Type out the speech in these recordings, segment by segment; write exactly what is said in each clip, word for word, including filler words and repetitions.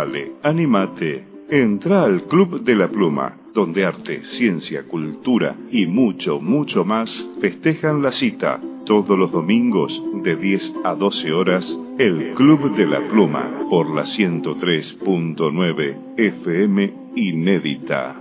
Dale, anímate. Entra al Club de la Pluma, donde arte, ciencia, cultura y mucho, mucho más festejan la cita. Todos los domingos de diez a doce horas, el Club de la Pluma, por la ciento tres punto nueve F M Inédita.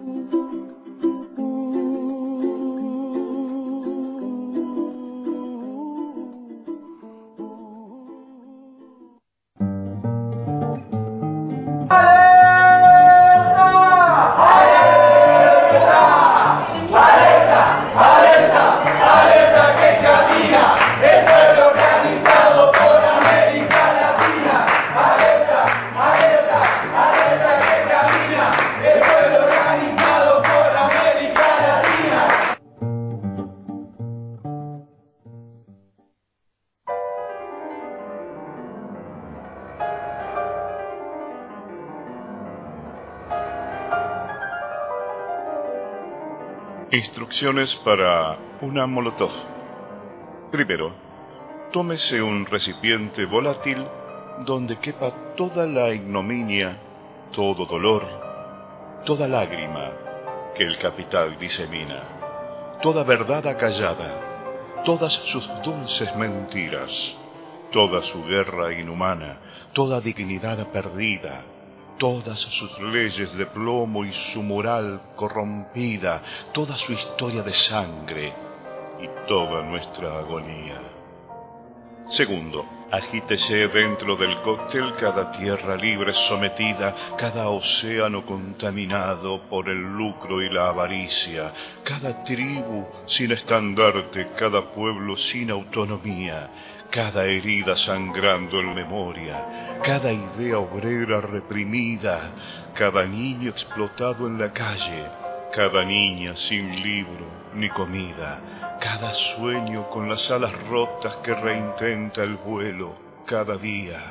Instrucciones para una molotov. Primero, tómese un recipiente volátil donde quepa toda la ignominia, todo dolor, toda lágrima que el capital disemina, toda verdad acallada, todas sus dulces mentiras, toda su guerra inhumana, toda dignidad perdida, todas sus leyes de plomo y su moral corrompida, toda su historia de sangre y toda nuestra agonía. Segundo, agítese dentro del cóctel cada tierra libre sometida, cada océano contaminado por el lucro y la avaricia, cada tribu sin estandarte, cada pueblo sin autonomía, cada herida sangrando en memoria, cada idea obrera reprimida, cada niño explotado en la calle, cada niña sin libro ni comida, cada sueño con las alas rotas que reintenta el vuelo cada día.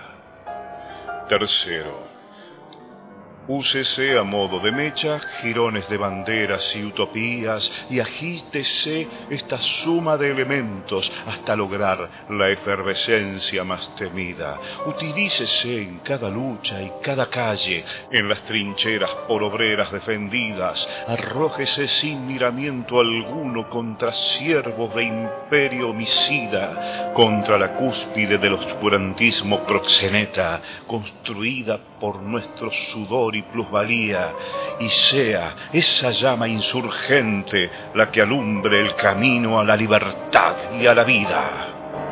Tercero, úsese a modo de mecha jirones de banderas y utopías y agítese esta suma de elementos hasta lograr la efervescencia más temida. Utilícese en cada lucha y cada calle, en las trincheras por obreras defendidas. Arrójese sin miramiento alguno contra siervos de imperio homicida, contra la cúspide del oscurantismo proxeneta, construida por nuestro sudor y plusvalía, y sea esa llama insurgente la que alumbre el camino a la libertad y a la vida.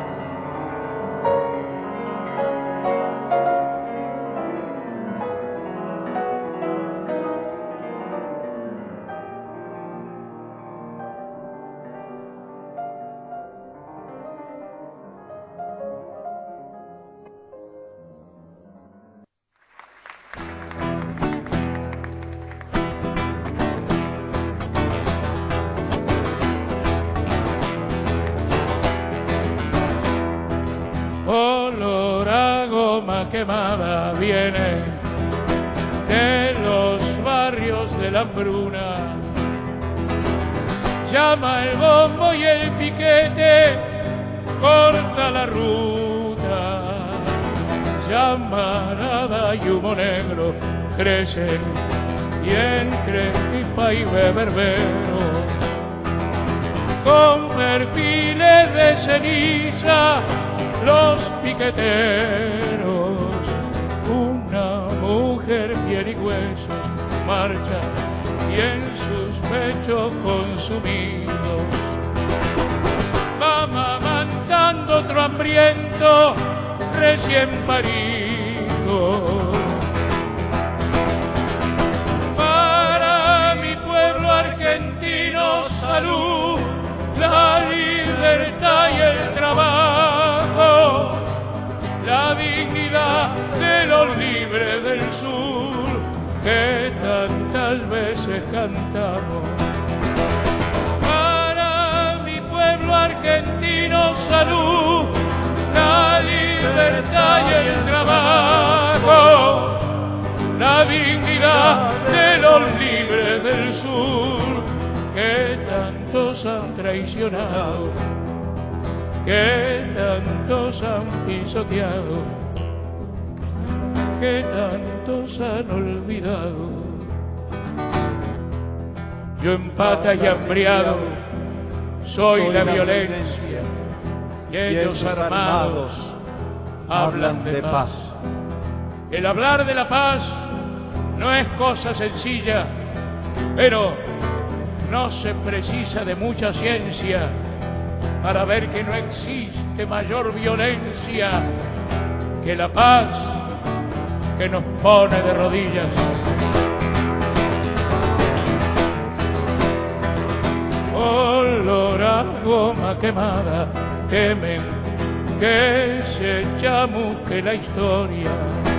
Quemada viene de los barrios de la Hambruna. Llama el bombo y el piquete, corta la ruta. Llamarada y humo negro crecen y entre pipa y berbero, con perfiles de ceniza los piqueteros. Una mujer piel y huesos marcha y en sus pechos consumidos va amamantando otro hambriento recién parido. Para mi pueblo argentino, salud, la libertad y el trabajo, la dignidad de los libres del sur que tantas veces cantamos. Para mi pueblo argentino, salud, la libertad y el trabajo, la dignidad de los libres del sur que tantos han traicionado, que tantos han pisoteado. que tantos han olvidado. Yo empata y hambriado soy la violencia, y ellos armados hablan de paz. El hablar de la paz no es cosa sencilla, pero no se precisa de mucha ciencia para ver que no existe mayor violencia que la paz que nos pone de rodillas. Olor a goma quemada, temen que se chamusque la historia.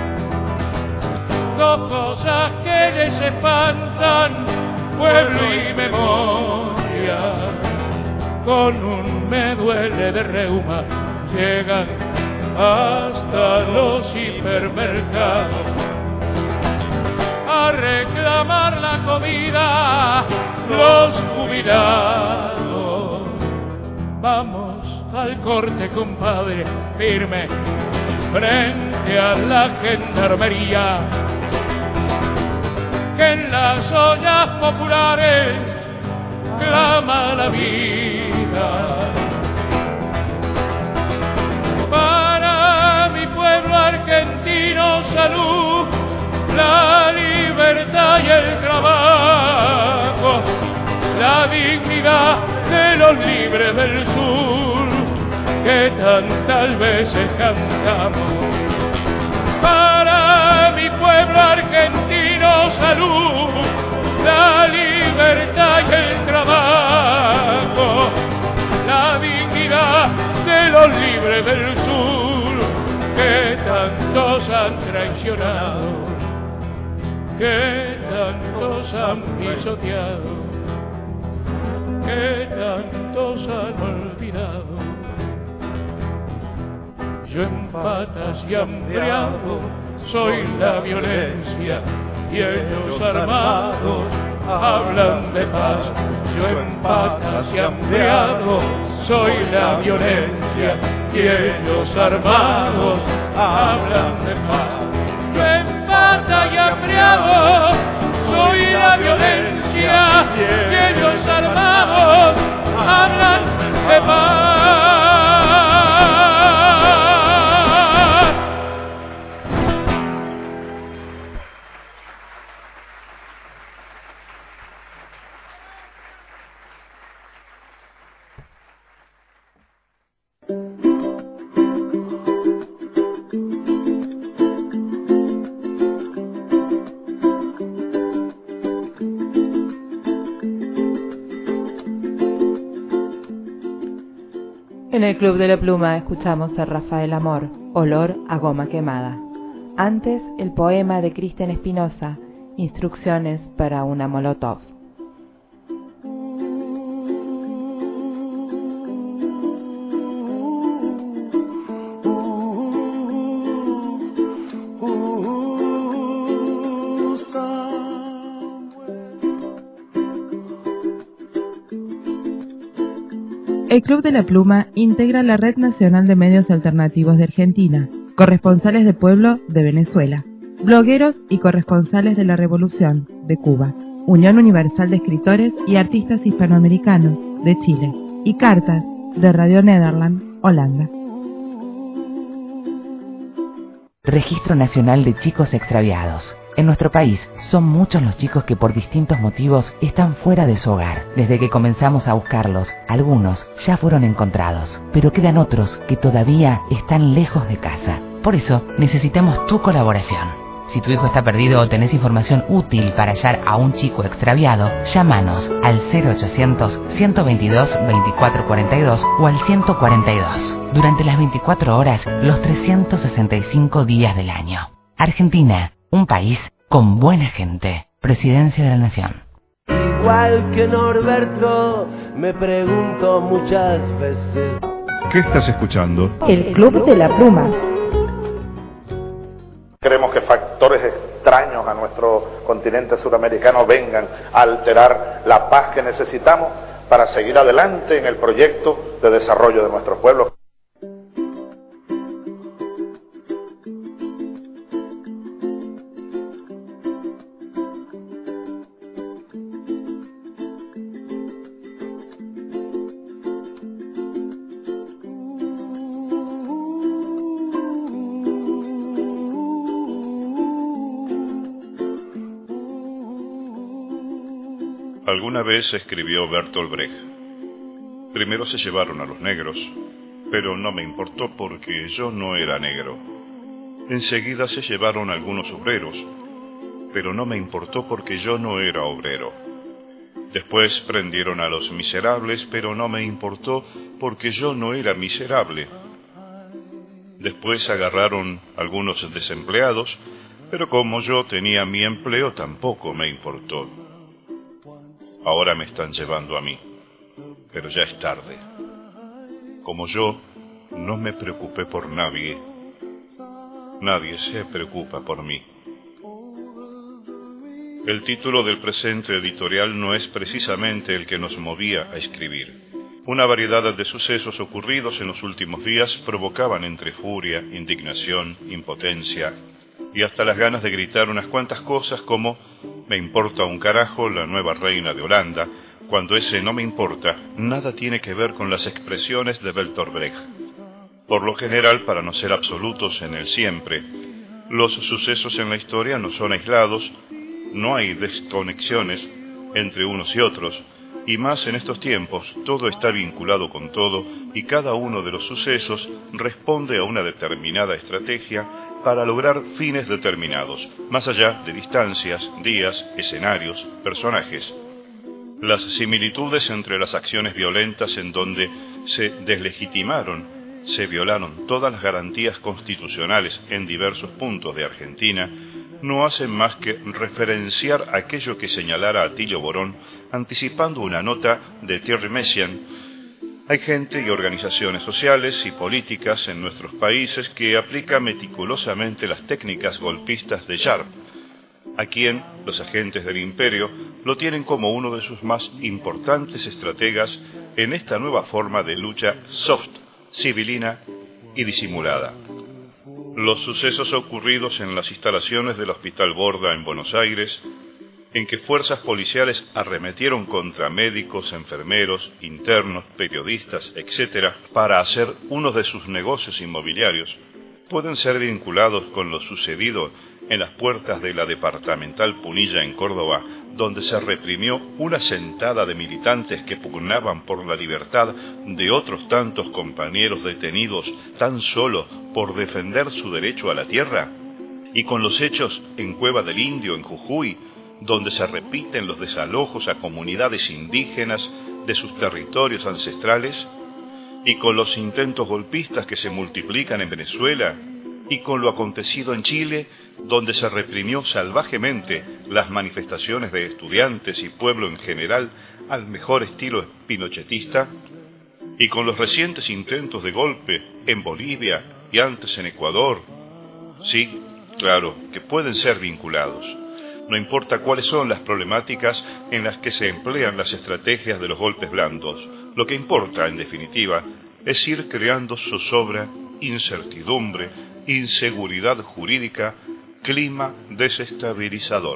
Dos cosas que les espantan, pueblo y memoria. Con un me duele de reuma llegan hasta los hipermercados a reclamar la comida los jubilados. Vamos al corte, compadre, firme frente a la gendarmería, que en las ollas populares clama la vida. Para mi pueblo argentino, salud, la libertad y el trabajo, la dignidad de los libres del sur que tantas veces cantamos. Para mi pueblo argentino, salud, la libertad y el trabajo, la dignidad de los libres del sur que tantos han traicionado, que tantos han pisoteado, que tantos han olvidado. Yo en patas y hambriado soy la violencia, y ellos armados hablan de paz. Yo en patas y hambriado soy la violencia, y ellos armados hablan de paz. Yo en patas y hambriado soy la violencia, y ellos armados hablan de paz. En el Club de la Pluma escuchamos a Rafael Amor, Olor a goma quemada. Antes, el poema de Cristian Espinosa, Instrucciones para una Molotov. El Club de la Pluma integra la Red Nacional de Medios Alternativos de Argentina, corresponsales de pueblo de Venezuela, blogueros y corresponsales de la Revolución de Cuba, Unión Universal de Escritores y Artistas Hispanoamericanos de Chile y Cartas de Radio Nederland, Holanda. Registro Nacional de Chicos Extraviados. En nuestro país son muchos los chicos que por distintos motivos están fuera de su hogar. Desde que comenzamos a buscarlos, algunos ya fueron encontrados, pero quedan otros que todavía están lejos de casa. Por eso necesitamos tu colaboración. Si tu hijo está perdido o tenés información útil para hallar a un chico extraviado, llámanos al cero ochocientos, ciento veintidós, veinticuatro cuarenta y dos o al ciento cuarenta y dos. Durante las veinticuatro horas, los trescientos sesenta y cinco días del año. Argentina. Un país con buena gente. Presidencia de la Nación. Igual que Norberto, me pregunto muchas veces. ¿Qué estás escuchando? El Club de la Pluma. Queremos que factores extraños a nuestro continente suramericano vengan a alterar la paz que necesitamos para seguir adelante en el proyecto de desarrollo de nuestro pueblo. Una vez escribió Bertolt Brecht: primero se llevaron a los negros, pero no me importó porque yo no era negro. Enseguida se llevaron a algunos obreros, pero no me importó porque yo no era obrero. Después prendieron a los miserables, pero no me importó porque yo no era miserable. Después agarraron algunos desempleados, pero como yo tenía mi empleo tampoco me importó. Ahora me están llevando a mí, pero ya es tarde. Como yo no me preocupé por nadie, nadie se preocupa por mí. El título del presente editorial no es precisamente el que nos movía a escribir. Una variedad de sucesos ocurridos en los últimos días provocaban entre furia, indignación, impotencia y hasta las ganas de gritar unas cuantas cosas como «Me importa un carajo la nueva reina de Holanda», cuando ese «no me importa» nada tiene que ver con las expresiones de Bertolt Brecht. Por lo general, para no ser absolutos en el siempre, los sucesos en la historia no son aislados, no hay desconexiones entre unos y otros, y más en estos tiempos, todo está vinculado con todo y cada uno de los sucesos responde a una determinada estrategia para lograr fines determinados, más allá de distancias, días, escenarios, personajes. Las similitudes entre las acciones violentas en donde se deslegitimaron, se violaron todas las garantías constitucionales en diversos puntos de Argentina, no hacen más que referenciar aquello que señalara Atilio Borón, anticipando una nota de Thierry Messiaen. Hay gente y organizaciones sociales y políticas en nuestros países que aplica meticulosamente las técnicas golpistas de Sharp, a quien los agentes del imperio lo tienen como uno de sus más importantes estrategas en esta nueva forma de lucha soft, civilina y disimulada. Los sucesos ocurridos en las instalaciones del Hospital Borda en Buenos Aires, en que fuerzas policiales arremetieron contra médicos, enfermeros, internos, periodistas, etcétera, para hacer uno de sus negocios inmobiliarios, pueden ser vinculados con lo sucedido en las puertas de la departamental Punilla en Córdoba, donde se reprimió una sentada de militantes que pugnaban por la libertad de otros tantos compañeros detenidos tan solo por defender su derecho a la tierra, y con los hechos en Cueva del Indio, en Jujuy, donde se repiten los desalojos a comunidades indígenas de sus territorios ancestrales, y con los intentos golpistas que se multiplican en Venezuela, y con lo acontecido en Chile, donde se reprimió salvajemente las manifestaciones de estudiantes y pueblo en general al mejor estilo pinochetista, y con los recientes intentos de golpe en Bolivia y antes en Ecuador. Sí, claro, que pueden ser vinculados. No importa cuáles son las problemáticas en las que se emplean las estrategias de los golpes blandos. Lo que importa, en definitiva, es ir creando zozobra, incertidumbre, inseguridad jurídica, clima desestabilizador.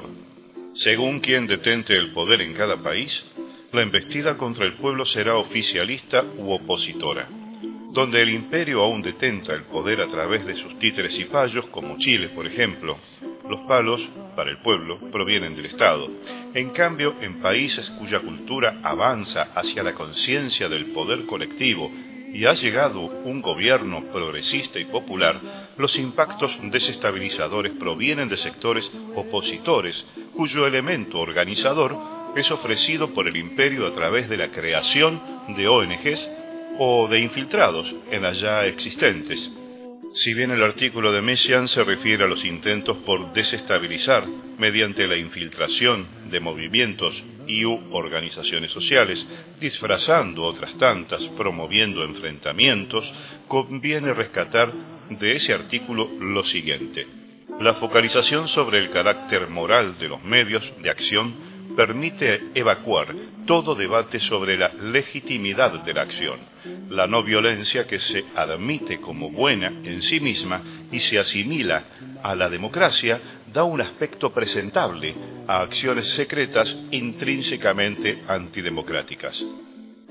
Según quien detente el poder en cada país, la embestida contra el pueblo será oficialista u opositora. Donde el imperio aún detenta el poder a través de sus títeres y payos, como Chile, por ejemplo, los palos, para el pueblo, provienen del Estado. En cambio, en países cuya cultura avanza hacia la conciencia del poder colectivo y ha llegado un gobierno progresista y popular, los impactos desestabilizadores provienen de sectores opositores, cuyo elemento organizador es ofrecido por el imperio a través de la creación de O N Ges o de infiltrados en las ya existentes. Si bien el artículo de Messiaen se refiere a los intentos por desestabilizar mediante la infiltración de movimientos y u organizaciones sociales, disfrazando otras tantas, promoviendo enfrentamientos, conviene rescatar de ese artículo lo siguiente. La focalización sobre el carácter moral de los medios de acción permite evacuar todo debate sobre la legitimidad de la acción, la no violencia que se admite como buena en sí misma y se asimila a la democracia, da un aspecto presentable a acciones secretas intrínsecamente antidemocráticas.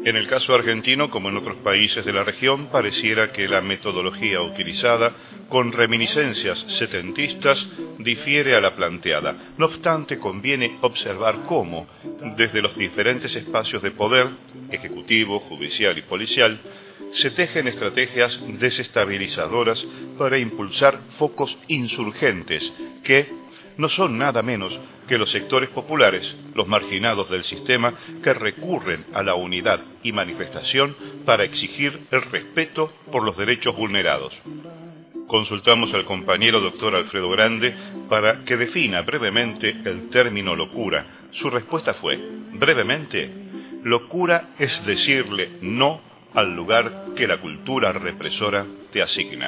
En el caso argentino, como en otros países de la región, pareciera que la metodología utilizada, con reminiscencias setentistas, difiere a la planteada. No obstante, conviene observar cómo, desde los diferentes espacios de poder, ejecutivo, judicial y policial, se tejen estrategias desestabilizadoras para impulsar focos insurgentes que no son nada menos que los sectores populares, los marginados del sistema, que recurren a la unidad y manifestación para exigir el respeto por los derechos vulnerados. Consultamos al compañero doctor Alfredo Grande para que defina brevemente el término locura. Su respuesta fue, brevemente, locura es decirle no al lugar que la cultura represora te asigna.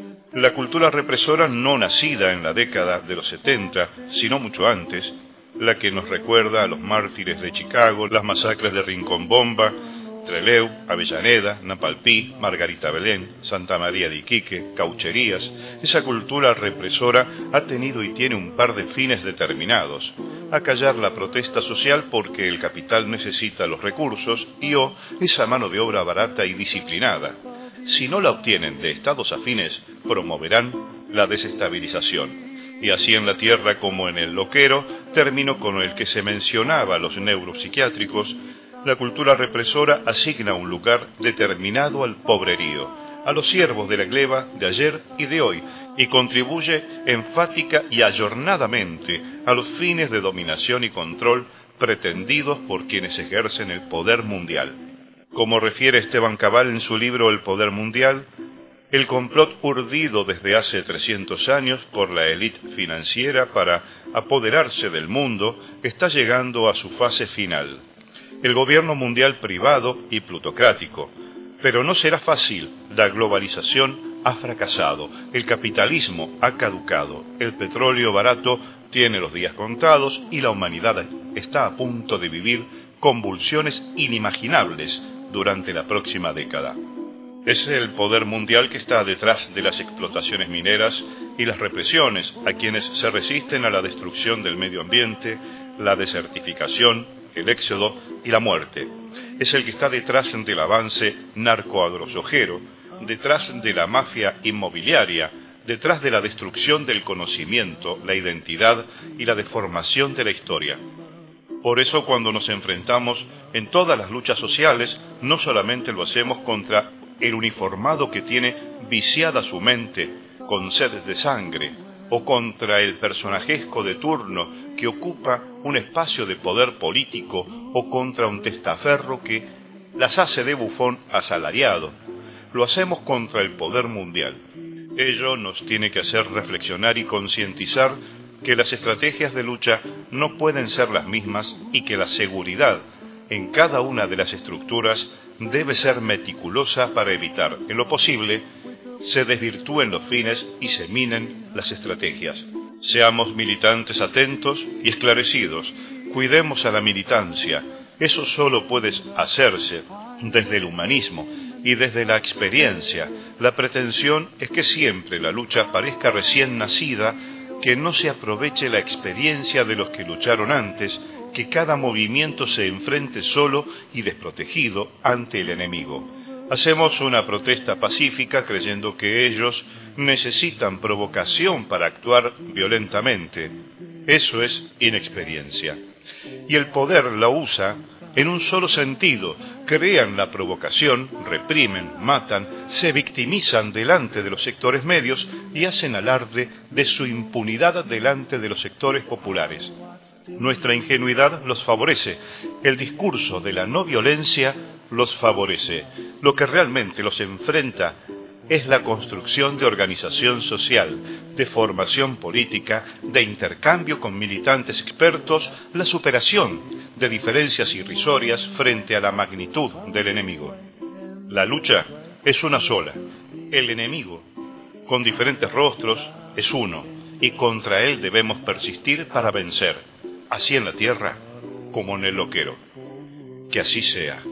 La cultura represora no nacida en la década de los setenta, sino mucho antes, la que nos recuerda a los mártires de Chicago, las masacres de Rincón Bomba, Trelew, Avellaneda, Napalpí, Margarita Belén, Santa María de Iquique, Caucherías. Esa cultura represora ha tenido y tiene un par de fines determinados: acallar la protesta social porque el capital necesita los recursos y o esa mano de obra barata y disciplinada. Si no la obtienen de estados afines, promoverán la desestabilización. Y así en la tierra como en el loquero, término con el que se mencionaba a los neuropsiquiátricos, la cultura represora asigna un lugar determinado al pobrerío, a los siervos de la gleba de ayer y de hoy, y contribuye enfática y ayornadamente a los fines de dominación y control pretendidos por quienes ejercen el poder mundial. Como refiere Esteban Cabal en su libro El Poder Mundial, el complot urdido desde hace trescientos años por la élite financiera para apoderarse del mundo está llegando a su fase final. El gobierno mundial privado y plutocrático. Pero no será fácil, la globalización ha fracasado, el capitalismo ha caducado, el petróleo barato tiene los días contados y la humanidad está a punto de vivir convulsiones inimaginables durante la próxima década. Es el poder mundial que está detrás de las explotaciones mineras y las represiones a quienes se resisten a la destrucción del medio ambiente, la desertificación, el éxodo y la muerte. Es el que está detrás del avance narcoagrosojero, detrás de la mafia inmobiliaria, detrás de la destrucción del conocimiento, la identidad y la deformación de la historia. Por eso, cuando nos enfrentamos en todas las luchas sociales, no solamente lo hacemos contra el uniformado que tiene viciada su mente con sed de sangre, o contra el personajesco de turno que ocupa un espacio de poder político, o contra un testaferro que las hace de bufón asalariado. Lo hacemos contra el poder mundial. Ello nos tiene que hacer reflexionar y concientizar que las estrategias de lucha no pueden ser las mismas y que la seguridad en cada una de las estructuras debe ser meticulosa para evitar, en lo posible, se desvirtúen los fines y se minen las estrategias. Seamos militantes atentos y esclarecidos, cuidemos a la militancia. Eso solo puede hacerse desde el humanismo y desde la experiencia. La pretensión es que siempre la lucha parezca recién nacida, que no se aproveche la experiencia de los que lucharon antes, que cada movimiento se enfrente solo y desprotegido ante el enemigo. Hacemos una protesta pacífica creyendo que ellos necesitan provocación para actuar violentamente. Eso es inexperiencia. Y el poder la usa en un solo sentido: crean la provocación, reprimen, matan, se victimizan delante de los sectores medios y hacen alarde de su impunidad delante de los sectores populares. Nuestra ingenuidad los favorece, el discurso de la no violencia los favorece. Lo que realmente los enfrenta es la construcción de organización social, de formación política, de intercambio con militantes expertos, la superación de diferencias irrisorias frente a la magnitud del enemigo. La lucha es una sola. El enemigo, con diferentes rostros, es uno, y contra él debemos persistir para vencer, así en la tierra como en el loquero. Que así sea.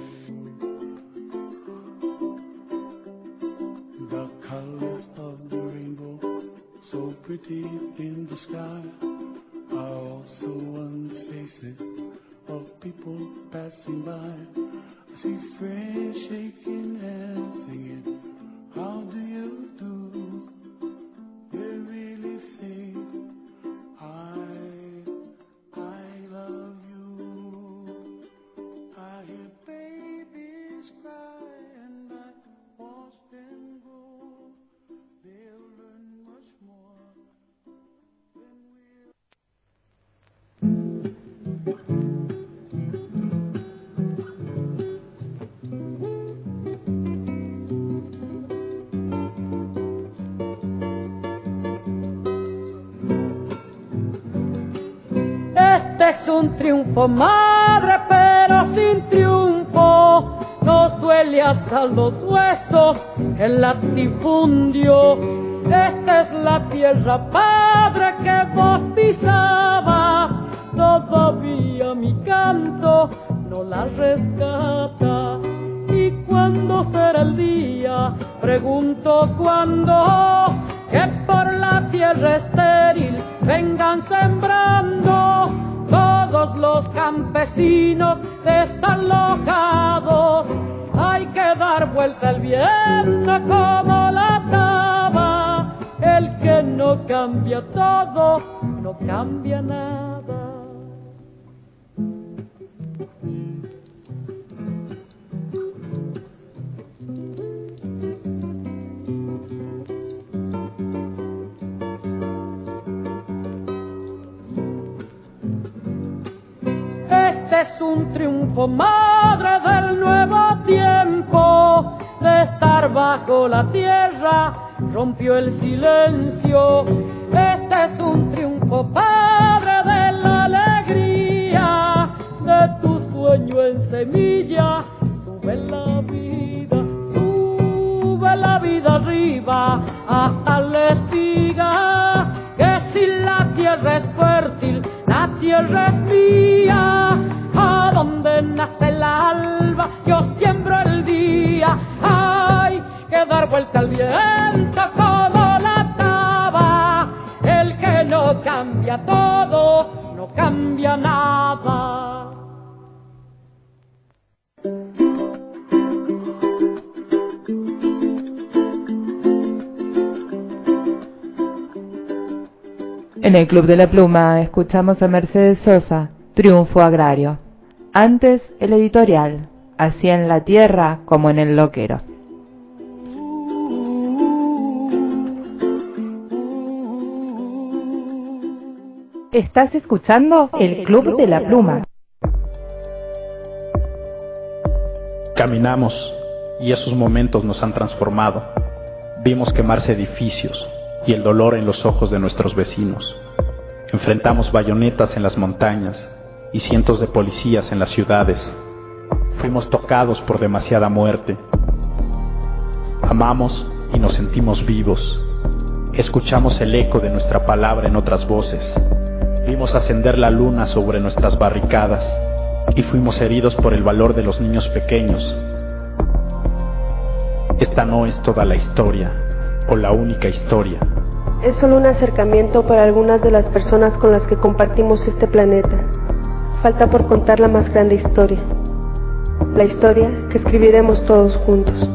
Pretty in the sky are also on the faces of people passing by. I see friends Es un triunfo, madre, pero sin triunfo. Nos duele hasta los huesos el latifundio. Esta es la tierra, padre, que vos pisabas. Todavía mi canto no la rescata. ¿Y cuándo será el día? Pregunto cuándo, que por la tierra estéril vengan sembrando todos los campesinos desalojados. Hay que dar vuelta al viento como la taba. El que no cambia todo, no cambia nada. Este es un triunfo, madre, del nuevo tiempo. De estar bajo la tierra rompió el silencio. Este es un triunfo, padre, de la alegría. De tu sueño en semilla sube la vida, sube la vida arriba hasta la espiga. Que si la tierra es fértil, la tierra es mía. A donde nace el alba, yo siembro el día. Hay que dar vuelta al viento como la taba. El que no cambia todo, no cambia nada. En el Club de la Pluma escuchamos a Mercedes Sosa, Triunfo Agrario. Antes, el editorial, así en la tierra como en el loquero. Estás escuchando el Club de la Pluma. Caminamos y esos momentos nos han transformado. Vimos quemarse edificios y el dolor en los ojos de nuestros vecinos. Enfrentamos bayonetas en las montañas y cientos de policías en las ciudades. Fuimos tocados por demasiada muerte. Amamos y nos sentimos vivos. Escuchamos el eco de nuestra palabra en otras voces. Vimos ascender la luna sobre nuestras barricadas y fuimos heridos por el valor de los niños pequeños. Esta no es toda la historia, o la única historia. Es solo un acercamiento para algunas de las personas con las que compartimos este planeta. Falta por contar la más grande historia. La historia que escribiremos todos juntos.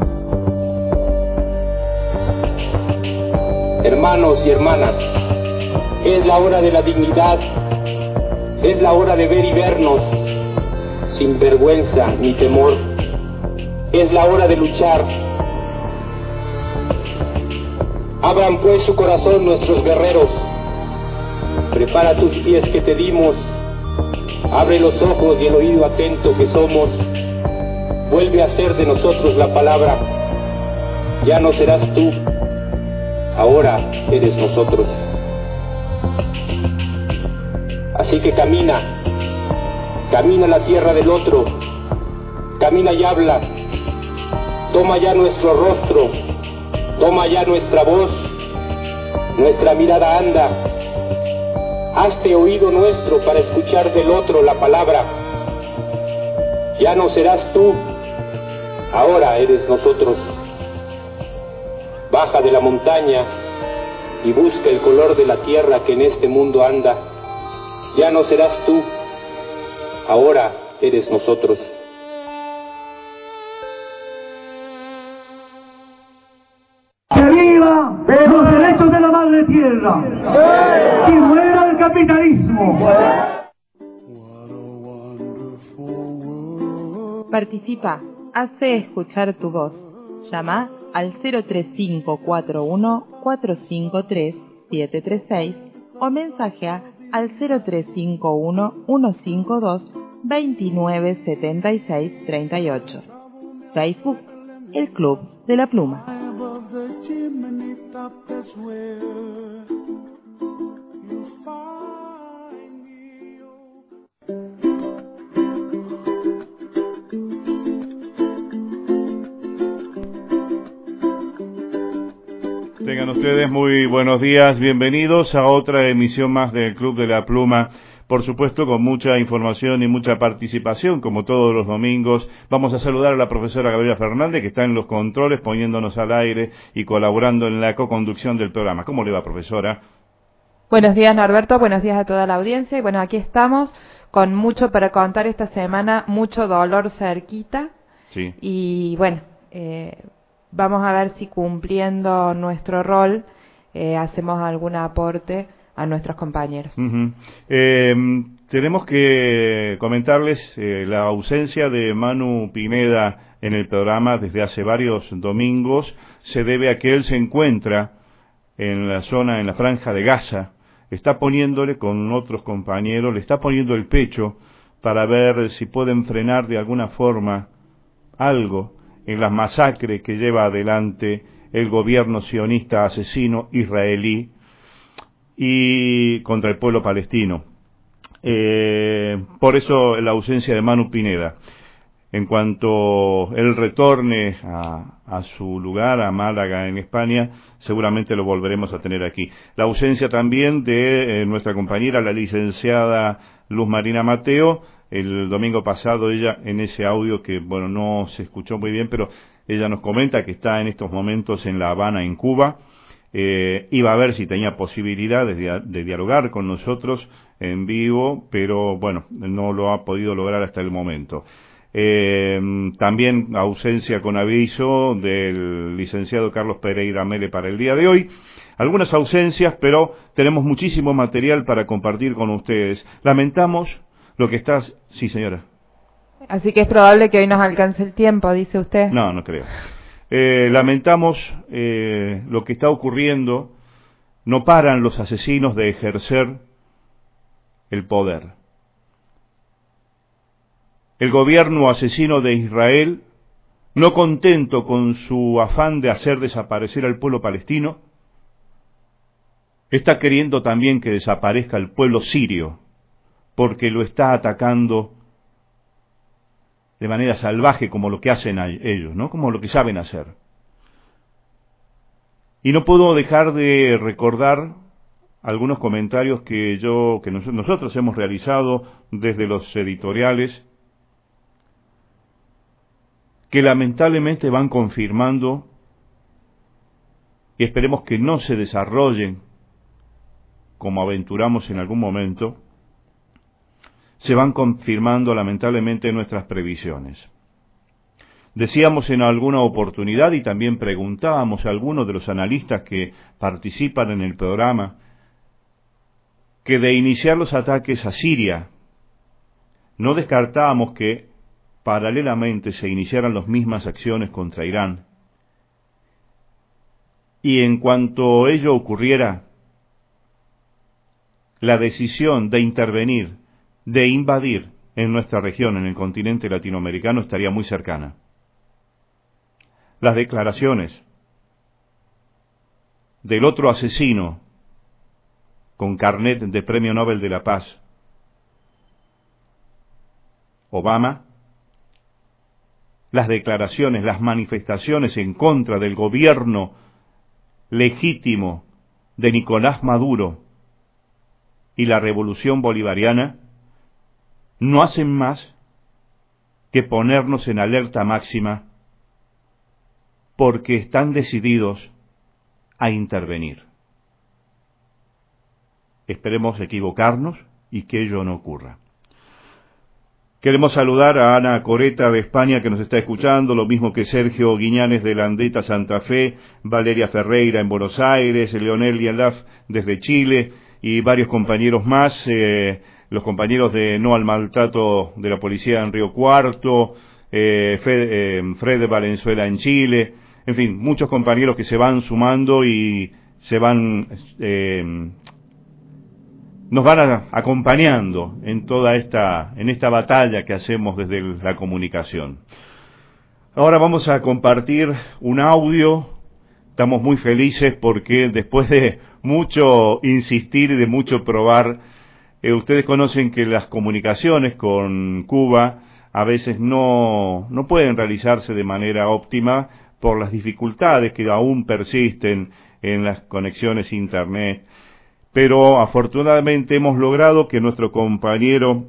Hermanos y hermanas, es la hora de la dignidad, es la hora de ver y vernos, sin vergüenza ni temor. Es la hora de luchar. Abran pues su corazón nuestros guerreros. Prepara tus pies que te dimos. Abre los ojos y el oído atento que somos. Vuelve a ser de nosotros la palabra. Ya no serás tú, ahora eres nosotros. Así que camina, camina la tierra del otro, camina y habla. Toma ya nuestro rostro, toma ya nuestra voz, nuestra mirada anda. Hazte oído nuestro para escuchar del otro la palabra. Ya no serás tú, ahora eres nosotros. Baja de la montaña y busca el color de la tierra que en este mundo anda. Ya no serás tú, ahora eres nosotros. ¡Que viva los derechos de la madre tierra! ¡Que muera el capitalismo! Participa, hace escuchar tu voz. Llama al cero tres cinco cuatro uno cuatro cinco tres siete tres seis o mensajea al cero tres cinco uno uno cinco dos dos nueve siete seis tres ocho. Facebook, El Club de la Pluma. Tengan ustedes muy buenos días, bienvenidos a otra emisión más del Club de la Pluma, por supuesto con mucha información y mucha participación, como todos los domingos. Vamos a saludar a la profesora Gabriela Fernández, que está en los controles, poniéndonos al aire y colaborando en la co-conducción del programa. ¿Cómo le va, profesora? Buenos días, Norberto, buenos días a toda la audiencia, y bueno, aquí estamos con mucho para contar esta semana, mucho dolor cerquita, sí. Y bueno, eh, vamos a ver si cumpliendo nuestro rol eh, hacemos algún aporte a nuestros compañeros. Uh-huh. Eh, tenemos que comentarles eh, la ausencia de Manu Pineda en el programa desde hace varios domingos. Se debe a que él se encuentra en la zona, en la franja de Gaza. Está poniéndole con otros compañeros, le está poniendo el pecho para ver si pueden frenar de alguna forma algo en las masacres que lleva adelante el gobierno sionista asesino israelí y contra el pueblo palestino. Eh, por eso la ausencia de Manu Pineda. En cuanto él retorne a, a su lugar, a Málaga, en España, seguramente lo volveremos a tener aquí. La ausencia también de eh, nuestra compañera, la licenciada Luz Marina Mateo. El domingo pasado ella, en ese audio que, bueno, no se escuchó muy bien, pero ella nos comenta que está en estos momentos en La Habana, en Cuba. Eh, iba a ver si tenía posibilidades de, de dialogar con nosotros en vivo, pero bueno, no lo ha podido lograr hasta el momento. Eh, también ausencia con aviso del licenciado Carlos Pereira Mele para el día de hoy. Algunas ausencias, pero tenemos muchísimo material para compartir con ustedes. Lamentamos lo que está... Sí, señora. Así que es probable que hoy nos alcance el tiempo, dice usted. No, no creo. Eh, lamentamos eh, lo que está ocurriendo. No paran los asesinos de ejercer el poder. El gobierno asesino de Israel, no contento con su afán de hacer desaparecer al pueblo palestino, está queriendo también que desaparezca el pueblo sirio, porque lo está atacando de manera salvaje, como lo que hacen ellos, ¿no? Como lo que saben hacer. Y no puedo dejar de recordar algunos comentarios que yo, que nosotros hemos realizado desde los editoriales, que lamentablemente van confirmando, y esperemos que no se desarrollen como aventuramos en algún momento, se van confirmando lamentablemente nuestras previsiones. Decíamos en alguna oportunidad, y también preguntábamos a algunos de los analistas que participan en el programa, que de iniciar los ataques a Siria, no descartábamos que paralelamente se iniciaran las mismas acciones contra Irán. Y en cuanto ello ocurriera, la decisión de intervenir, de invadir en nuestra región, en el continente latinoamericano, estaría muy cercana. Las declaraciones del otro asesino con carnet de Premio Nobel de la Paz, Obama, las declaraciones, las manifestaciones en contra del gobierno legítimo de Nicolás Maduro y la revolución bolivariana, no hacen más que ponernos en alerta máxima, porque están decididos a intervenir. Esperemos equivocarnos y que ello no ocurra. Queremos saludar a Ana Coreta de España, que nos está escuchando, lo mismo que Sergio Guiñanes de Landeta, Santa Fe, Valeria Ferreira en Buenos Aires, Leonel Yalaf desde Chile y varios compañeros más, eh, los compañeros de No al Maltrato de la Policía en Río Cuarto, eh, Fred, eh, Fred de Valenzuela en Chile, en fin, muchos compañeros que se van sumando y se van... Eh, nos van a, acompañando en toda esta, en esta batalla que hacemos desde la comunicación. Ahora vamos a compartir un audio. Estamos muy felices porque después de mucho insistir y de mucho probar, eh, ustedes conocen que las comunicaciones con Cuba a veces no, no pueden realizarse de manera óptima por las dificultades que aún persisten en las conexiones internet, pero afortunadamente hemos logrado que nuestro compañero,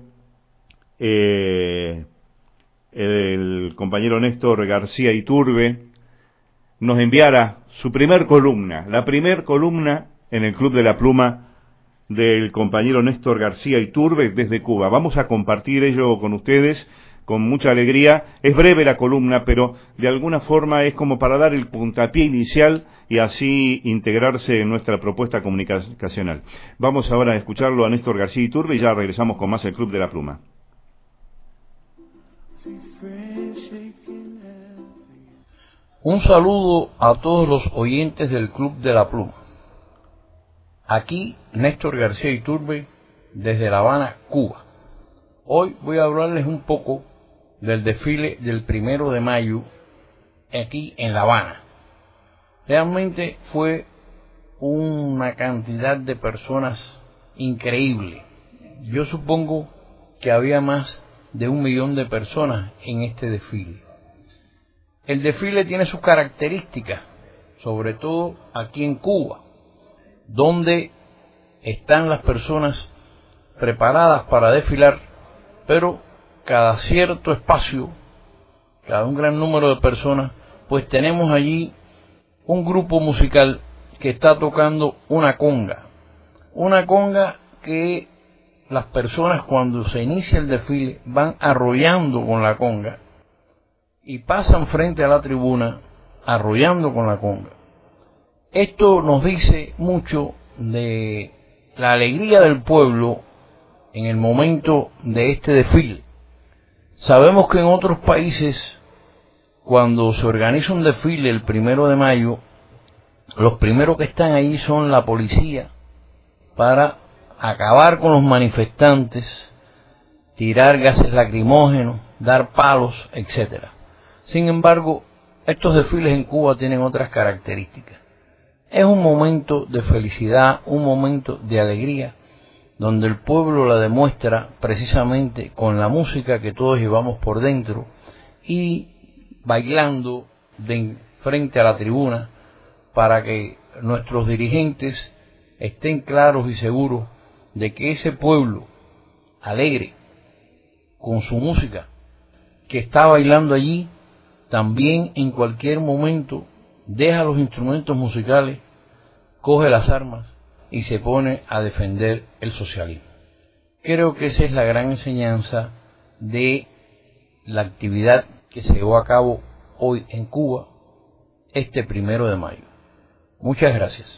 eh, el compañero Néstor García Iturbe, nos enviara su primer columna, la primer columna en el Club de la Pluma del compañero Néstor García Iturbe desde Cuba. Vamos a compartir ello con ustedes con mucha alegría. Es breve la columna, pero de alguna forma es como para dar el puntapié inicial y así integrarse en nuestra propuesta comunicacional. Vamos ahora a escucharlo a Néstor García Iturbe y ya regresamos con más el Club de la Pluma. Un saludo a todos los oyentes del Club de la Pluma. Aquí Néstor García Iturbe desde La Habana, Cuba. Hoy voy a hablarles un poco del desfile del primero de mayo aquí en La Habana. Realmente fue una cantidad de personas increíble. Yo supongo que había más de un millón de personas en este desfile. El desfile tiene sus características, sobre todo aquí en Cuba, donde están las personas preparadas para desfilar, pero cada cierto espacio, cada un gran número de personas, pues tenemos allí un grupo musical que está tocando una conga. Una conga que las personas cuando se inicia el desfile van arrollando con la conga y pasan frente a la tribuna arrollando con la conga. Esto nos dice mucho de la alegría del pueblo en el momento de este desfile. Sabemos que en otros países, cuando se organiza un desfile el primero de mayo, los primeros que están ahí son la policía para acabar con los manifestantes, tirar gases lacrimógenos, dar palos, etcétera. Sin embargo, estos desfiles en Cuba tienen otras características. Es un momento de felicidad, un momento de alegría, donde el pueblo la demuestra precisamente con la música que todos llevamos por dentro y bailando de frente a la tribuna para que nuestros dirigentes estén claros y seguros de que ese pueblo alegre con su música que está bailando allí también en cualquier momento deja los instrumentos musicales, coge las armas y se pone a defender el socialismo. Creo que esa es la gran enseñanza de la actividad que se llevó a cabo hoy en Cuba, este primero de mayo. Muchas gracias.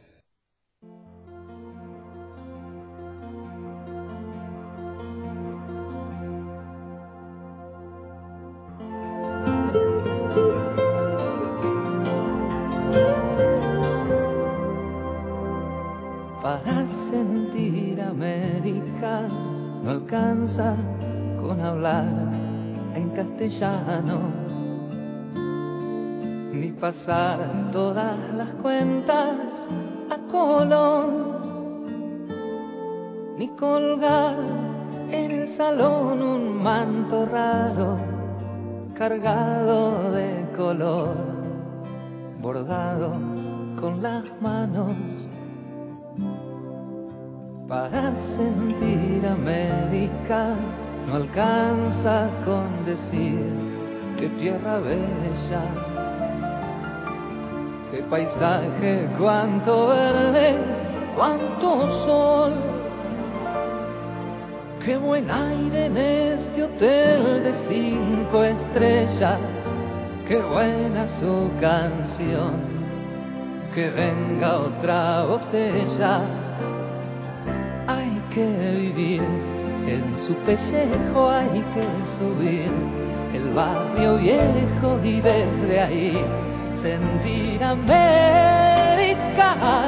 Para sentir América no alcanza con hablar en castellano, ni pasar todas las cuentas a Colón, ni colgar en el salón un manto raro cargado de color, bordado con las manos. Para sentir América no alcanza con decir qué tierra bella, qué paisaje, cuánto verde, cuánto sol, qué buen aire en este hotel de cinco estrellas, qué buena su canción, que venga otra botella. Hay que vivir en su pellejo, hay que subir el barrio viejo y desde ahí sentir América.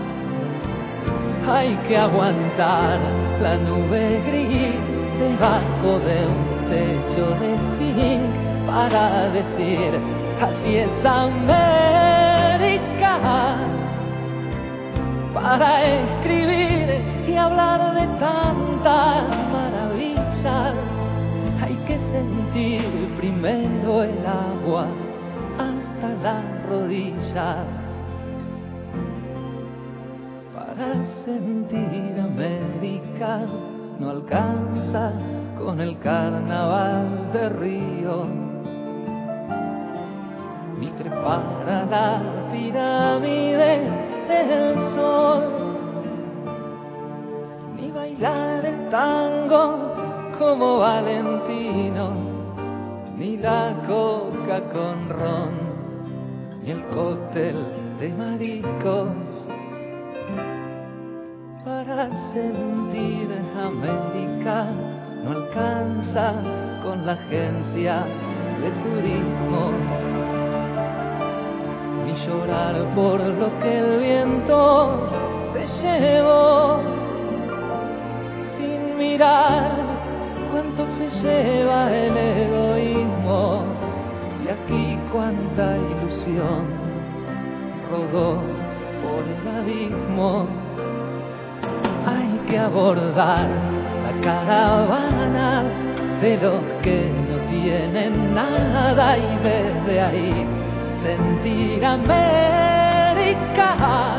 Hay que aguantar la nube gris debajo de un techo de zinc para decir así es América. Para escribir y hablar de tantas maravillas hay que sentir primero el agua hasta las rodillas. para sentir América no alcanza con el carnaval de Río, ni trepar a la pirámide del sol, ni bailar el tango como Valentino, ni la coca con ron, ni el cóctel de mariscos para sentir América no alcanza con la agencia de turismo, ni llorar por lo que el viento se llevó, sin mirar cuánto se lleva el egoísmo, y aquí cuánta ilusión rodó por el abismo. Hay que abordar la caravana de los que no tienen nada y desde ahí sentir América.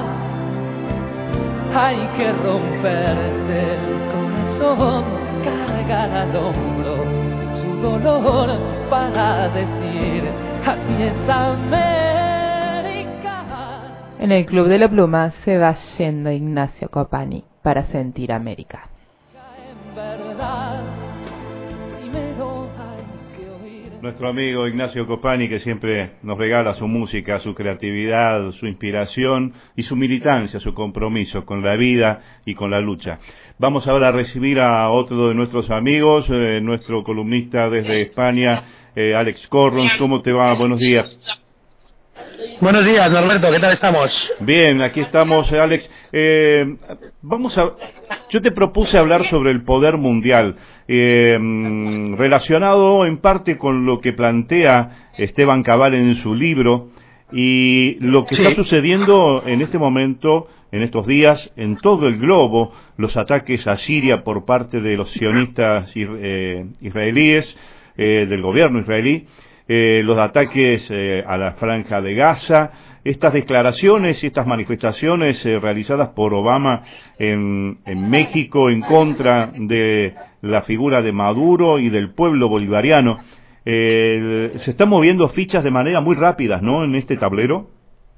Hay que romperse el corazón, cargar al hombro su dolor para decir así es América. En el Club de la Pluma se va yendo Ignacio Copani para sentir América. Nuestro amigo Ignacio Copani, que siempre nos regala su música, su creatividad, su inspiración y su militancia, su compromiso con la vida y con la lucha. Vamos ahora a recibir a otro de nuestros amigos, eh, nuestro columnista desde España, eh, Alex Corrons. ¿Cómo te va? Buenos días. Buenos días, Norberto, ¿qué tal estamos? Bien, aquí estamos, Alex. Eh, vamos a, yo te propuse hablar sobre el poder mundial, eh, relacionado en parte con lo que plantea Esteban Cabal en su libro y lo que sí. está sucediendo en este momento, en estos días, en todo el globo, los ataques a Siria por parte de los sionistas eh, israelíes, eh, del gobierno israelí. Eh, los ataques eh, a la franja de Gaza, estas declaraciones y estas manifestaciones eh, realizadas por Obama en, en México en contra de la figura de Maduro y del pueblo bolivariano, eh, se están moviendo fichas de manera muy rápida, ¿no?, en este tablero.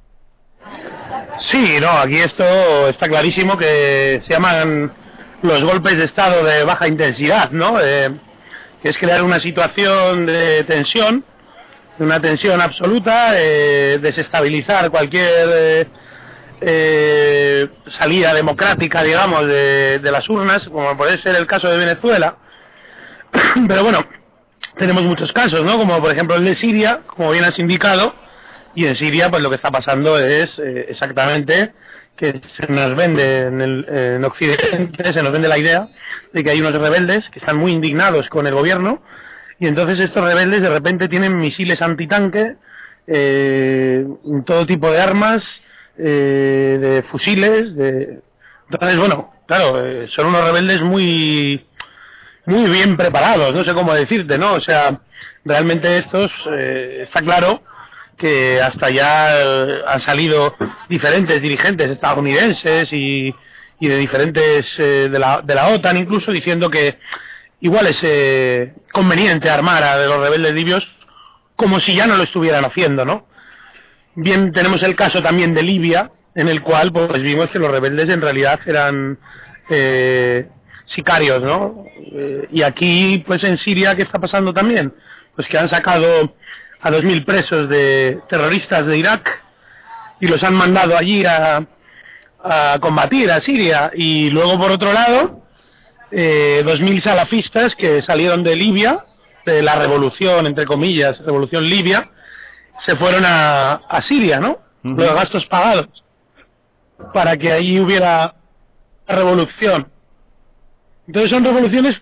Sí, no, aquí esto está clarísimo que se llaman los golpes de estado de baja intensidad, ¿no? Eh, que es crear una situación de tensión, una tensión absoluta, eh, desestabilizar cualquier eh, eh, salida democrática, digamos, de, de las urnas, como puede ser el caso de Venezuela. Pero bueno, tenemos muchos casos, ¿no? Como por ejemplo el de Siria, como bien has indicado, y en Siria pues lo que está pasando es eh, exactamente que se nos vende en, el, eh, en Occidente, se nos vende la idea de que hay unos rebeldes que están muy indignados con el gobierno. Y entonces estos rebeldes de repente tienen misiles antitanque, eh, todo tipo de armas, eh, de fusiles, de... entonces bueno, claro, eh, son unos rebeldes muy muy bien preparados, no sé cómo decirte, ¿no? O sea, realmente estos, eh, está claro que hasta ya eh, han salido diferentes dirigentes estadounidenses y, y de diferentes, eh, de la, de la OTAN incluso, diciendo que igual es eh, conveniente armar a los rebeldes libios como si ya no lo estuvieran haciendo, ¿no? Bien, tenemos el caso también de Libia, en el cual pues vimos que los rebeldes en realidad eran eh, sicarios, ¿no? Eh, y aquí, pues en Siria, ¿qué está pasando también? Pues que han sacado a dos mil presos de terroristas de Irak y los han mandado allí a, a combatir a Siria. Y luego, por otro lado, Eh, dos mil salafistas que salieron de Libia, de la revolución, entre comillas, revolución libia, se fueron a, a Siria, ¿no? Uh-huh. Los gastos pagados para que allí hubiera revolución. Entonces son revoluciones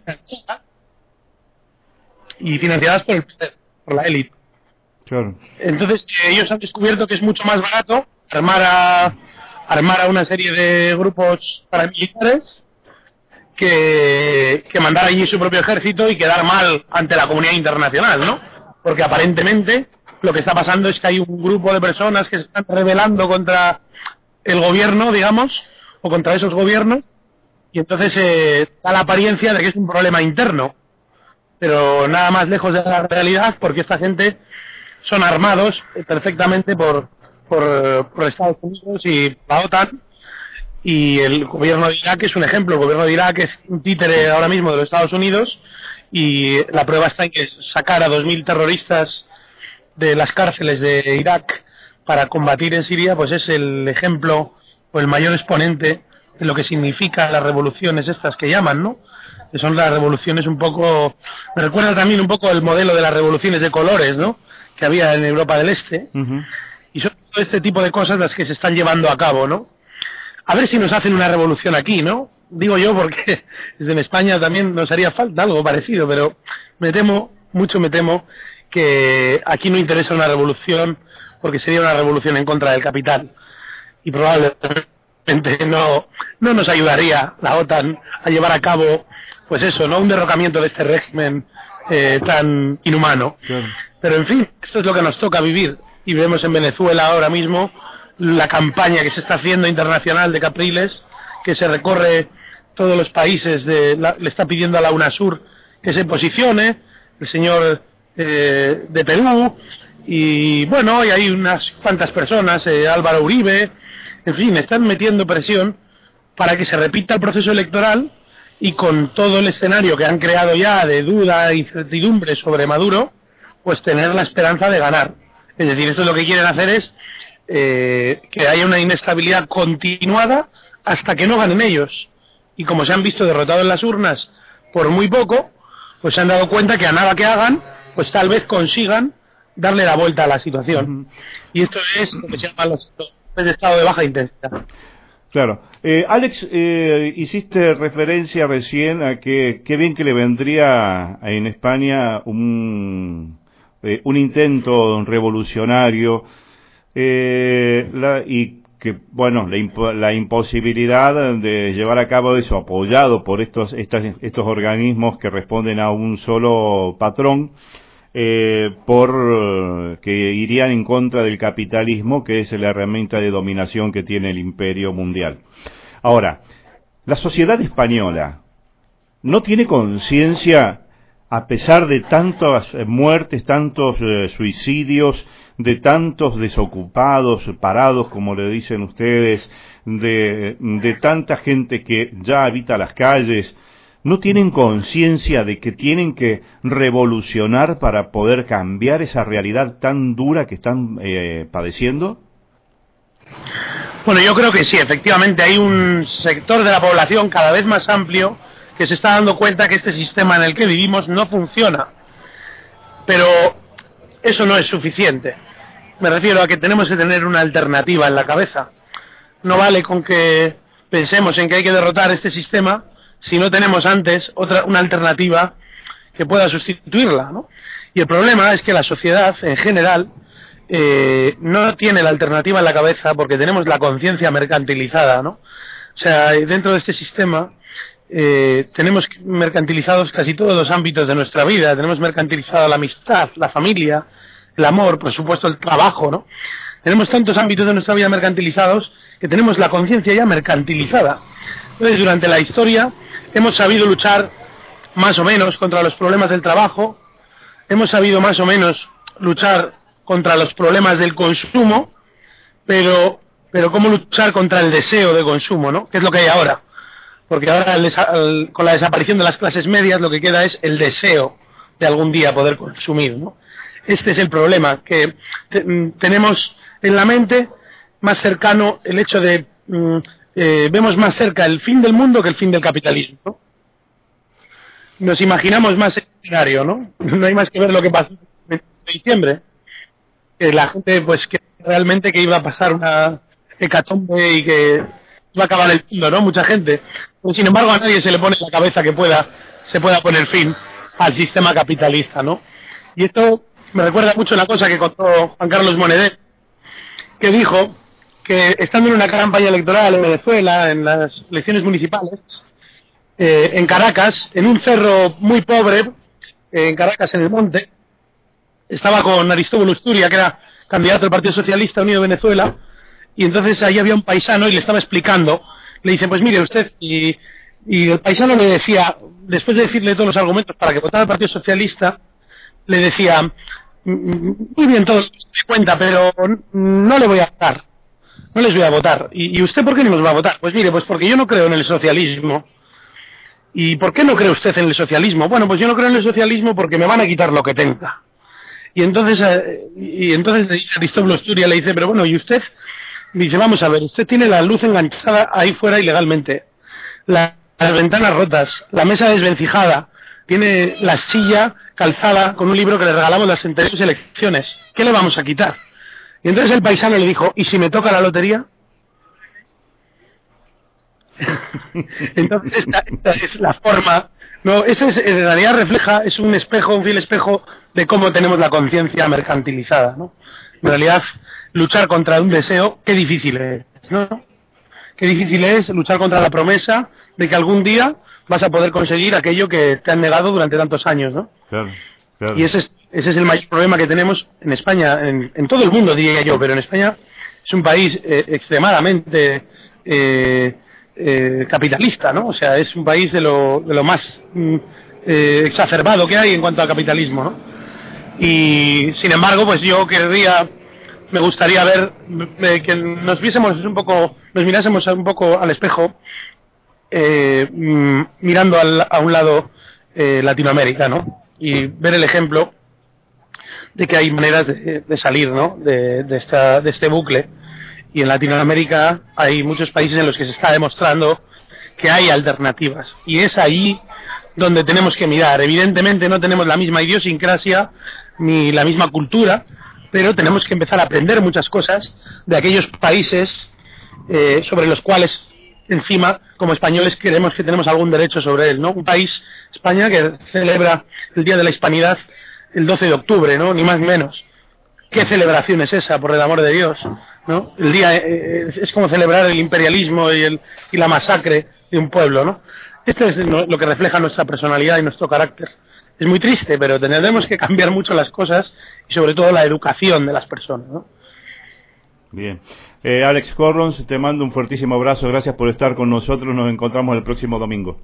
y financiadas por, el, por la élite. Claro. Entonces eh, ellos han descubierto que es mucho más barato armar a, armar a una serie de grupos paramilitares Que, que mandar allí su propio ejército y quedar mal ante la comunidad internacional, ¿no? Porque aparentemente lo que está pasando es que hay un grupo de personas que se están rebelando contra el gobierno, digamos, o contra esos gobiernos, y entonces eh, da la apariencia de que es un problema interno, pero nada más lejos de la realidad, porque esta gente son armados perfectamente por, por, por Estados Unidos y la OTAN, y el gobierno de Irak es un ejemplo. El gobierno de Irak es un títere ahora mismo de los Estados Unidos, y la prueba está en que sacar a dos mil terroristas de las cárceles de Irak para combatir en Siria, pues es el ejemplo o el mayor exponente de lo que significan las revoluciones estas que llaman, ¿no? Que son las revoluciones un poco... Me recuerda también un poco el modelo de las revoluciones de colores, ¿no?, que había en Europa del Este. Uh-huh. Y son todo este tipo de cosas las que se están llevando a cabo, ¿no? A ver si nos hacen una revolución aquí, ¿no? Digo yo porque desde en España también nos haría falta algo parecido, pero me temo, mucho me temo, que aquí no interesa una revolución, porque sería una revolución en contra del capital. Y probablemente no, no nos ayudaría la OTAN a llevar a cabo, pues eso, ¿no?, un derrocamiento de este régimen eh, tan inhumano. Claro. Pero en fin, esto es lo que nos toca vivir. Y vemos en Venezuela ahora mismo la campaña que se está haciendo internacional de Capriles, que se recorre todos los países, de la, le está pidiendo a la UNASUR que se posicione, el señor eh, de Perú, y bueno, y hay unas cuantas personas, eh, Álvaro Uribe, en fin, están metiendo presión para que se repita el proceso electoral, y con todo el escenario que han creado ya de duda e incertidumbre sobre Maduro, pues tener la esperanza de ganar. Es decir, esto es lo que quieren hacer es eh, que haya una inestabilidad continuada hasta que no ganen ellos. Y como se han visto derrotados en las urnas por muy poco, pues se han dado cuenta que a nada que hagan, pues tal vez consigan darle la vuelta a la situación. Uh-huh. Y esto es lo que se llama los, los de estado de baja intensidad. Claro. Eh, Alex, eh, hiciste referencia recién a que qué bien que le vendría en España un, eh, un intento revolucionario eh, la, y que, bueno, la, impo la imposibilidad de llevar a cabo eso apoyado por estos, estas, estos organismos que responden a un solo patrón, eh, por que irían en contra del capitalismo, que es la herramienta de dominación que tiene el imperio mundial. Ahora, la sociedad española no tiene conciencia, a pesar de tantas muertes, tantos eh, suicidios, de tantos desocupados, parados, como le dicen ustedes, de, de tanta gente que ya habita las calles, ¿no tienen conciencia de que tienen que revolucionar para poder cambiar esa realidad tan dura que están eh, padeciendo? Bueno, yo creo que sí, efectivamente hay un sector de la población cada vez más amplio que se está dando cuenta que este sistema en el que vivimos no funciona. Pero eso no es suficiente. Me refiero a que tenemos que tener una alternativa en la cabeza. No vale con que pensemos en que hay que derrotar este sistema si no tenemos antes otra una alternativa que pueda sustituirla, ¿no? Y el problema es que la sociedad en general eh, no tiene la alternativa en la cabeza porque tenemos la conciencia mercantilizada, ¿no? O sea, dentro de este sistema eh, tenemos mercantilizados casi todos los ámbitos de nuestra vida. Tenemos mercantilizada la amistad, la familia, el amor, por supuesto el trabajo, ¿no? Tenemos tantos ámbitos de nuestra vida mercantilizados que tenemos la conciencia ya mercantilizada. Entonces, durante la historia hemos sabido luchar más o menos contra los problemas del trabajo, hemos sabido más o menos luchar contra los problemas del consumo, pero pero cómo luchar contra el deseo de consumo, ¿no? Que es lo que hay ahora. Porque ahora el, el, con la desaparición de las clases medias lo que queda es el deseo de algún día poder consumir, ¿no? Este es el problema, que te, tenemos en la mente más cercano el hecho de mm, eh, vemos más cerca el fin del mundo que el fin del capitalismo, ¿no? Nos imaginamos más el escenario, ¿no? No hay más que ver lo que pasó en diciembre, que la gente pues que realmente que iba a pasar una hecatombe y que iba a acabar el mundo, ¿no? Mucha gente. Pero, sin embargo, a nadie se le pone en la cabeza que pueda se pueda poner fin al sistema capitalista, ¿no? Y esto me recuerda mucho a una cosa que contó Juan Carlos Moneder, que dijo que estando en una campaña electoral en Venezuela, en las elecciones municipales, eh, en Caracas, en un cerro muy pobre, eh, en Caracas, en el monte, estaba con Aristóbulo Usturia, que era candidato del Partido Socialista Unido de Venezuela, y entonces ahí había un paisano y le estaba explicando le dice, pues mire usted, y, y el paisano le decía, después de decirle todos los argumentos para que votara el Partido Socialista, le decía, muy bien todo se cuenta, pero no le voy a votar, no les voy a votar. ¿Y, y usted por qué no los va a votar? Pues mire, pues porque yo no creo en el socialismo. ¿Y por qué no cree usted en el socialismo? Bueno, pues yo no creo en el socialismo porque me van a quitar lo que tenga. Y entonces, eh, y entonces Aristóbulo Sturia le dice, pero bueno, ¿y usted? Dice, vamos a ver, usted tiene la luz enganchada ahí fuera ilegalmente, la, las ventanas rotas, la mesa desvencijada, tiene la silla calzada con un libro que le regalamos las anteriores elecciones. ¿Qué le vamos a quitar? Y entonces el paisano le dijo, ¿y si me toca la lotería? Entonces esta, esta es la forma, no, esta es, en realidad refleja, es un espejo, un fiel espejo de cómo tenemos la conciencia mercantilizada, ¿no? En realidad, luchar contra un deseo, qué difícil es, ¿no? Qué difícil es luchar contra la promesa de que algún día vas a poder conseguir aquello que te han negado durante tantos años, ¿no? Claro, claro. Y ese es, ese es el mayor problema que tenemos en España, en, en todo el mundo diría yo, pero en España es un país eh, extremadamente eh, eh, capitalista, ¿no? O sea, es un país de lo, de lo más mm, eh, exacerbado que hay en cuanto al capitalismo, ¿no? Y sin embargo, pues yo querría, me gustaría ver eh, que nos viésemos un poco, nos mirásemos un poco al espejo, eh, mm, mirando al, a un lado eh, Latinoamérica, ¿no? Y ver el ejemplo de que hay maneras de, de salir, ¿no? De, de, esta, de este bucle. Y en Latinoamérica hay muchos países en los que se está demostrando que hay alternativas. Y es ahí donde tenemos que mirar. Evidentemente no tenemos la misma idiosincrasia ni la misma cultura, pero tenemos que empezar a aprender muchas cosas de aquellos países eh, sobre los cuales encima como españoles creemos que tenemos algún derecho sobre él, ¿no? Un país, España, que celebra el Día de la Hispanidad el doce de octubre, ¿no? Ni más ni menos. ¿Qué celebración es esa, por el amor de Dios? ¿No? El día eh, es como celebrar el imperialismo y, el, y la masacre de un pueblo, ¿no? Esto es lo que refleja nuestra personalidad y nuestro carácter. Es muy triste, pero tendremos que cambiar mucho las cosas y sobre todo la educación de las personas, ¿no? Bien. Eh, Alex Corrons, te mando un fuertísimo abrazo, gracias por estar con nosotros, nos encontramos el próximo domingo.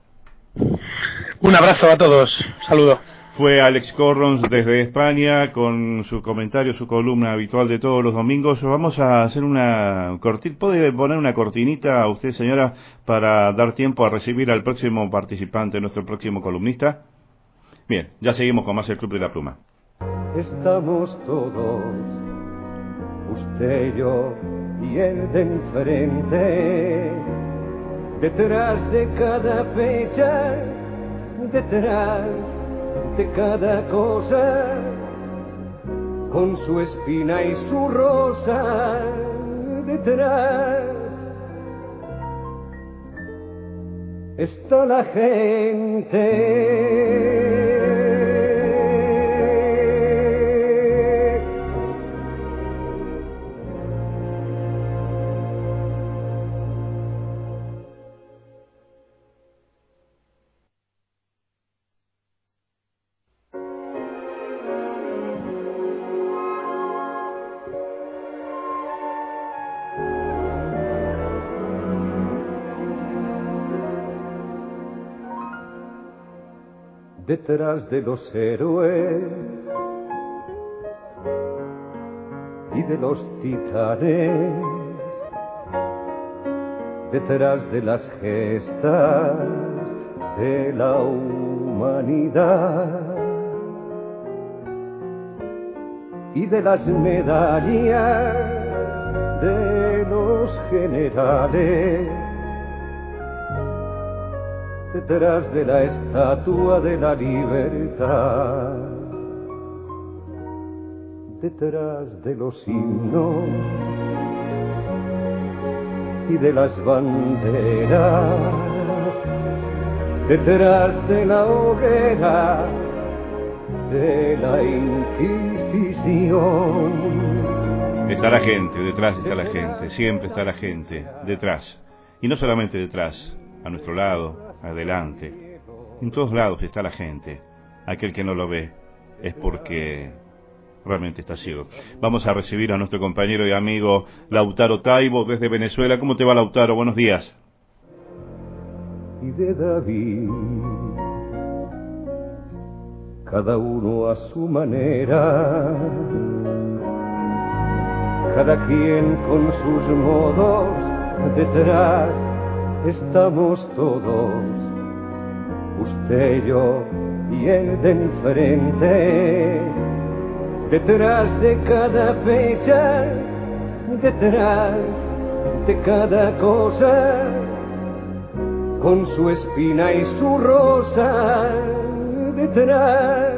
Un abrazo a todos, saludo. Fue Alex Corrons desde España con su comentario, su columna habitual de todos los domingos. Vamos a hacer una cortinita. ¿Puede poner una cortinita a usted, señora, para dar tiempo a recibir al próximo participante, nuestro próximo columnista? Bien, ya seguimos con más el Club de la Pluma. Estamos todos, usted, yo y el de enfrente, detrás de cada fecha, detrás de cada cosa, con su espina y su rosa detrás, está la gente. Detrás de los héroes y de los titanes, detrás de las gestas de la humanidad y de las medallas de los generales, detrás de la estatua de la libertad, detrás de los himnos y de las banderas, detrás de la hoguera de la Inquisición. Está la gente, detrás está la gente, siempre está la gente, detrás. Y no solamente detrás, a nuestro lado, adelante. En todos lados está la gente. Aquel que no lo ve es porque realmente está ciego. Vamos a recibir a nuestro compañero y amigo Lautaro Taibo desde Venezuela. ¿Cómo te va, Lautaro? Buenos días. y de David, cada uno a su manera, cada quien con sus modos, detrás estamos todos, usted, yo y el de enfrente, detrás de cada fecha, detrás de cada cosa, con su espina y su rosa, detrás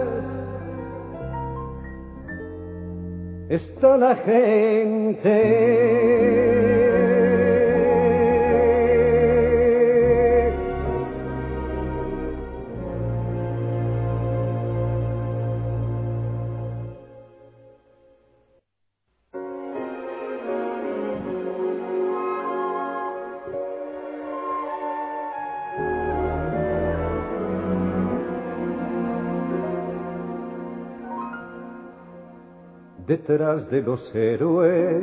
está la gente. Detrás de los héroes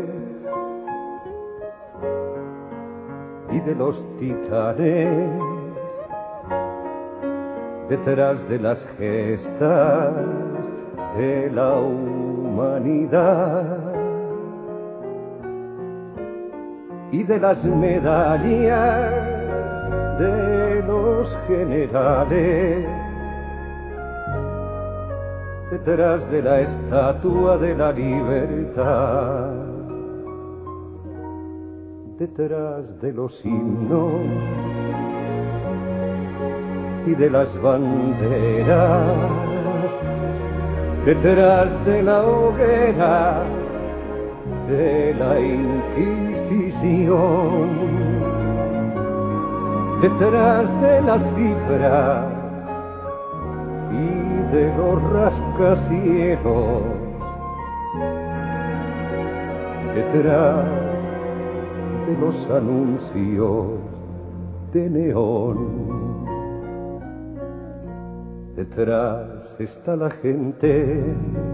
y de los titanes, detrás de las gestas de la humanidad y de las medallas de los generales, detrás de la estatua de la libertad, detrás de los himnos y de las banderas, detrás de la hoguera de la Inquisición, detrás de las cifras y de los rascacielos, detrás de los anuncios de neón, detrás está la gente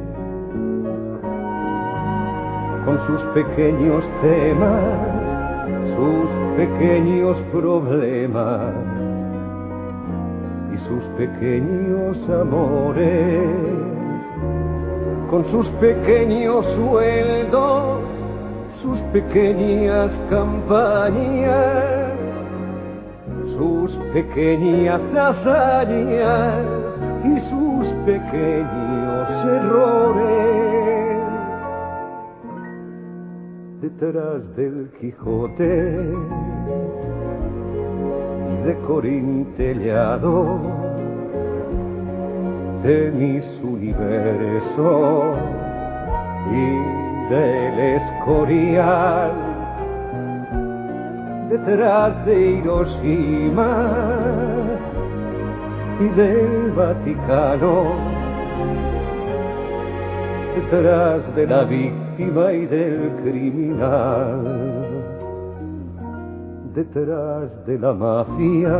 con sus pequeños temas, sus pequeños problemas y sus pequeños amores, con sus pequeños sueldos, sus pequeñas campañas, sus pequeñas hazañas y sus pequeños errores. Detrás del Quijote de Corín Tellado, de mis universos y del Escorial, detrás de Hiroshima y del Vaticano, detrás de la víctima y del criminal, detrás de la mafia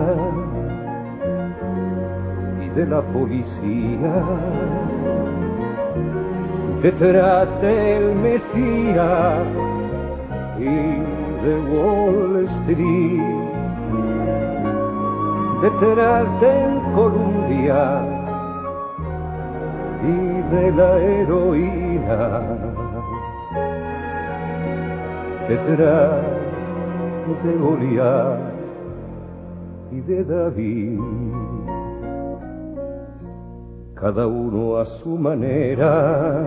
y de la policía, detrás del Mesías y de Wall Street, detrás del Columbia y de la heroína, detrás de Goliat y de David, cada uno a su manera,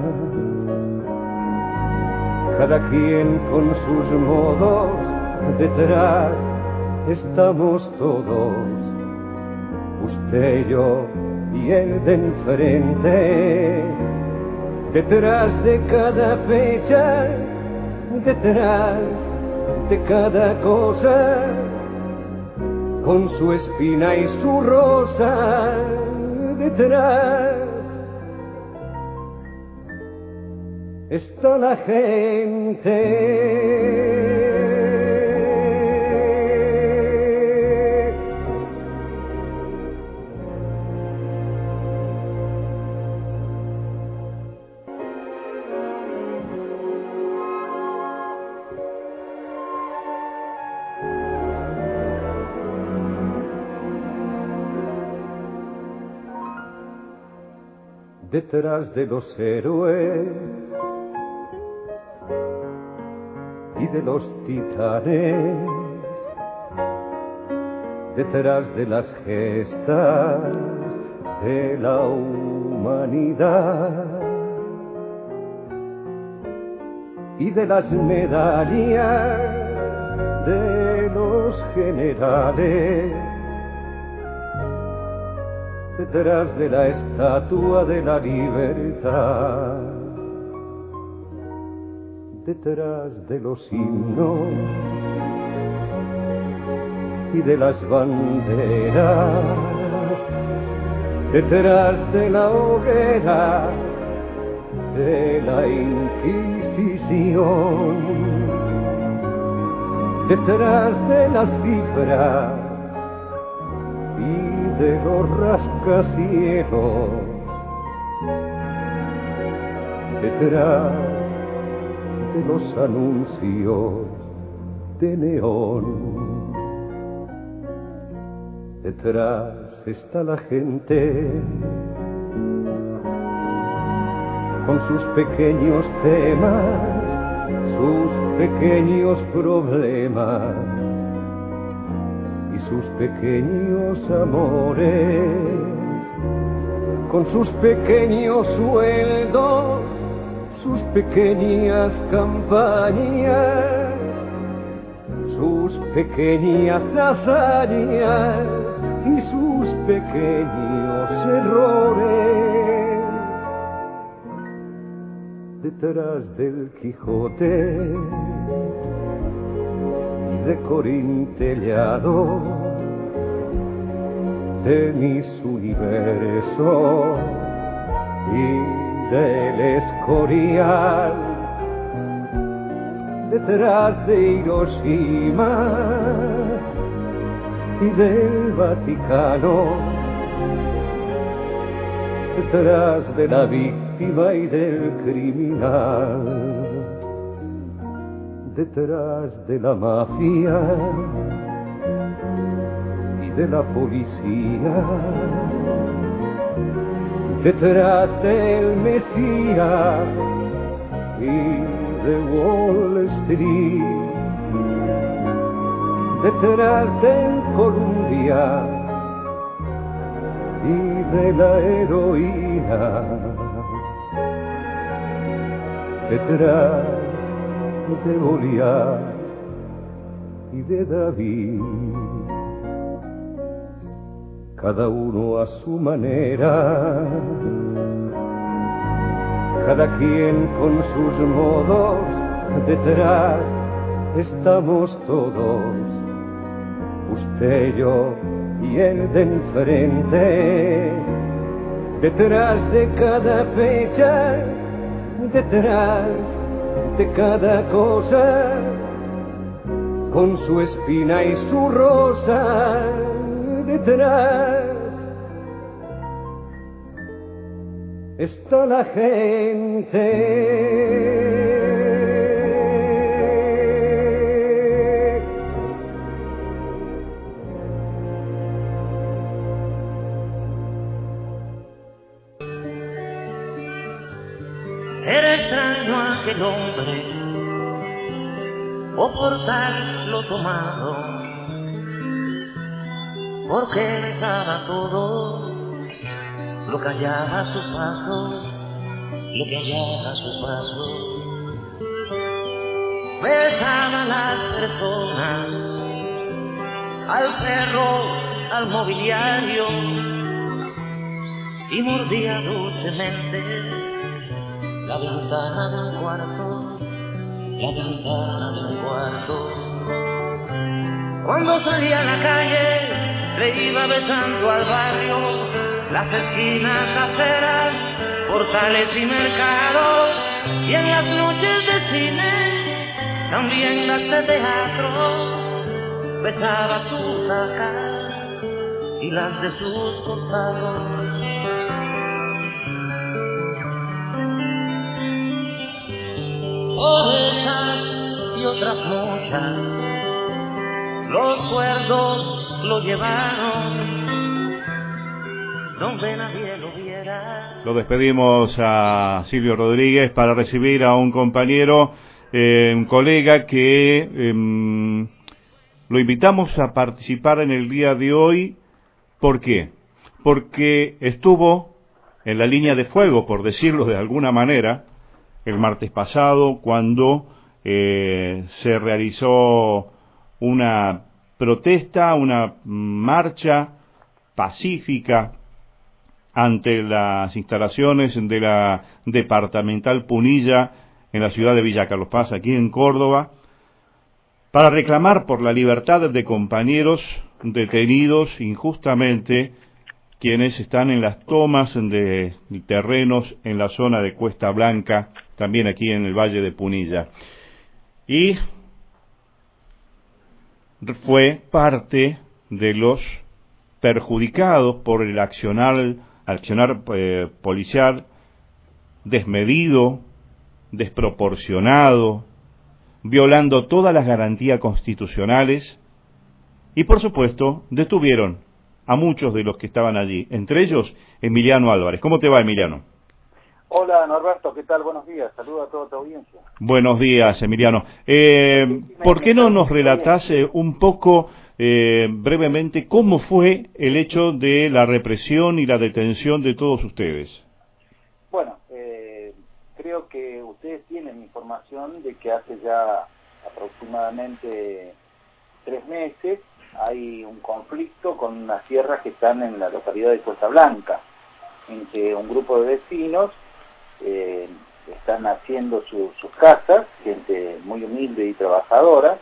cada quien con sus modos, detrás estamos todos, usted, yo y el de enfrente, detrás de cada fecha, detrás de cada cosa, con su espina y su rosa, detrás está la gente. detrás de los héroes y de los titanes, detrás de las gestas de la humanidad y de las medallas de los generales, detrás de la estatua de la libertad, detrás de los himnos y de las banderas, detrás de la hoguera de la Inquisición, detrás de las cifras y de los rascacielos, detrás de los anuncios de neón, detrás está la gente con sus pequeños temas, sus pequeños problemas y sus pequeños amores, con sus pequeños sueldos, sus pequeñas campañas, sus pequeñas hazañas y sus pequeños errores. Detrás del Quijote de Corintellado, de mis universos y del Escorial, detrás de Hiroshima y del Vaticano, detrás de la víctima y del criminal, detrás de la mafia y de la policía, detrás del Mesías y de Wall Street, detrás del Columbia y de la heroína, detrás de Goliat y de David, cada uno a su manera, cada quien con sus modos, detrás estamos todos, usted, yo y el de enfrente, detrás de cada fecha, detrás de cada cosa, con su espina y su rosa, detrás está la gente. Era extraño aquel hombre, o por tal lo tomado, porque besaba todo lo que hallaba a sus pasos, lo que hallaba a sus pasos. Besaba a las personas, al perro, al mobiliario, y mordía dulcemente la ventana de un cuarto, la ventana de un cuarto. Cuando salía a la calle, le iba besando al barrio, las esquinas, aceras, portales y mercados, y en las noches de cine, también las de teatro, besaba sus caras y las de sus costados. Por esas y otras muchas, los cuerdos lo llevaron, donde nadie lo viera. Lo despedimos a Silvio Rodríguez para recibir a un compañero, eh, un colega que eh, lo invitamos a participar en el día de hoy. ¿Por qué? Porque estuvo en la línea de fuego, por decirlo de alguna manera, el martes pasado, cuando eh, se realizó una protesta, una marcha pacífica ante las instalaciones de la departamental Punilla en la ciudad de Villa Carlos Paz, aquí en Córdoba, para reclamar por la libertad de compañeros detenidos injustamente, quienes están en las tomas de terrenos en la zona de Cuesta Blanca, también aquí en el Valle de Punilla. Y fue parte de los perjudicados por el accionar, accionar eh, policial desmedido, desproporcionado, violando todas las garantías constitucionales, y por supuesto detuvieron a muchos de los que estaban allí, entre ellos Emiliano Álvarez. ¿Cómo te va, Emiliano? Hola, Norberto, ¿qué tal? Buenos días, saludos a toda tu audiencia. Buenos días, Emiliano. Eh, ¿Por qué no nos relatás eh, un poco, eh, brevemente, cómo fue el hecho de la represión y la detención de todos ustedes? Bueno, eh, creo que ustedes tienen información de que hace ya aproximadamente tres meses hay un conflicto con unas tierras que están en la localidad de Cuesta Blanca, en que un grupo de vecinos eh, están haciendo su, sus casas, gente muy humilde y trabajadora,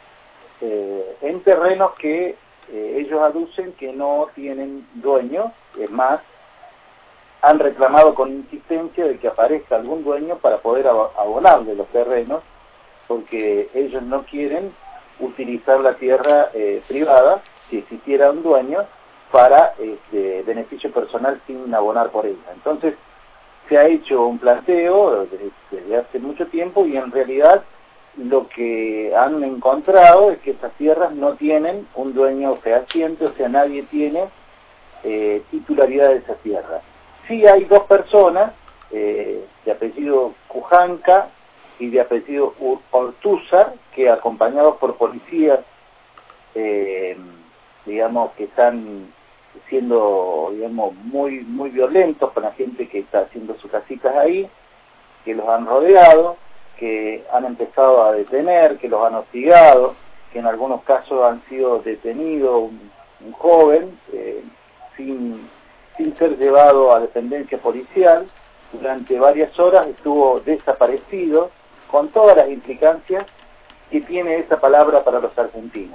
eh, en terrenos que eh, ellos aducen que no tienen dueño. Es más, han reclamado con insistencia de que aparezca algún dueño para poder abonarle los terrenos, porque ellos no quieren utilizar la tierra eh, privada, si existiera un dueño, para este, beneficio personal sin abonar por ella. Entonces se ha hecho un planteo desde, desde hace mucho tiempo, y en realidad lo que han encontrado es que esas tierras no tienen un dueño fehaciente, o sea, nadie tiene eh, titularidad de esa tierra. Sí hay dos personas eh, de apellido Cujanca y de apellido Ortúzar, que acompañados por policías, eh, digamos, que están siendo, digamos, muy muy violentos con la gente que está haciendo sus casitas ahí, que los han rodeado, que han empezado a detener, que los han hostigado, que en algunos casos han sido detenidos un, un joven eh, sin, sin ser llevado a dependencia policial. Durante varias horas estuvo desaparecido, con todas las implicancias que tiene esa palabra para los argentinos.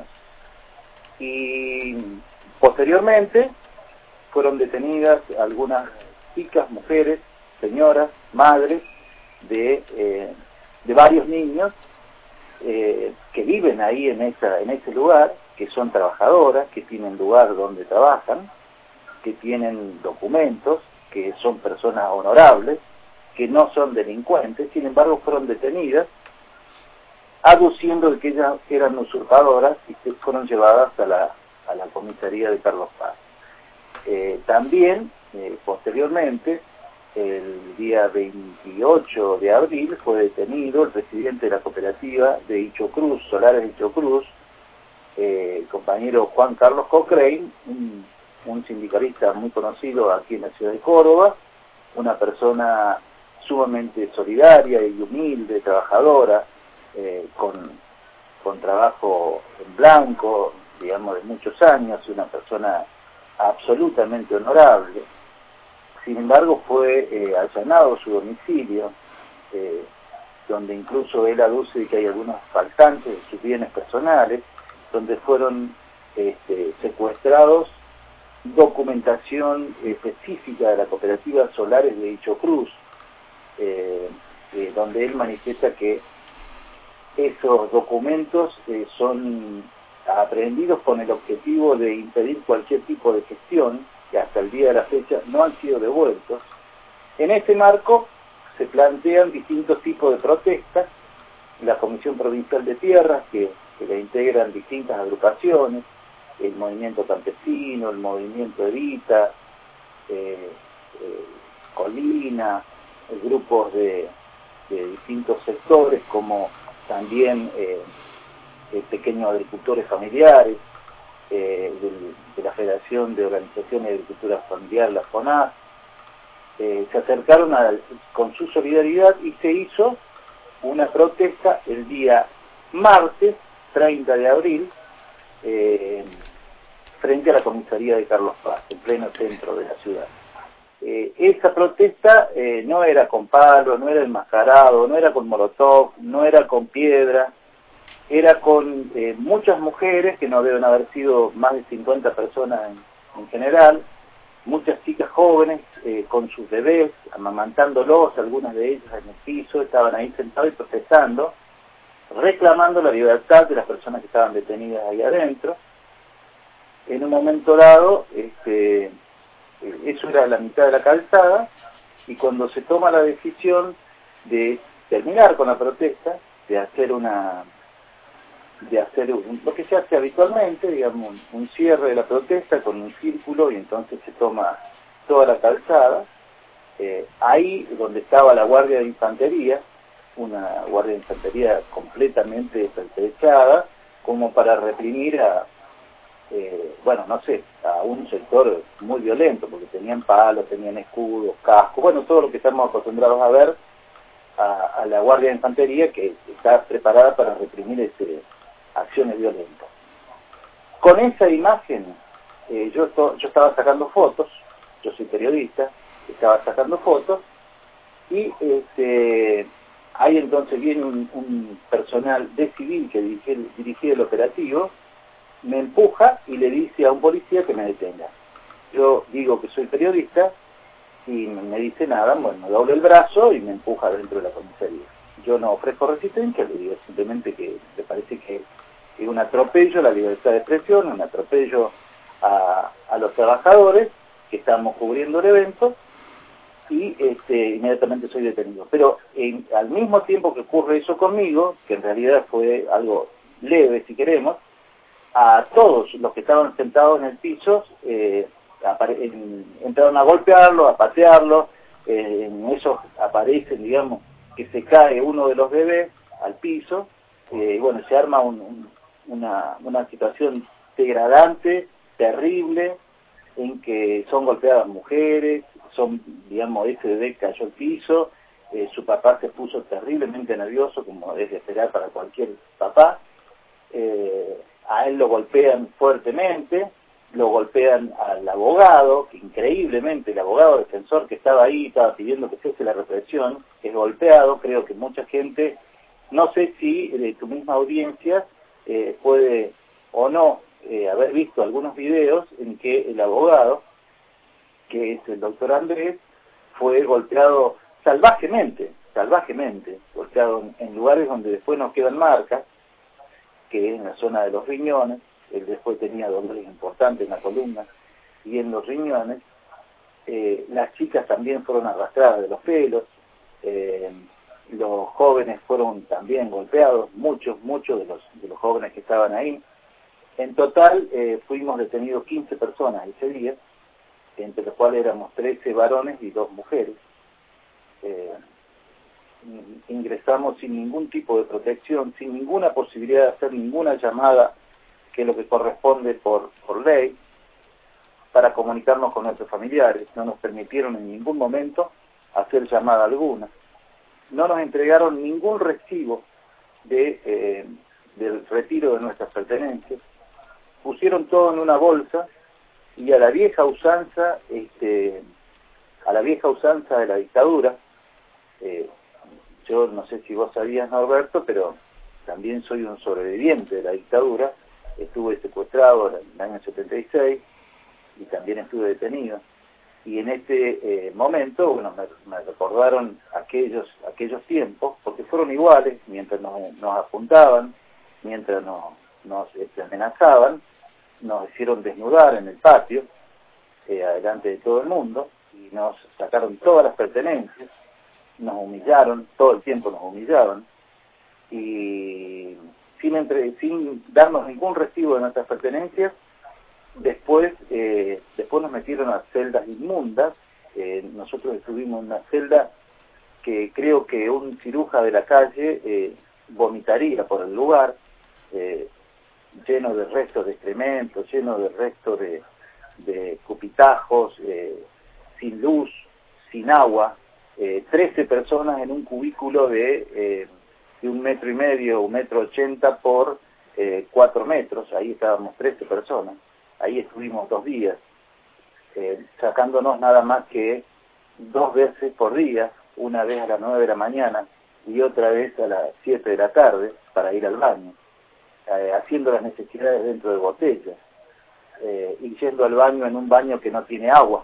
Y posteriormente fueron detenidas algunas chicas, mujeres, señoras, madres de, eh, de varios niños eh, que viven ahí en, esa, en ese lugar, que son trabajadoras, que tienen lugar donde trabajan, que tienen documentos, que son personas honorables, que no son delincuentes. Sin embargo fueron detenidas aduciendo de que ellas eran usurpadoras y que fueron llevadas a la, a la comisaría de Carlos Paz. Eh, también, eh, posteriormente, el día veintiocho de abril fue detenido el presidente de la cooperativa de Ichocruz, Solares de Ichocruz, eh, el compañero Juan Carlos Cochrane, un, un sindicalista muy conocido aquí en la ciudad de Córdoba, una persona sumamente solidaria y humilde, trabajadora, eh, con, con trabajo en blanco, digamos, de muchos años, una persona absolutamente honorable. Sin embargo, fue eh, allanado su domicilio, eh, donde incluso él aduce de que hay algunos faltantes de sus bienes personales, donde fueron este, secuestrados documentación específica de la cooperativa Solares de Ichocruz, eh, eh, donde él manifiesta que esos documentos eh, son aprehendidos con el objetivo de impedir cualquier tipo de gestión, que hasta el día de la fecha no han sido devueltos. En ese marco se plantean distintos tipos de protestas. La Comisión Provincial de Tierras, que, que la integran distintas agrupaciones, el Movimiento Campesino, el Movimiento Evita, eh, eh, Colina, eh, grupos de, de distintos sectores, como también eh, eh, pequeños agricultores familiares, eh, del, de la Federación de Organizaciones de Agricultura Familiar, la FONAS, eh, se acercaron a, con su solidaridad y se hizo una protesta el día martes treinta de abril eh, frente a la comisaría de Carlos Paz, en pleno centro de la ciudad. Eh, esa protesta eh, no era con palo, no era enmascarado, no era con molotov, no era con piedra, era con eh, muchas mujeres, que no deben haber sido más de cincuenta personas en, en general, muchas chicas jóvenes eh, con sus bebés, amamantándolos, algunas de ellas en el piso, estaban ahí sentados y protestando, reclamando la libertad de las personas que estaban detenidas ahí adentro. En un momento dado, este, eso era la mitad de la calzada, y cuando se toma la decisión de terminar con la protesta, de hacer una de hacer un, lo que se hace habitualmente, digamos, un, un cierre de la protesta con un círculo, y entonces se toma toda la calzada, eh, ahí donde estaba la Guardia de Infantería, una Guardia de Infantería completamente pertrechada, como para reprimir a, eh, bueno, no sé, a un sector muy violento, porque tenían palos, tenían escudos, cascos, bueno, todo lo que estamos acostumbrados a ver a, a la Guardia de Infantería, que está preparada para reprimir ese acciones violentas. Con esa imagen, eh, yo, to, yo estaba sacando fotos, yo soy periodista, estaba sacando fotos, y este, ahí entonces viene un, un personal de civil que dirigía, dirigía el operativo, me empuja y le dice a un policía que me detenga. Yo digo que soy periodista, y me dice nada, bueno, me doble el brazo y me empuja dentro de la comisaría. Yo no ofrezco resistencia, le digo simplemente que me parece que es un atropello a la libertad de expresión, un atropello a, a los trabajadores que estamos cubriendo el evento, y este, inmediatamente soy detenido. Pero en, al mismo tiempo que ocurre eso conmigo, que en realidad fue algo leve si queremos, a todos los que estaban sentados en el piso eh, apare en, entraron a golpearlo, a patearlo, eh, en eso aparecen, digamos, que se cae uno de los bebés al piso, eh, y bueno, se arma un, un, una, una situación degradante, terrible, en que son golpeadas mujeres, son, digamos, ese bebé cayó al piso, eh, su papá se puso terriblemente nervioso, como es de esperar para cualquier papá, eh, a él lo golpean fuertemente, lo golpean al abogado, que increíblemente el abogado defensor que estaba ahí, estaba pidiendo que cese la represión, es golpeado. Creo que mucha gente, no sé si de tu misma audiencia eh, puede o no eh, haber visto algunos videos en que el abogado, que es el doctor Andrés, fue golpeado salvajemente, salvajemente, golpeado en, en lugares donde después nos quedan marcas, que es en la zona de los riñones. Él después tenía dolores importantes en la columna y en los riñones. Eh, las chicas también fueron arrastradas de los pelos, eh, los jóvenes fueron también golpeados, muchos, muchos de los, de los jóvenes que estaban ahí. En total eh, fuimos detenidos quince personas ese día, entre los cuales éramos trece varones y dos mujeres. Eh, ingresamos sin ningún tipo de protección, sin ninguna posibilidad de hacer ninguna llamada, que es lo que corresponde por, por ley, para comunicarnos con nuestros familiares. No nos permitieron en ningún momento hacer llamada alguna. No nos entregaron ningún recibo de, eh, del retiro de nuestras pertenencias. Pusieron todo en una bolsa, y a la vieja usanza, este, a la vieja usanza de la dictadura, eh, yo no sé si vos sabías, Norberto, pero también soy un sobreviviente de la dictadura. Estuve secuestrado en el año setenta y seis y también estuve detenido. Y en este eh, momento, bueno, me, me recordaron aquellos aquellos tiempos, porque fueron iguales, mientras nos, nos apuntaban, mientras nos, nos este, amenazaban, nos hicieron desnudar en el patio, eh, adelante de todo el mundo, y nos sacaron todas las pertenencias, nos humillaron, todo el tiempo nos humillaban, y sin, entre, sin darnos ningún recibo de nuestras pertenencias, después, eh, después nos metieron a celdas inmundas. Eh, nosotros estuvimos en una celda que creo que un ciruja de la calle eh, vomitaría por el lugar, eh, lleno de restos de excrementos, lleno de restos de, de escupitajos, eh, sin luz, sin agua, eh, trece personas en un cubículo de, eh, de un metro y medio, un metro ochenta por eh, cuatro metros, ahí estábamos trece personas, ahí estuvimos dos días, eh, sacándonos nada más que dos veces por día, una vez a las nueve de la mañana y otra vez a las siete de la tarde para ir al baño, eh, haciendo las necesidades dentro de botellas, eh, y yendo al baño en un baño que no tiene agua.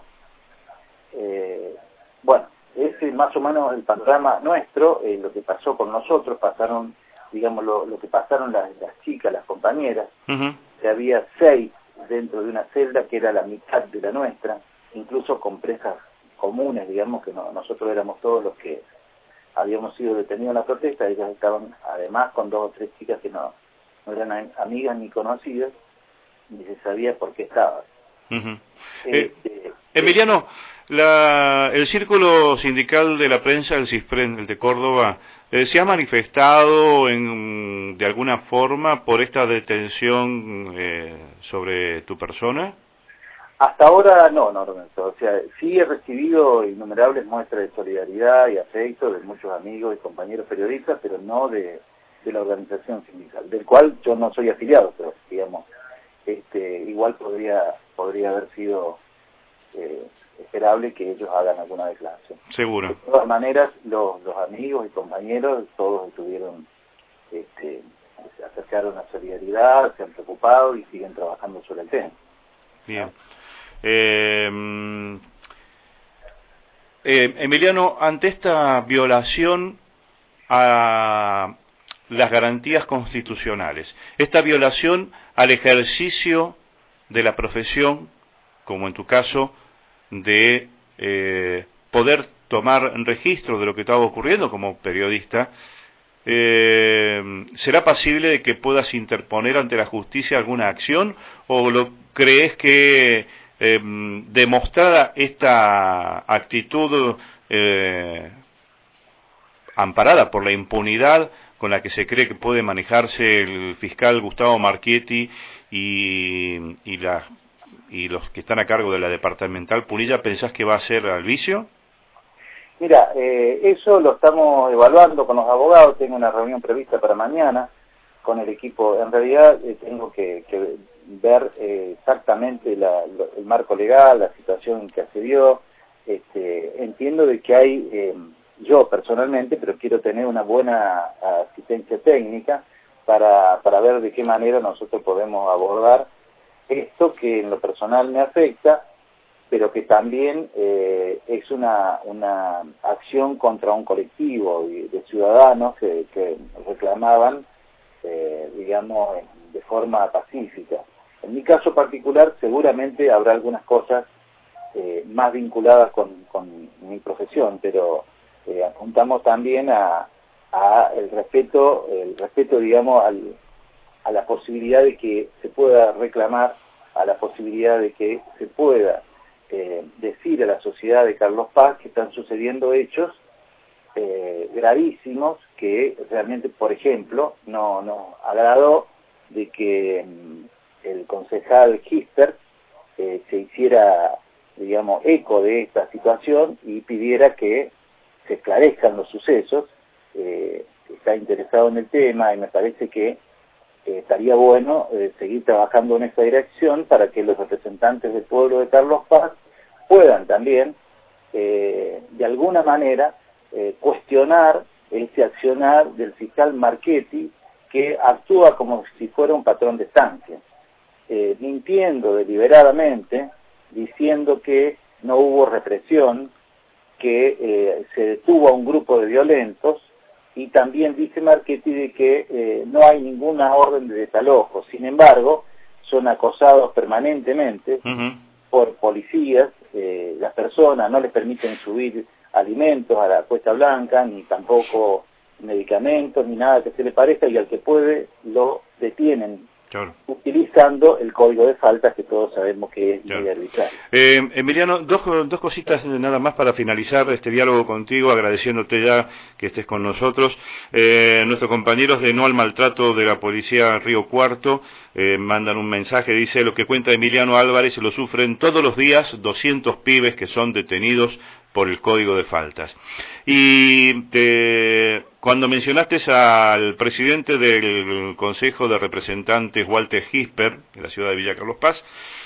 Eh, bueno, ese es más o menos el panorama nuestro, eh, lo que pasó con nosotros, pasaron, digamos, lo, lo que pasaron las, las chicas, las compañeras, Uh-huh. que había seis dentro de una celda que era la mitad de la nuestra, incluso con presas comunes, digamos, que no, nosotros éramos todos los que habíamos sido detenidos en la protesta, ellas estaban además con dos o tres chicas que no, no eran amigas ni conocidas, ni se sabía por qué estaban. Uh-huh. Este, eh, Emiliano, la, el Círculo Sindical de la Prensa, el CISPREN, el de Córdoba, eh, ¿se ha manifestado en, de alguna forma por esta detención eh, sobre tu persona? Hasta ahora no, no, Lorenzo. O sea, sí he recibido innumerables muestras de solidaridad y afecto de muchos amigos y compañeros periodistas, pero no de, de la organización sindical, del cual yo no soy afiliado, pero digamos, este, igual podría podría haber sido eh, esperable que ellos hagan alguna declaración. Seguro. De todas maneras, los, los amigos y compañeros todos estuvieron, este, se acercaron a solidaridad, se han preocupado y siguen trabajando sobre el tema. Bien. Eh, eh, Emiliano, ante esta violación a las garantías constitucionales, esta violación al ejercicio de la profesión, como en tu caso, de eh, poder tomar registro de lo que estaba ocurriendo como periodista, eh, ¿será posible de que puedas interponer ante la justicia alguna acción o lo crees que eh, demostrada esta actitud eh, amparada por la impunidad con la que se cree que puede manejarse el fiscal Gustavo Marchetti y, y, la, y los que están a cargo de la departamental Punilla, pensás que va a ser al vicio? Mira, eh, eso lo estamos evaluando con los abogados, tengo una reunión prevista para mañana con el equipo. En realidad eh, tengo que, que ver eh, exactamente la, lo, el marco legal, la situación que se dio. Este, entiendo de que hay, eh, yo personalmente, pero quiero tener una buena asistencia técnica para, para ver de qué manera nosotros podemos abordar esto que en lo personal me afecta, pero que también eh, es una, una acción contra un colectivo de, de ciudadanos que, que reclamaban, eh, digamos, de forma pacífica. En mi caso particular, seguramente habrá algunas cosas eh, más vinculadas con, con mi profesión, pero eh, apuntamos también a, a el respeto, el respeto, digamos, al, a la posibilidad de que se pueda reclamar, a la posibilidad de que se pueda Eh, decir a la sociedad de Carlos Paz que están sucediendo hechos eh, gravísimos que realmente, por ejemplo, no nos agradó de que mm, el concejal Gister eh, se hiciera, digamos, eco de esta situación y pidiera que se esclarezcan los sucesos. Eh, está interesado en el tema y me parece que Eh, estaría bueno eh, seguir trabajando en esa dirección para que los representantes del pueblo de Carlos Paz puedan también, eh, de alguna manera, eh, cuestionar ese accionar del fiscal Marchetti, que actúa como si fuera un patrón de estancia, eh, mintiendo deliberadamente, diciendo que no hubo represión, que eh, se detuvo a un grupo de violentos. Y también dice Marchetti de que eh, no hay ninguna orden de desalojo. Sin embargo, son acosados permanentemente uh-huh. por policías. Eh, las personas no les permiten subir alimentos a la Cuesta Blanca, ni tampoco medicamentos, ni nada que se le parezca, y al que puede lo detienen Claro. Utilizando el código de faltas que todos sabemos que es Claro. muy arbitrario. Eh, Emiliano, dos, dos cositas nada más para finalizar este diálogo contigo, agradeciéndote ya que estés con nosotros. Eh, nuestros compañeros de No al Maltrato de la Policía Río Cuarto eh, mandan un mensaje, dice: lo que cuenta Emiliano Álvarez lo sufren todos los días doscientos pibes que son detenidos por el código de faltas. Y te, cuando mencionaste al presidente del Consejo de Representantes, Walter Gisper, de la ciudad de Villa Carlos Paz,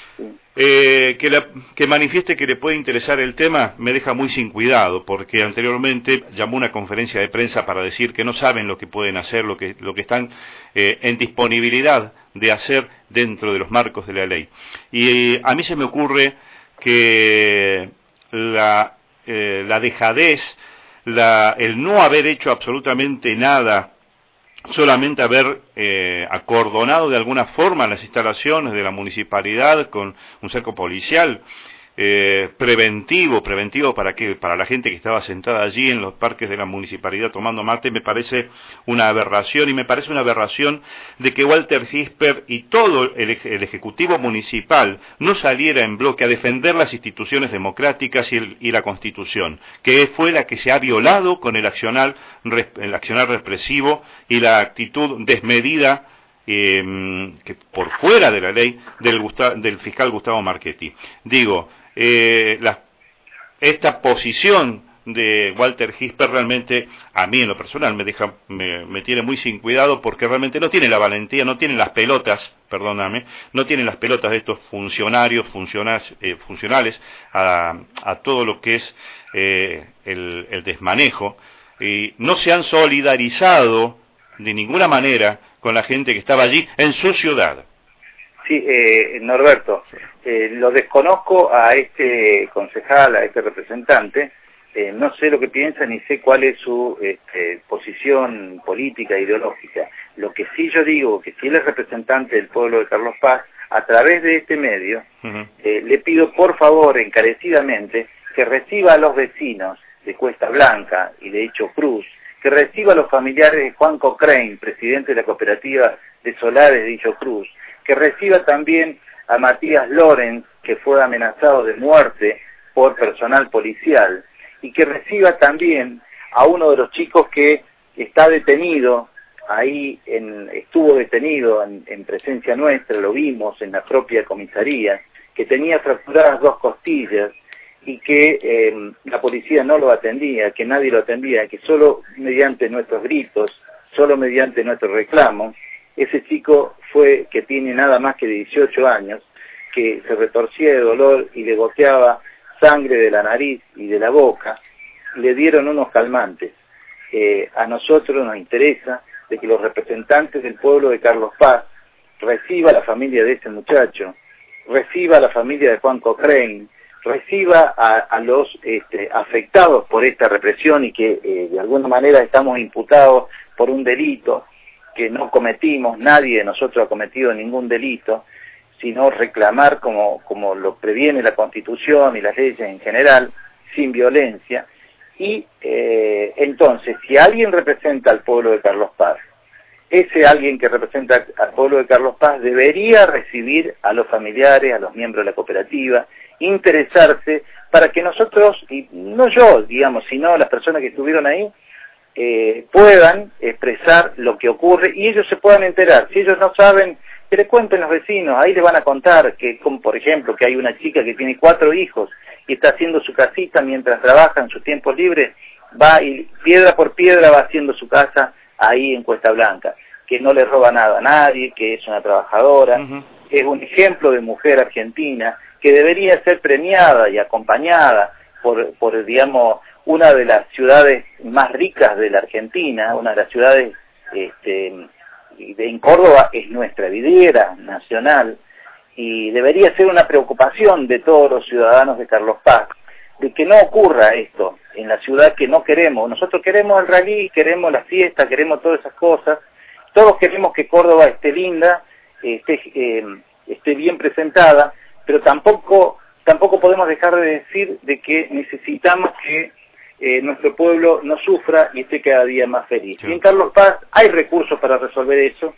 eh, que, la, que manifieste que le puede interesar el tema, me deja muy sin cuidado, porque anteriormente llamó una conferencia de prensa para decir que no saben lo que pueden hacer, lo que, lo que están eh, en disponibilidad de hacer dentro de los marcos de la ley. Y eh, a mí se me ocurre que la Eh, la dejadez, la, el no haber hecho absolutamente nada, solamente haber eh, acordonado de alguna forma las instalaciones de la municipalidad con un cerco policial eh, preventivo, preventivo para que para la gente que estaba sentada allí en los parques de la municipalidad tomando mate, me parece una aberración, y me parece una aberración de que Walter Gisper y todo el, el Ejecutivo Municipal no saliera en bloque a defender las instituciones democráticas y, el, y la Constitución, que fue la que se ha violado con el accionar, el accionar represivo y la actitud desmedida eh, que por fuera de la ley del, Gusta, del fiscal Gustavo Marchetti. Digo, eh, la, esta posición de Walter Gisper realmente a mí en lo personal me deja me, me tiene muy sin cuidado, porque realmente no tiene la valentía, no tiene las pelotas, perdóname, no tiene las pelotas de estos funcionarios funcionas, eh, funcionales a, a todo lo que es eh, el, el desmanejo, y no se han solidarizado de ninguna manera con la gente que estaba allí en su ciudad. Sí, eh, Norberto, eh, lo desconozco a este concejal, a este representante, eh, no sé lo que piensa ni sé cuál es su este, posición política, ideológica. Lo que sí yo digo, que si él es representante del pueblo de Carlos Paz, a través de este medio, uh-huh. eh, le pido por favor, encarecidamente, que reciba a los vecinos de Cuesta Blanca y de Hecho Cruz, que reciba a los familiares de Juan Cochrane, presidente de la cooperativa de solares de Hecho Cruz, que reciba también a Matías Lorenz, que fue amenazado de muerte por personal policial, y que reciba también a uno de los chicos que está detenido, ahí en, estuvo detenido en, en presencia nuestra, lo vimos en la propia comisaría, que tenía fracturadas dos costillas y que eh, la policía no lo atendía, que nadie lo atendía, que solo mediante nuestros gritos, solo mediante nuestro reclamo, ese chico fue, que tiene nada más que dieciocho años, que se retorcía de dolor y le goteaba sangre de la nariz y de la boca, le dieron unos calmantes. Eh, a nosotros nos interesa de que los representantes del pueblo de Carlos Paz reciba a la familia de ese muchacho, reciba a la familia de Juan Cochrane, reciba a, a los este, afectados por esta represión y que eh, de alguna manera estamos imputados por un delito que no cometimos, nadie de nosotros ha cometido ningún delito, sino reclamar como, como lo previene la Constitución y las leyes en general, sin violencia. Y eh, entonces, si alguien representa al pueblo de Carlos Paz, ese alguien que representa al pueblo de Carlos Paz debería recibir a los familiares, a los miembros de la cooperativa, interesarse para que nosotros, y no yo, digamos, sino las personas que estuvieron ahí, eh, puedan expresar lo que ocurre y ellos se puedan enterar. Si ellos no saben, que le cuenten los vecinos, ahí les van a contar que, como por ejemplo, que hay una chica que tiene cuatro hijos y está haciendo su casita mientras trabaja en sus tiempos libres, va y piedra por piedra va haciendo su casa ahí en Cuesta Blanca, que no le roba nada a nadie, que es una trabajadora, uh-huh. es un ejemplo de mujer argentina que debería ser premiada y acompañada por, por, digamos, una de las ciudades más ricas de la Argentina, una de las ciudades, este, en Córdoba es nuestra vidriera nacional, y debería ser una preocupación de todos los ciudadanos de Carlos Paz, de que no ocurra esto en la ciudad que no queremos. Nosotros queremos el rally, queremos la fiesta, queremos todas esas cosas, todos queremos que Córdoba esté linda, esté, eh, esté bien presentada, pero tampoco tampoco podemos dejar de decir de que necesitamos que eh, nuestro pueblo no sufra y esté cada día más feliz. Sí. Y en Carlos Paz hay recursos para resolver eso,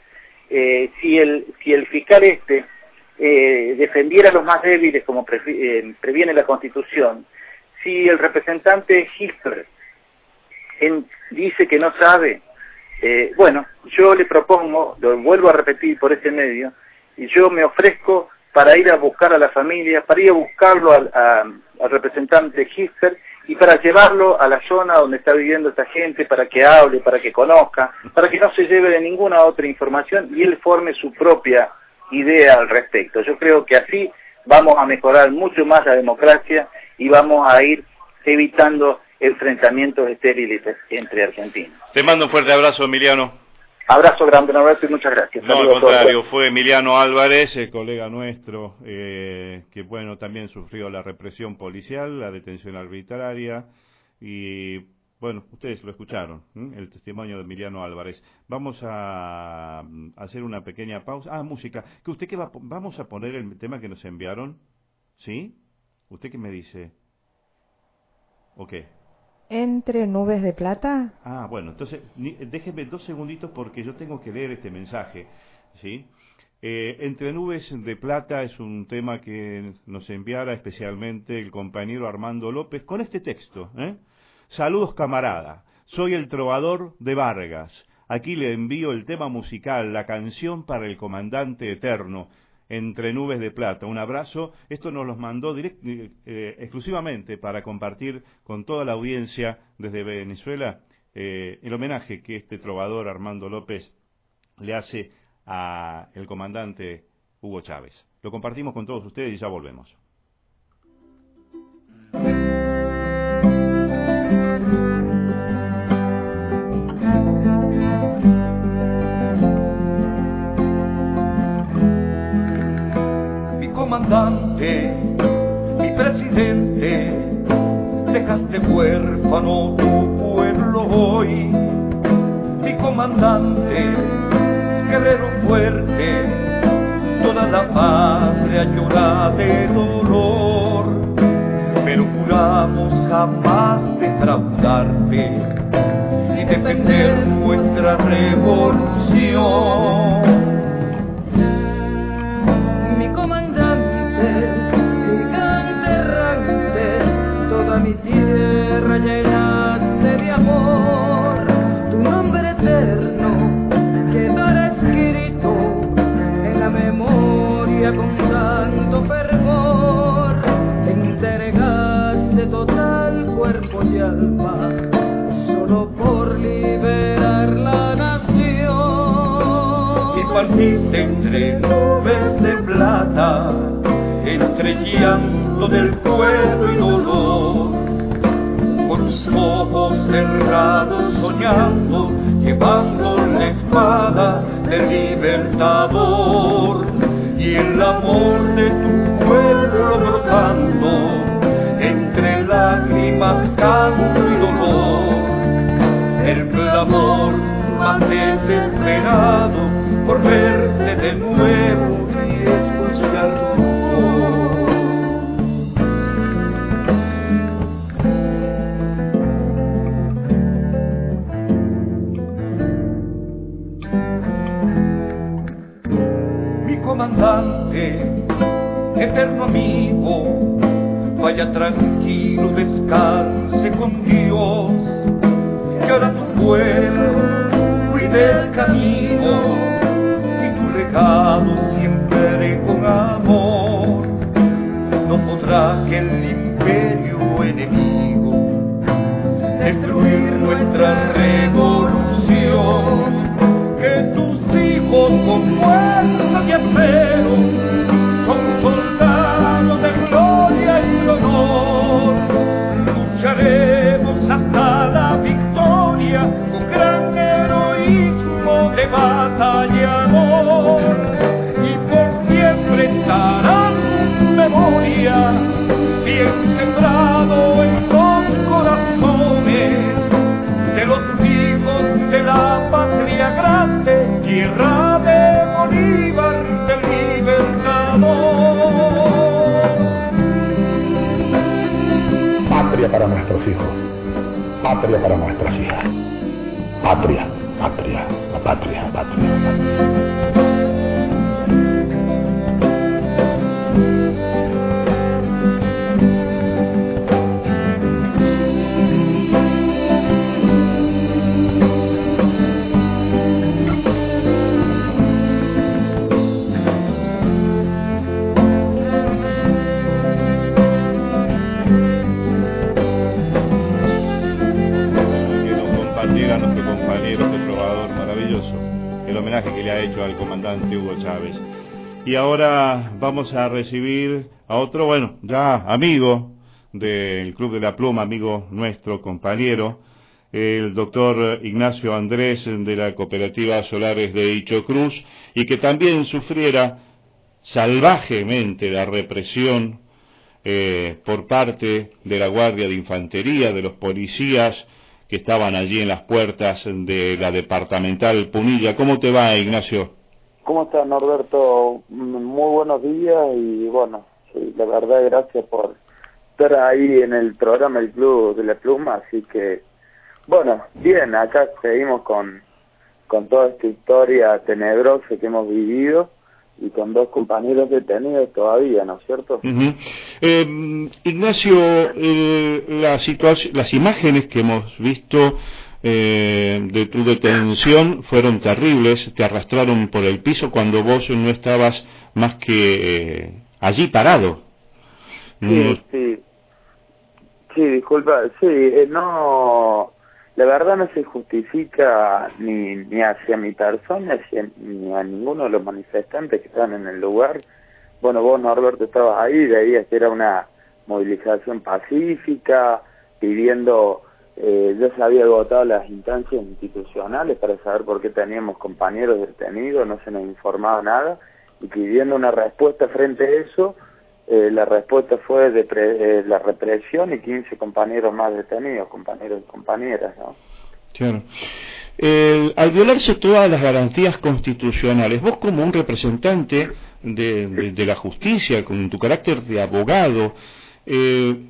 eh, si el si el fiscal este eh, defendiera a los más débiles como pre, eh, previene la Constitución, si el representante Hitler en, dice que no sabe, eh, bueno, yo le propongo, lo vuelvo a repetir por este medio, y yo me ofrezco para ir a buscar a la familia, para ir a buscarlo al, a, al representante Hitler y para llevarlo a la zona donde está viviendo esta gente, para que hable, para que conozca, para que no se lleve de ninguna otra información y él forme su propia idea al respecto. Yo creo que así vamos a mejorar mucho más la democracia y vamos a ir evitando enfrentamientos estériles entre argentinos. Te mando un fuerte abrazo, Emiliano. Abrazo grande, un abrazo y muchas gracias. No, al contrario, fue Emiliano Álvarez, el colega nuestro, eh, que bueno, también sufrió la represión policial, la detención arbitraria, y bueno, ustedes lo escucharon, ¿eh? El testimonio de Emiliano Álvarez. Vamos a, a hacer una pequeña pausa. Ah, música. ¿Que usted qué va? ¿Vamos a poner el tema que nos enviaron? ¿Sí? ¿Usted qué me dice? ¿O qué? ¿Entre nubes de plata? Ah, bueno, entonces ni, déjeme dos segunditos porque yo tengo que leer este mensaje, ¿sí? Eh, Entre nubes de plata es un tema que nos enviara especialmente el compañero Armando López con este texto, ¿eh? Saludos, camarada, soy el trovador de Vargas. Aquí le envío el tema musical, la canción para el comandante eterno, Entre nubes de plata. Un abrazo. Esto nos los mandó direct, eh, exclusivamente para compartir con toda la audiencia desde Venezuela eh, el homenaje que este trovador Armando López le hace a el comandante Hugo Chávez. Lo compartimos con todos ustedes y ya volvemos. Comandante, mi presidente, dejaste huérfano tu pueblo hoy. Mi comandante, guerrero fuerte, toda la patria llora de dolor. Pero juramos jamás defraudarte y defender nuestra revolución. Mi tierra llenaste de amor, tu nombre eterno quedará escrito en la memoria con tanto fervor. Te entregaste total cuerpo y alma solo por liberar la nación. Y partiste entre nubes de plata, entre llanto del pueblo y dolor, con tus ojos cerrados soñando, llevando la espada del libertador, y el amor de tu pueblo brotando, entre lágrimas, canto y dolor, el clamor más desesperado por verte de nuevo y escuchar tu voz. Comandante, eterno amigo, vaya tranquilo, descanse con Dios, que ahora tu pueblo cuide el camino y tu recado siempre con amor. No podrá que el imperio enemigo destruir nuestra revolución, que tus hijos con fuerza y acero son soldados de gloria y honor. Lucharemos hasta la victoria con gran heroísmo de batallador, y por siempre estará tu memoria bien sembrado en los corazones de los hijos de la patria grande, tierra de Bolívar, del libertador. Patria para nuestros hijos, patria para nuestras hijas, patria, patria, la patria, patria, patria. comandante Hugo Chávez. Y ahora vamos a recibir a otro, bueno, ya amigo del Club de la Pluma, amigo nuestro, compañero, el doctor Ignacio Andrés de la Cooperativa Solares de Ichocruz, y que también sufriera salvajemente la represión eh, por parte de la Guardia de Infantería, de los policías que estaban allí en las puertas de la departamental Punilla. ¿Cómo te va, Ignacio? ¿Cómo estás, Norberto? Muy buenos días y bueno, sí, la verdad, gracias por estar ahí en el programa del Club de la Pluma, así que bueno, bien, acá seguimos con, con toda esta historia tenebrosa que hemos vivido y con dos compañeros detenidos todavía, ¿no es cierto? Uh-huh. eh, Ignacio, eh, la situación, las imágenes que hemos visto eh, de tu detención fueron terribles, te arrastraron por el piso cuando vos no estabas más que eh, allí parado. Sí, no... sí, sí, disculpa, sí, eh, no... La verdad no se justifica ni, ni hacia mi persona, hacia, ni a ninguno de los manifestantes que estaban en el lugar. Bueno, vos, Norberto, estabas ahí, veías que era una movilización pacífica, pidiendo, eh, ya se había agotado las instancias institucionales para saber por qué teníamos compañeros detenidos, no se nos informaba nada, y pidiendo una respuesta frente a eso. Eh, la respuesta fue de pre, eh, la represión y quince compañeros más detenidos, compañeros y compañeras, ¿no? Claro. Eh, al violarse todas las garantías constitucionales, vos como un representante de, de, de la justicia, con tu carácter de abogado, eh,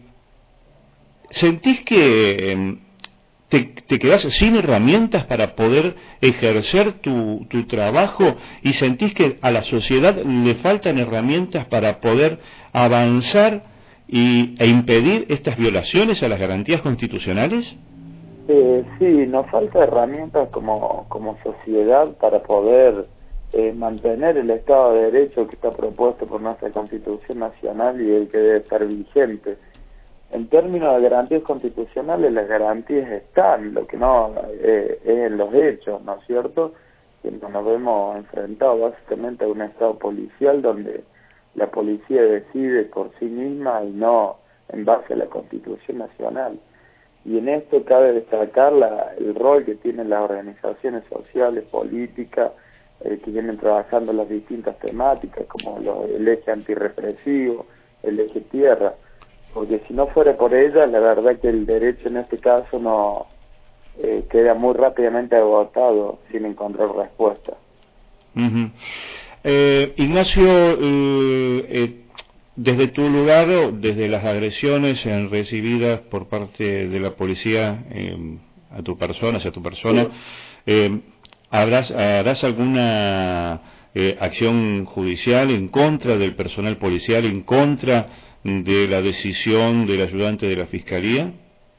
¿sentís que eh, te, te quedás sin herramientas para poder ejercer tu, tu trabajo y sentís que a la sociedad le faltan herramientas para poder avanzar y, e impedir estas violaciones a las garantías constitucionales? Eh, sí, nos falta herramientas como, como sociedad para poder eh, mantener el Estado de Derecho que está propuesto por nuestra Constitución Nacional y el que debe ser vigente. En términos de garantías constitucionales, las garantías están, lo que no eh, es en los hechos, ¿no es cierto? Que nos vemos enfrentados básicamente a un Estado policial donde la policía decide por sí misma y no en base a la Constitución Nacional. Y en esto cabe destacar la, el rol que tienen las organizaciones sociales, políticas, eh, que vienen trabajando las distintas temáticas, como lo, el eje antirrepresivo, el eje tierra, porque si no fuera por ellas, la verdad que el derecho en este caso no eh, queda muy rápidamente agotado sin encontrar respuesta. Uh-huh. Eh, Ignacio, eh, eh, desde tu lugar, desde las agresiones recibidas por parte de la policía eh, a tu persona, hacia tu persona, eh, ¿habrás, harás alguna eh, acción judicial en contra del personal policial, en contra de la decisión del ayudante de la Fiscalía?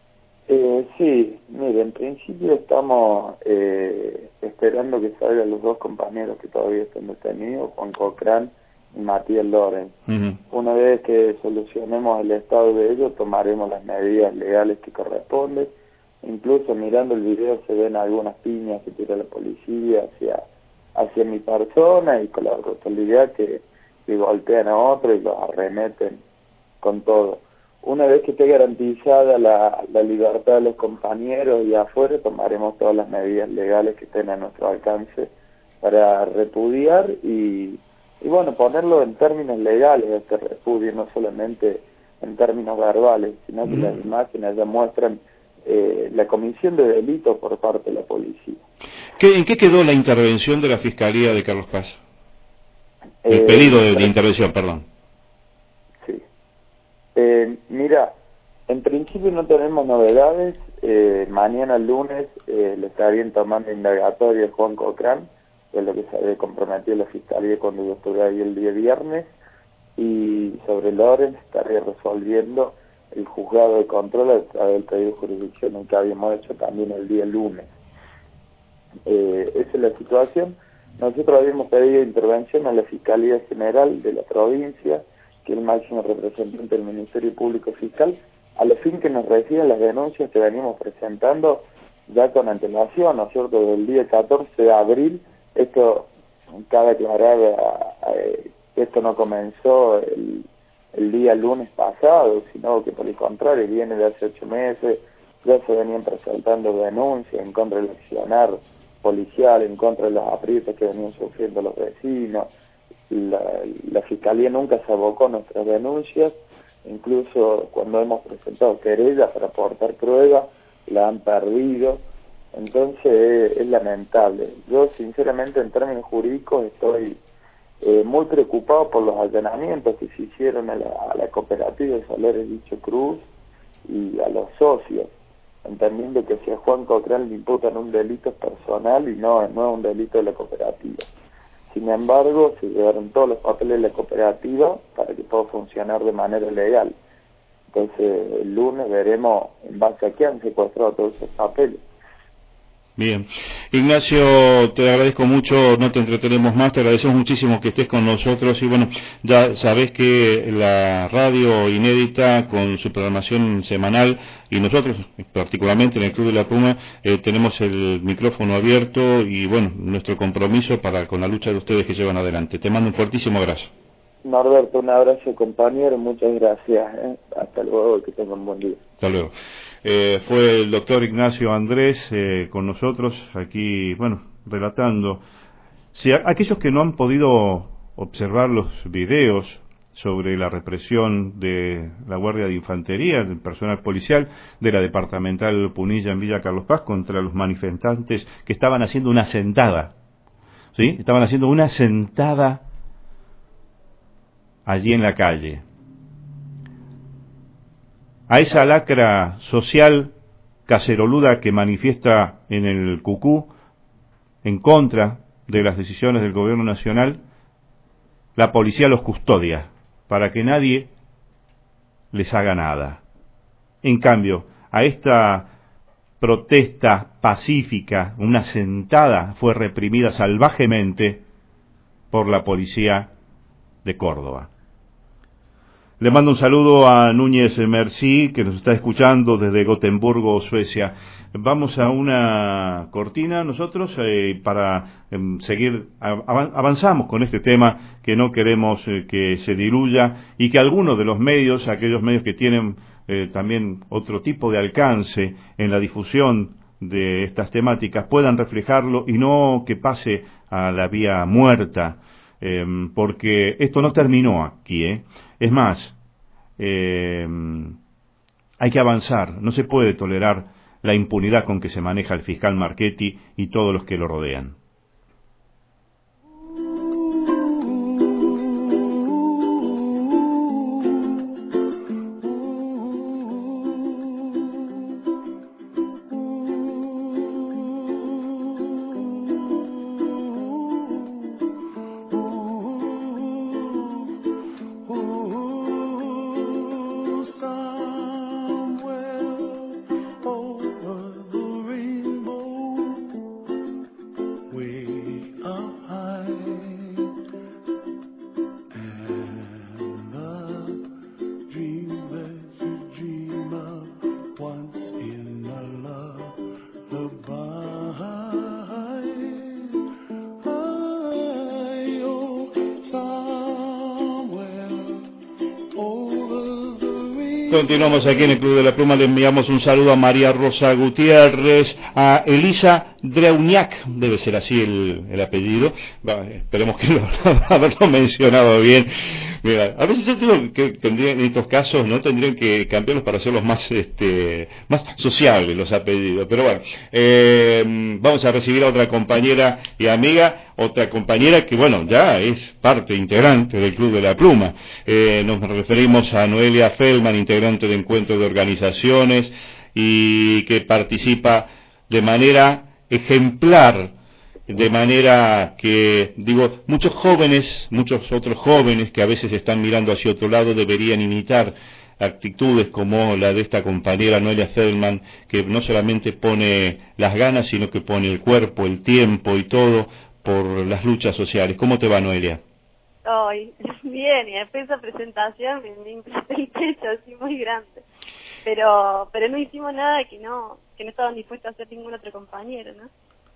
Eh, sí, mire, en principio estamos eh, esperando que salgan los dos compañeros que todavía están detenidos, Juan Cochrán y Matías Lorenz. Uh-huh. Una vez que solucionemos el estado de ellos, tomaremos las medidas legales que corresponden. Incluso mirando el video se ven algunas piñas que tira la policía hacia hacia mi persona y con la brutalidad que, que golpean a otro y los arremeten con todo. Una vez que esté garantizada la, la libertad de los compañeros y afuera, tomaremos todas las medidas legales que estén a nuestro alcance para repudiar y, y bueno, ponerlo en términos legales este repudio, no solamente en términos verbales, sino que mm. las imágenes ya muestran eh, la comisión de delitos por parte de la policía. ¿Qué, ¿En qué quedó la intervención de la Fiscalía de Carlos Paz? El eh, pedido de, de intervención, perdón. Eh, mira, en principio no tenemos novedades. Eh, mañana lunes eh, le estarían tomando indagatoria a Juan Cochrán, que es lo que se había comprometido la Fiscalía cuando yo estuve ahí el día viernes, y sobre Lorenz estaría resolviendo el juzgado de control a través del pedido de jurisdicción que habíamos hecho también el día lunes. Eh, esa es la situación. Nosotros habíamos pedido intervención a la Fiscalía General de la provincia, que es el máximo representante del Ministerio Público Fiscal, a lo fin que nos reciban las denuncias que venimos presentando ya con antelación, ¿no es cierto? Desde el día catorce de abril, esto cabe aclarar eh, que esto no comenzó el, el día lunes pasado, sino que por el contrario viene de hace ocho meses, ya se venían presentando denuncias en contra del accionar policial, en contra de los aprietos que venían sufriendo los vecinos. La, la Fiscalía nunca se abocó a nuestras denuncias, incluso cuando hemos presentado querellas para aportar pruebas, la han perdido. Entonces es, es lamentable. Yo sinceramente en términos jurídicos estoy eh, muy preocupado por los allanamientos que se hicieron a la, a la cooperativa de Solares Dicho Cruz y a los socios, entendiendo que si a Juan Cochrane le imputan un delito personal y no, no es un delito de la cooperativa. Sin embargo, se llevaron todos los papeles de la cooperativa para que pueda funcionar de manera legal. Entonces, el lunes veremos en base a qué han secuestrado todos esos papeles. Bien. Ignacio, te agradezco mucho, no te entretenemos más, te agradecemos muchísimo que estés con nosotros y bueno, ya sabés que la radio inédita con su programación semanal y nosotros particularmente en el Club de la Pluma eh, tenemos el micrófono abierto y bueno, nuestro compromiso para con la lucha de ustedes que llevan adelante. Te mando un fuertísimo abrazo. Norberto, un abrazo compañero, muchas gracias, ¿eh? Hasta luego, que tengan un buen día. Hasta luego. Eh, fue el doctor Ignacio Andrés eh, con nosotros aquí, bueno, relatando. Si a, aquellos que no han podido observar los videos sobre la represión de la Guardia de Infantería, del personal policial de la departamental Punilla en Villa Carlos Paz contra los manifestantes que estaban haciendo una sentada, ¿sí? Estaban haciendo una sentada allí en la calle. A esa lacra social caceroluda que manifiesta en el Cucú en contra de las decisiones del gobierno nacional, la policía los custodia para que nadie les haga nada. En cambio, a esta protesta pacífica, una sentada, fue reprimida salvajemente por la policía de Córdoba. Le mando un saludo a Núñez Mercí, que nos está escuchando desde Gotemburgo, Suecia. Vamos a una cortina nosotros eh, para eh, seguir, avanzamos con este tema que no queremos eh, que se diluya y que algunos de los medios, aquellos medios que tienen eh, también otro tipo de alcance en la difusión de estas temáticas, puedan reflejarlo y no que pase a la vía muerta. Eh, porque esto no terminó aquí, ¿eh? Es más, eh, hay que avanzar, no se puede tolerar la impunidad con que se maneja el fiscal Marchetti y todos los que lo rodean. Continuamos aquí en el Club de la Pluma. Le enviamos un saludo a María Rosa Gutiérrez, a Elisa Dreuniak, debe ser así el, el apellido. Va, esperemos que lo haberlo mencionado bien. Mira, a veces yo digo que tendrían, en estos casos, no tendrían que cambiarlos para hacerlos más, este, más sociables los apellidos. Pero bueno, eh, vamos a recibir a otra compañera y amiga, otra compañera que bueno, ya es parte integrante del Club de la Pluma. Eh, nos referimos a Noelia Feldman, integrante de Encuentro de Organizaciones y que participa de manera ejemplar, de manera que, digo, muchos jóvenes, muchos otros jóvenes que a veces están mirando hacia otro lado deberían imitar actitudes como la de esta compañera Noelia Feldman, que no solamente pone las ganas, sino que pone el cuerpo, el tiempo y todo por las luchas sociales. ¿Cómo te va, Noelia? Ay, bien, y después de esa presentación me, me inflaste el pecho así muy grande. Pero pero no hicimos nada que no que no estaban dispuestos a hacer ningún otro compañero, ¿no?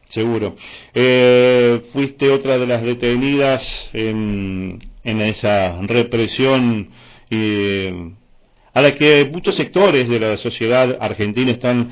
Seguro. Eh, fuiste otra de las detenidas en, en esa represión eh, a la que muchos sectores de la sociedad argentina están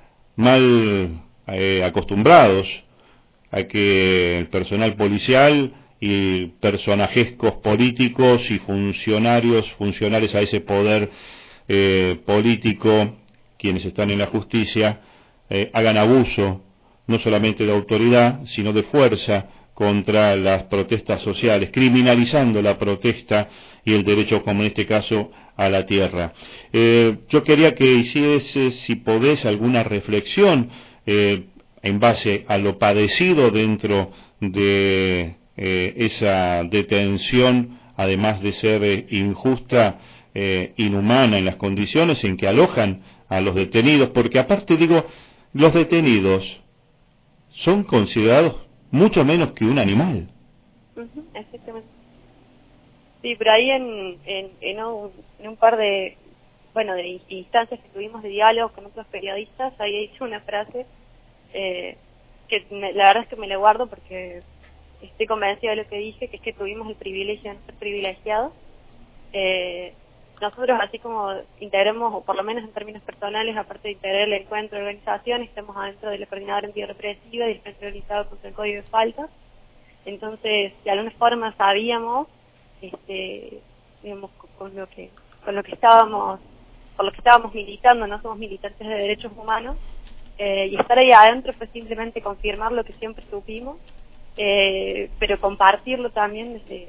mal eh, acostumbrados, a que el personal policial y personajescos políticos y funcionarios, funcionarios a ese poder eh, político, quienes están en la justicia, eh, hagan abuso no solamente de autoridad, sino de fuerza contra las protestas sociales, criminalizando la protesta y el derecho, como en este caso, a la tierra. Eh, yo quería que hiciese, si podés, alguna reflexión eh, en base a lo padecido dentro de eh, esa detención, además de ser eh, injusta, eh, inhumana en las condiciones en que alojan a los detenidos, porque aparte digo, los detenidos son considerados mucho menos que un animal. Uh-huh, exactamente. Sí, pero ahí en, en, en, un, en un par de, bueno, de instancias que tuvimos de diálogo con otros periodistas, había dicho una frase eh, que me, la verdad es que me la guardo porque estoy convencida de lo que dije, que es que tuvimos el privilegio de ser privilegiados. Eh, nosotros, así como integramos, o por lo menos en términos personales, aparte de integrar el encuentro de organización, estamos adentro de la coordinadora antirrepresiva y del Frente Organizado contra el Código de Faltas. Entonces, de alguna forma sabíamos, este, digamos, con lo que, con lo que estábamos, por lo que estábamos militando, no somos militantes de derechos humanos, eh, y estar ahí adentro fue simplemente confirmar lo que siempre supimos, eh, pero compartirlo también desde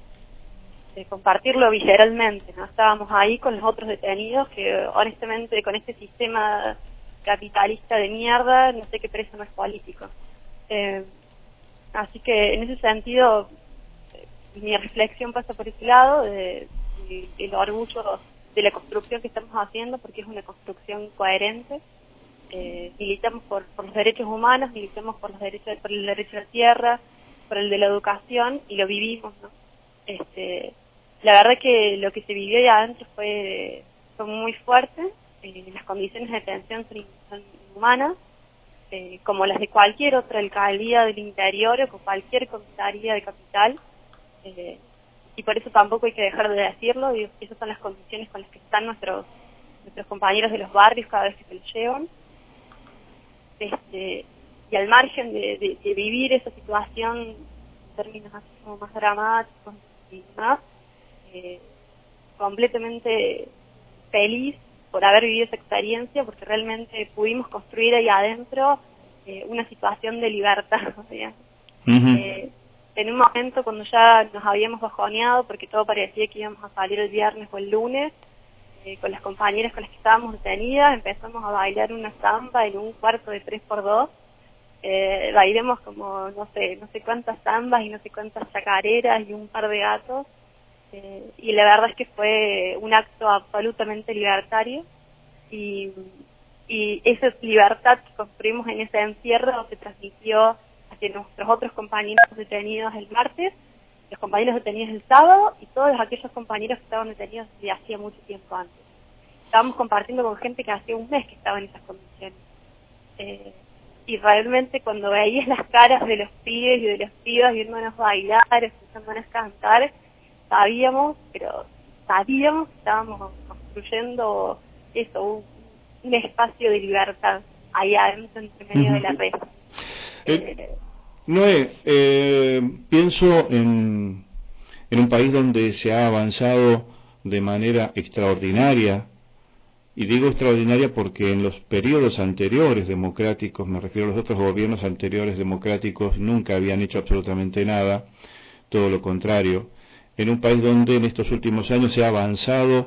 de compartirlo visceralmente, ¿no? Estábamos ahí con los otros detenidos que honestamente con este sistema capitalista de mierda no sé qué preso no es político. Eh, así que en ese sentido eh, mi reflexión pasa por ese lado de, de, del orgullo de la construcción que estamos haciendo, porque es una construcción coherente. Eh, militamos por, por los derechos humanos, militamos por los derechos, por el derecho a la tierra, por el de la educación, y lo vivimos, ¿no? Este, la verdad que lo que se vivió ahí adentro fue, fue muy fuerte. Eh, las condiciones de detención son, son inhumanas, eh, como las de cualquier otra alcaldía del interior o con cualquier comisaría de capital, eh, y por eso tampoco hay que dejar de decirlo. Digo, esas son las condiciones con las que están nuestros nuestros compañeros de los barrios cada vez que se los llevan. Este, y al margen de, de, de vivir esa situación en términos así como más dramáticos y más, eh, completamente feliz por haber vivido esa experiencia, porque realmente pudimos construir ahí adentro eh, una situación de libertad, o sea, uh-huh. eh, en un momento cuando ya nos habíamos bajoneado porque todo parecía que íbamos a salir el viernes o el lunes, eh, con las compañeras con las que estábamos detenidas empezamos a bailar una samba en un cuarto de tres por dos. Eh, bailemos como no sé no sé cuántas zambas y no sé cuántas chacareras y un par de gatos, eh, y la verdad es que fue un acto absolutamente libertario, y, y esa libertad que construimos en ese encierro se transmitió hacia nuestros otros compañeros detenidos el martes, los compañeros detenidos el sábado y todos aquellos compañeros que estaban detenidos desde hacía mucho tiempo antes. Estábamos compartiendo con gente que hacía un mes que estaba en esas condiciones. Eh, Y realmente cuando veías las caras de los pibes y de las pibas viéndonos bailar, escuchándonos cantar, sabíamos, pero sabíamos que estábamos construyendo eso, un, un espacio de libertad ahí adentro, entre medio uh-huh. de la red. Eh, eh, Noé, eh, pienso en, en un país donde se ha avanzado de manera extraordinaria. Y digo extraordinaria porque en los periodos anteriores democráticos, me refiero a los otros gobiernos anteriores democráticos, nunca habían hecho absolutamente nada, todo lo contrario. En un país donde en estos últimos años se ha avanzado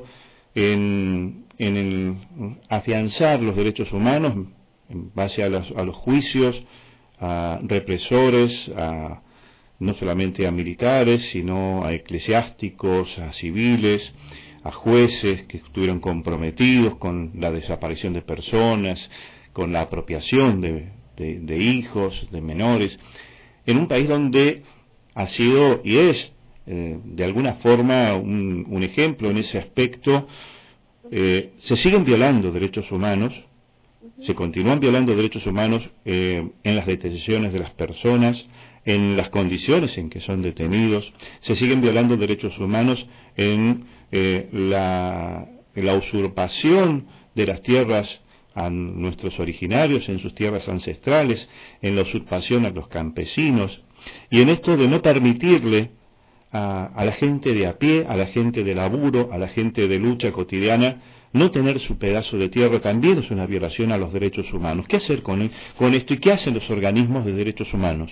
en, en el afianzar los derechos humanos en base a los, a los juicios, a represores, a, no solamente a militares, sino a eclesiásticos, a civiles, a jueces que estuvieron comprometidos con la desaparición de personas, con la apropiación de, de, de hijos, de menores, en un país donde ha sido y es eh, de alguna forma un, un ejemplo en ese aspecto. Eh, se siguen violando derechos humanos, Se continúan violando derechos humanos eh, en las detenciones de las personas, en las condiciones en que son detenidos. Se siguen violando derechos humanos en eh, la, en la usurpación de las tierras a nuestros originarios, en sus tierras ancestrales, en la usurpación a los campesinos, y en esto de no permitirle a, a la gente de a pie, a la gente de laburo, a la gente de lucha cotidiana, no tener su pedazo de tierra, también es una violación a los derechos humanos. ¿Qué hacer con, con esto y qué hacen los organismos de derechos humanos?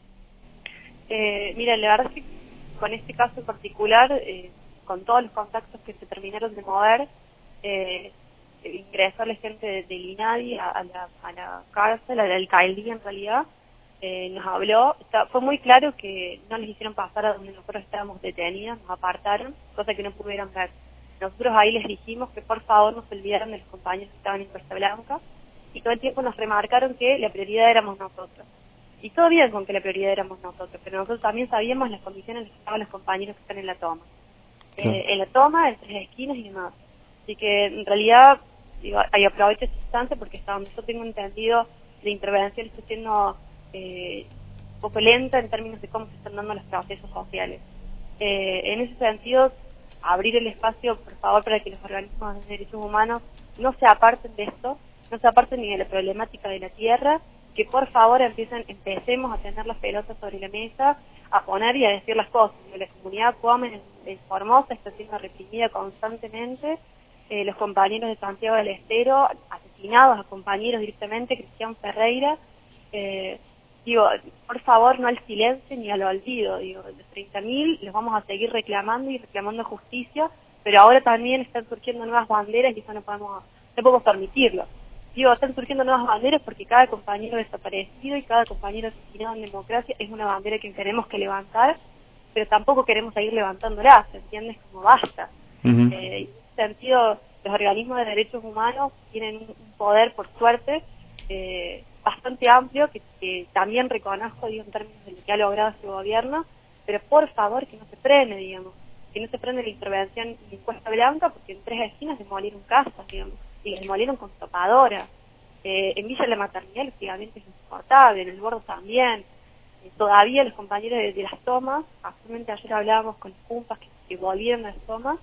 Eh, mira, la verdad es que con este caso en particular, eh, con todos los contactos que se terminaron de mover, eh, ingresó la gente de, del INADI a, a, la, a la cárcel, a la alcaldía en realidad, eh, nos habló, está, fue muy claro que no les hicieron pasar a donde nosotros estábamos detenidos, nos apartaron, cosa que no pudieron ver. Nosotros ahí les dijimos que por favor no se olvidaran de los compañeros que estaban en Cuesta Blanca, y todo el tiempo nos remarcaron que la prioridad éramos nosotros. Y todo bien con que la prioridad éramos nosotros, pero nosotros también sabíamos las condiciones en las que estaban los compañeros que están en la toma. Sí. Eh, en la toma, en tres esquinas y demás. Así que en realidad, digo, ahí aprovecho esta instancia porque hasta donde yo tengo entendido, la intervención está siendo eh, un poco lenta en términos de cómo se están dando los procesos sociales. Eh, en ese sentido, abrir el espacio, por favor, para que los organismos de derechos humanos no se aparten de esto, no se aparten ni de la problemática de la tierra, que por favor empiecen, empecemos a tener las pelotas sobre la mesa, a poner y a decir las cosas. La comunidad Cuamen en, en Formosa está siendo reprimida constantemente, eh, los compañeros de Santiago del Estero, asesinados a compañeros directamente, Cristian Ferreira, eh, digo, por favor no al silencio ni al olvido, digo, los treinta mil los vamos a seguir reclamando y reclamando justicia, pero ahora también están surgiendo nuevas banderas y eso no podemos, no podemos permitirlo. Digo, están surgiendo nuevas banderas porque cada compañero desaparecido y cada compañero asesinado en democracia es una bandera que tenemos que levantar, pero tampoco queremos seguir levantándola, ¿se entiende? Como basta. Uh-huh. Eh, en ese sentido, los organismos de derechos humanos tienen un poder, por suerte, eh, bastante amplio, que, que también reconozco, digo, en términos de lo que ha logrado este gobierno, pero por favor que no se frene, digamos, que no se frene la intervención en Cuesta Blanca, porque en tres esquinas demolieron casas, digamos, y les demolieron con topadora. Eh, en Villa La Maternidad el hostigamiento es insoportable, en el Bordo también. Eh, todavía los compañeros de, de las tomas, actualmente ayer hablábamos con las cumpas que, que volvieron a las tomas,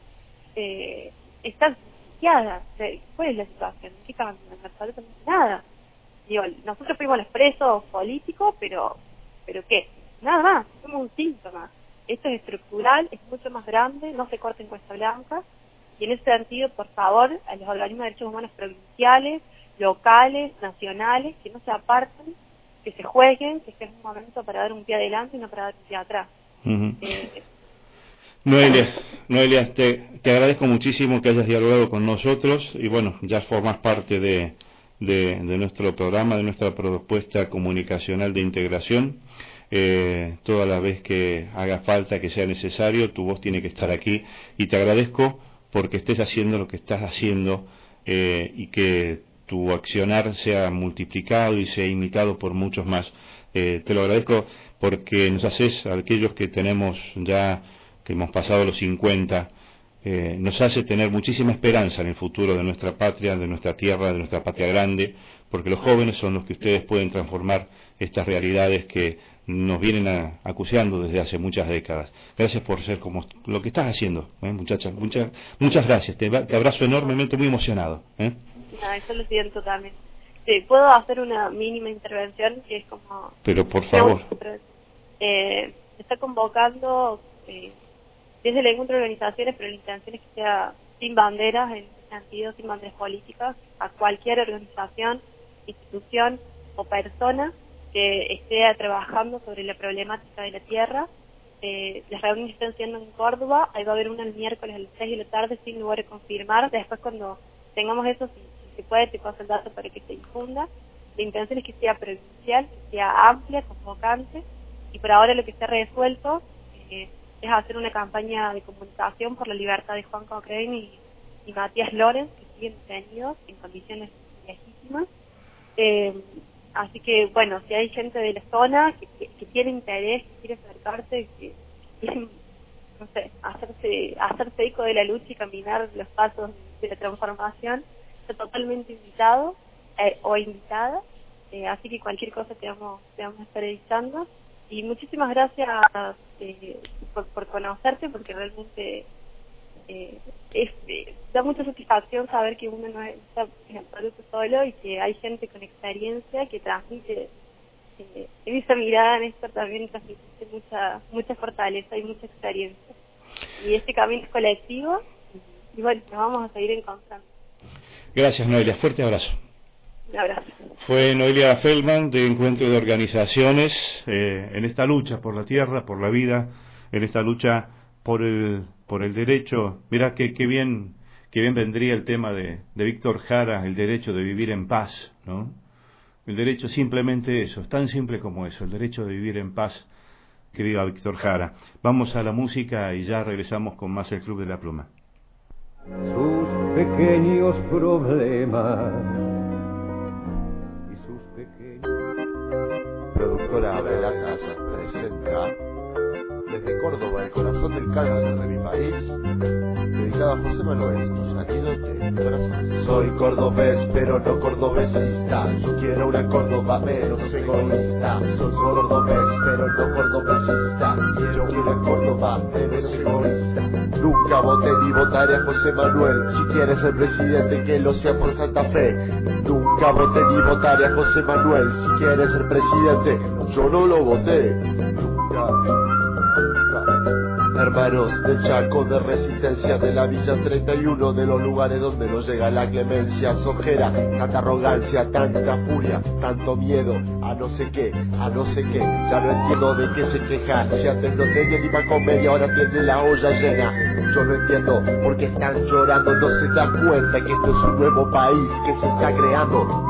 eh, están silenciadas. ¿Cuál es la situación? ¿Qué cambian? Absolutamente nada. Digo, nosotros fuimos los presos políticos, pero pero ¿qué? Nada más, somos un síntoma. Esto es estructural, es mucho más grande, no se corta en Cuesta Blanca. Y en ese sentido, por favor, a los organismos de derechos humanos provinciales, locales, nacionales, que no se aparten, que se jueguen, que este es un momento para dar un pie adelante y no para dar un pie atrás. Uh-huh. eh, Noelia, Noelia te, te agradezco muchísimo que hayas dialogado con nosotros y bueno, ya formas parte de, de, de nuestro programa, de nuestra propuesta comunicacional de integración. Eh, toda la vez que haga falta, que sea necesario, tu voz tiene que estar aquí y te agradezco porque estés haciendo lo que estás haciendo eh, y que tu accionar sea multiplicado y sea imitado por muchos más. Eh, te lo agradezco porque nos haces, a aquellos que tenemos ya, que hemos pasado los cincuenta, eh, nos hace tener muchísima esperanza en el futuro de nuestra patria, de nuestra tierra, de nuestra patria grande, porque los jóvenes son los que ustedes pueden transformar estas realidades que nos vienen a, acuciando desde hace muchas décadas. Gracias por ser como lo que estás haciendo, ¿eh, muchacha? Muchas, muchas gracias. Te, te abrazo enormemente, muy emocionado. ¿eh? No, eso lo siento también. Sí, puedo hacer una mínima intervención que es como... Pero por favor. Eh, se está convocando eh, desde el encuentro de organizaciones, pero la intención es que sea sin banderas, en sentido sin banderas políticas, a cualquier organización, institución o persona que esté trabajando sobre la problemática de la tierra. Eh, las reuniones están siendo en Córdoba, ahí va a haber una el miércoles a las seis de la tarde sin lugar a confirmar. Después cuando tengamos eso, si, si se puede, te paso el dato para que se difunda. La intención es que sea provincial, que sea amplia, convocante, y por ahora lo que está resuelto eh, es hacer una campaña de comunicación por la libertad de Juan Cochrane y, y Matías Lorenz, que siguen detenidos en condiciones legítimas. Eh, Así que, bueno, si hay gente de la zona que, que, que tiene interés, que quiere acercarse, que quiere, no sé, hacerse, hacerse eco de la lucha y caminar los pasos de la transformación, está totalmente invitado. eh, o invitada, eh, así que cualquier cosa te vamos, te vamos a estar avisando. Y muchísimas gracias eh, por, por conocerte, porque realmente eh, es, eh, da mucha satisfacción saber que uno no está en absoluto solo y que hay gente con experiencia que transmite. Eh, en esa mirada, Néstor, también transmite mucha, mucha fortaleza y mucha experiencia. Y este camino es colectivo y bueno, nos vamos a seguir encontrando. Gracias, Noelia. Fuerte abrazo. Un abrazo. Fue Noelia Feldman de Encuentro de Organizaciones eh, en esta lucha por la tierra, por la vida, en esta lucha por el por el derecho. Mirá que, que bien que bien vendría el tema de, de Víctor Jara, el derecho de vivir en paz, ¿no? El derecho, simplemente eso, es tan simple como eso, el derecho de vivir en paz, que diga Víctor Jara. Vamos a la música y ya regresamos con más el Club de la Pluma. Sus pequeños problemas y sus pequeños... Productora Abre la Casa presenta desde Córdoba, el corazón del cáncer de mi país, dedicado a José Manuel, latido de corazón. Soy cordobés, pero no cordobesista. Yo quiero una Córdoba menos egoísta. Soy cordobés, pero no cordobesista. Quiero una Córdoba menos egoísta. Nunca voté ni votaré a José Manuel. Si quieres ser presidente, que lo sea por Santa Fe. Nunca voté ni votaré a José Manuel. Si quieres ser presidente, yo no lo voté. Nunca. Hermanos del Chaco, de Resistencia, de la Villa treinta y uno, de los lugares donde no llega la clemencia, sojera, tanta arrogancia, tanta furia, tanto miedo, a no sé qué, a no sé qué, ya no entiendo de qué se queja, si antes no tenía ni para comer y ahora tiene la olla llena. Yo no entiendo por qué están llorando, no se dan cuenta que esto es un nuevo país que se está creando.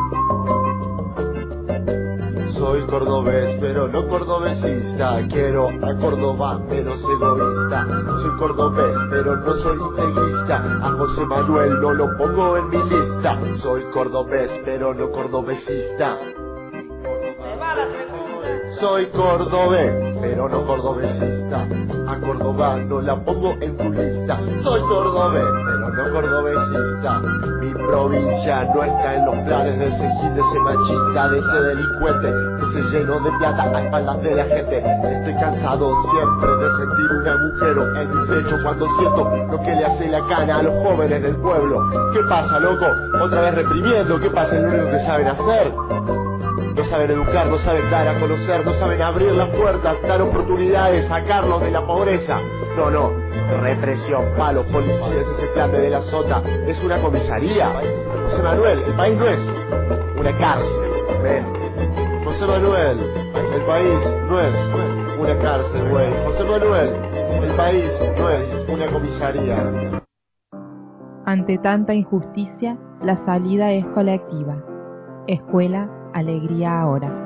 Soy cordobés, pero no cordobesista. Quiero a Córdoba menos egoísta. Soy cordobés, pero no soy integrista. A José Manuel no lo pongo en mi lista. Soy cordobés, pero no cordobesista. Soy cordobés, pero no cordobesista. A Córdoba no la pongo en tu lista. Soy cordobés, pero no cordobesista. Mi provincia no está en los planes de ese gil, de ese machista, de ese delincuente que se llenó de plata a espaldas de la gente. Estoy cansado siempre de sentir un agujero en mi pecho cuando siento lo que le hace la cana a los jóvenes del pueblo. ¿Qué pasa, loco? Otra vez reprimiendo. ¿Qué pasa? Es lo único que saben hacer. No saben educar, no saben dar a conocer, no saben abrir las puertas, dar oportunidades, sacarlos de la pobreza. No, no, represión, palos, policías, ese plan de la sota, es una comisaría. José Manuel, el país no es una cárcel, ¿ven? José Manuel, el país no es una cárcel, güey. José Manuel, el país no es una comisaría. Ante tanta injusticia, la salida es colectiva. Escuela Alegría Ahora.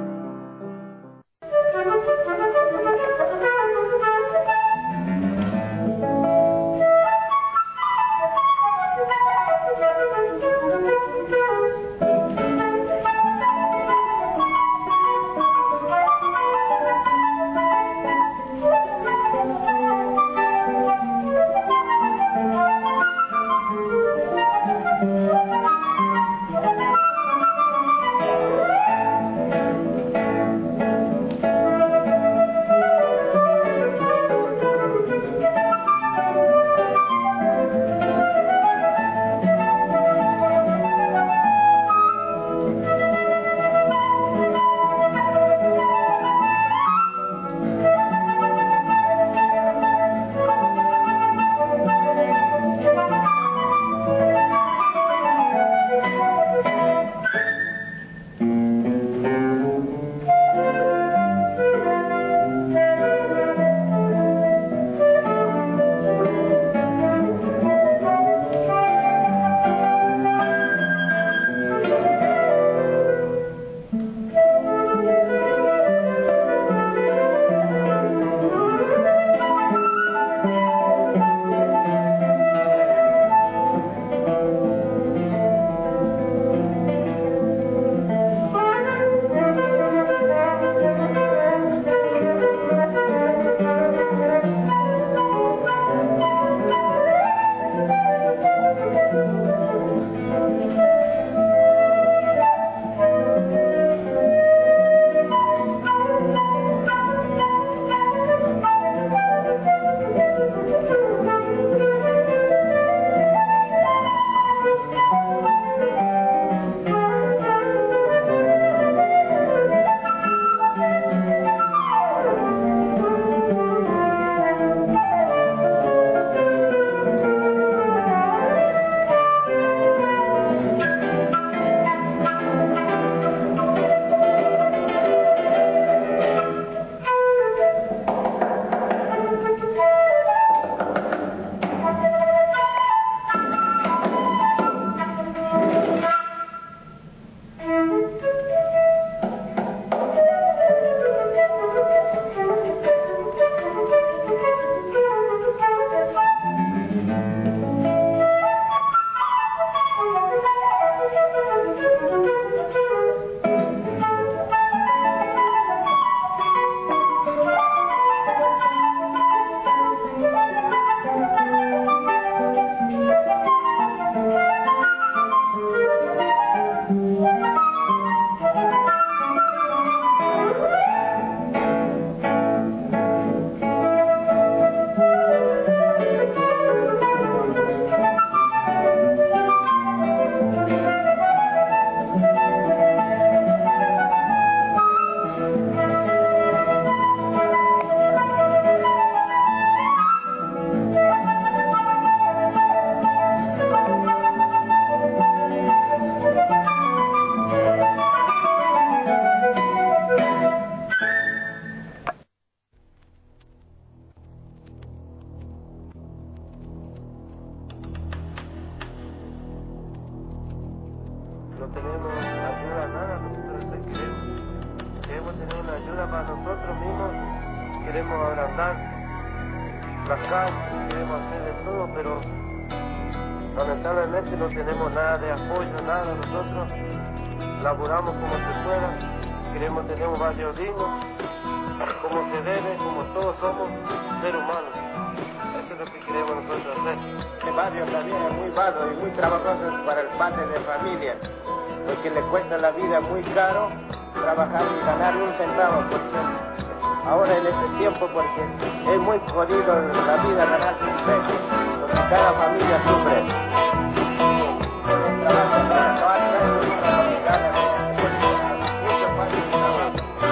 tenemos ayuda a nada, nosotros le queremos. Queremos tener una ayuda para nosotros mismos, queremos agrandar las calles, queremos hacer de todo, pero lamentablemente no tenemos nada de apoyo, nada. Nosotros laboramos como se pueda, queremos tener un barrio digno, como se debe, como todos somos seres humanos. Eso es lo que queremos nosotros hacer. Este barrio también es muy vago y muy trabajoso para el padre de familia, porque le cuesta la vida muy caro trabajar y ganar un centavo, porque ahora en este tiempo, porque es muy jodido la vida ganar un peso, porque cada familia sufre. Con el trabajo para acabar con una familia, mucho fácil trabajo.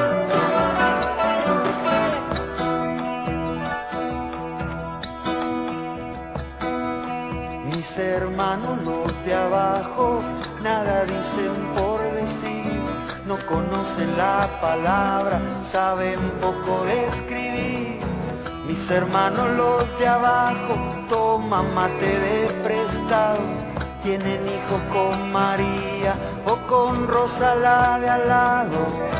Mis hermanos los de abajo nada dicen por decir, no conocen la palabra, saben poco de escribir. Mis hermanos los de abajo toman mate de prestado, tienen hijos con María o con Rosa la de al lado.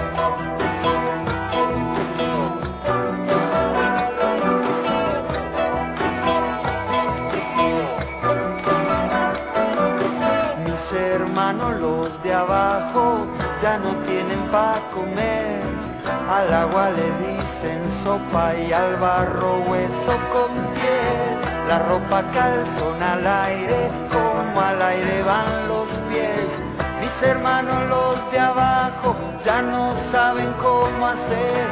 Hermanos los de abajo ya no tienen pa' comer, al agua le dicen sopa y al barro hueso con piel, la ropa calzón al aire, como al aire van los pies. Mis hermanos los de abajo ya no saben cómo hacer,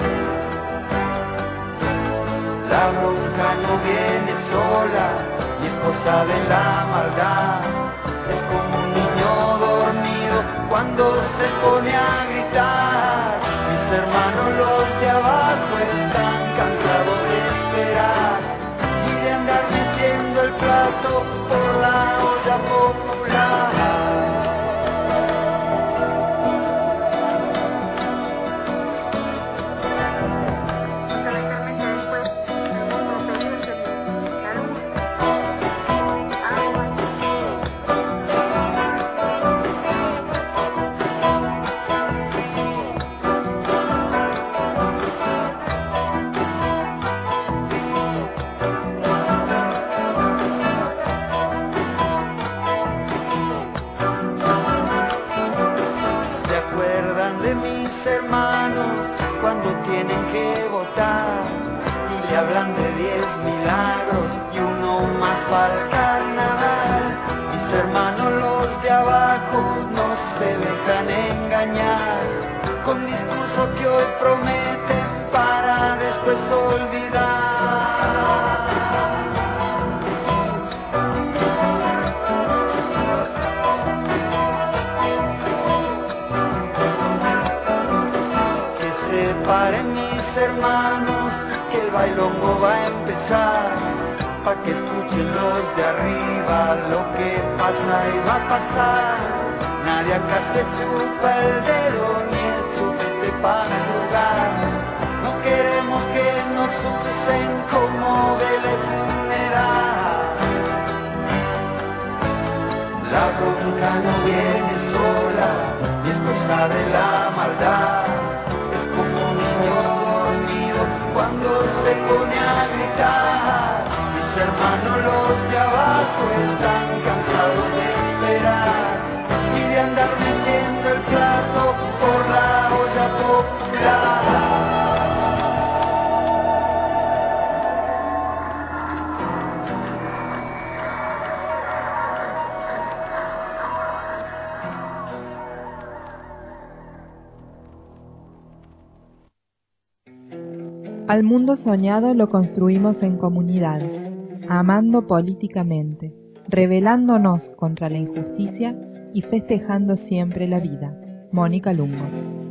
la bronca no viene sola y es cosa de la maldad. Es como un niño dormido cuando se pone a gritar. Mis hermanos los de abajo están cansados de esperar y de andar metiendo el plato por la olla popular. Tienen que votar y le hablan de diez milagros y uno más para el carnaval. Mis hermanos los de abajo no se dejan engañar con discursos que hoy prometen para después olvidar. Paren mis hermanos, que el bailongo va a empezar, pa' que escuchen los de arriba lo que pasa y va a pasar. Nadie acá se chupa el dedo ni el chupete para jugar. No queremos que nos usen como vele funeral. La bronca no viene sola y es cosa de la maldad. Cuando se pone a gritar, mis hermanos los de abajo están cansados de esperar y de andar metiendo el plato por la olla popular. Al mundo soñado lo construimos en comunidad, amando políticamente, rebelándonos contra la injusticia y festejando siempre la vida. Mónica Lungo.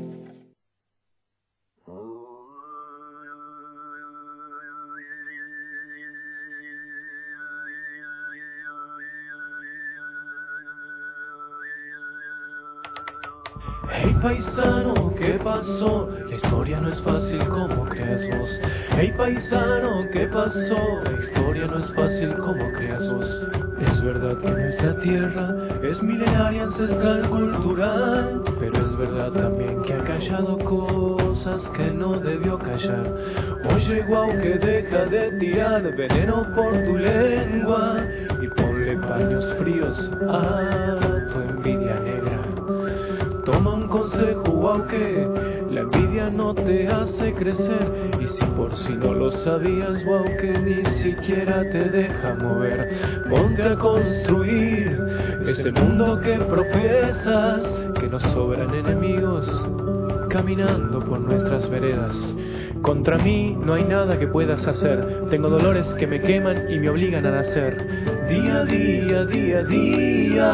Hey paisano, ¿qué pasó? La historia no es fácil como crees vos. Hey paisano, ¿qué pasó? La historia no es fácil como crees vos. Es verdad que nuestra tierra es milenaria, ancestral, cultural, pero es verdad también que ha callado cosas que no debió callar. Oye, guau, que deja de tirar veneno por tu lengua y ponle paños fríos a tu envidia negra. Toma un consejo, guau, que la envidia no te hace crecer, y si por si no lo sabías, guau, que ni siquiera te deja mover. Ponte a construir ese mundo que profesas, que nos sobran enemigos caminando por nuestras veredas. Contra mí no hay nada que puedas hacer, tengo dolores que me queman y me obligan a nacer. Día a día, día a día.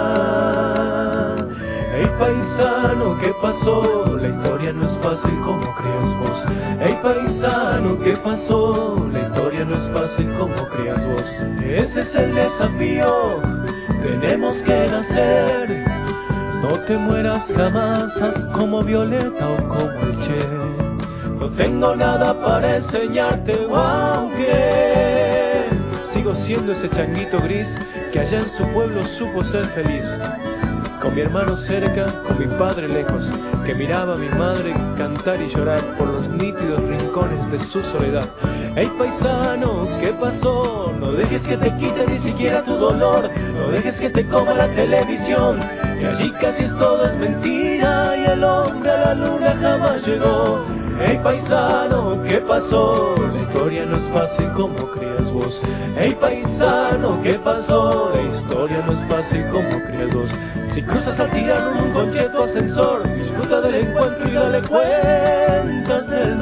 Ey paisano, ¿qué pasó? La historia no es fácil como creas vos. Ey paisano, ¿qué pasó? La historia no es fácil como creas vos. Ese es el desafío, tenemos que nacer. No te mueras jamás, haz como Violeta o como el Che. No tengo nada para enseñarte, aunque sigo siendo ese changuito gris que allá en su pueblo supo ser feliz. Con mi hermano cerca, con mi padre lejos, que miraba a mi madre cantar y llorar por los nítidos rincones de su soledad. Ey paisano, ¿qué pasó? No dejes que te quite ni siquiera tu dolor, no dejes que te coma la televisión, que allí casi es todo es mentira y el hombre a la luna jamás llegó. Ey paisano, ¿qué pasó? La historia no es fácil como creas vos. Ey paisano, ¿qué pasó? La historia no es fácil como creas vos. Si cruzas al tirano un concheto ascensor, disfruta del encuentro y dale cuentas del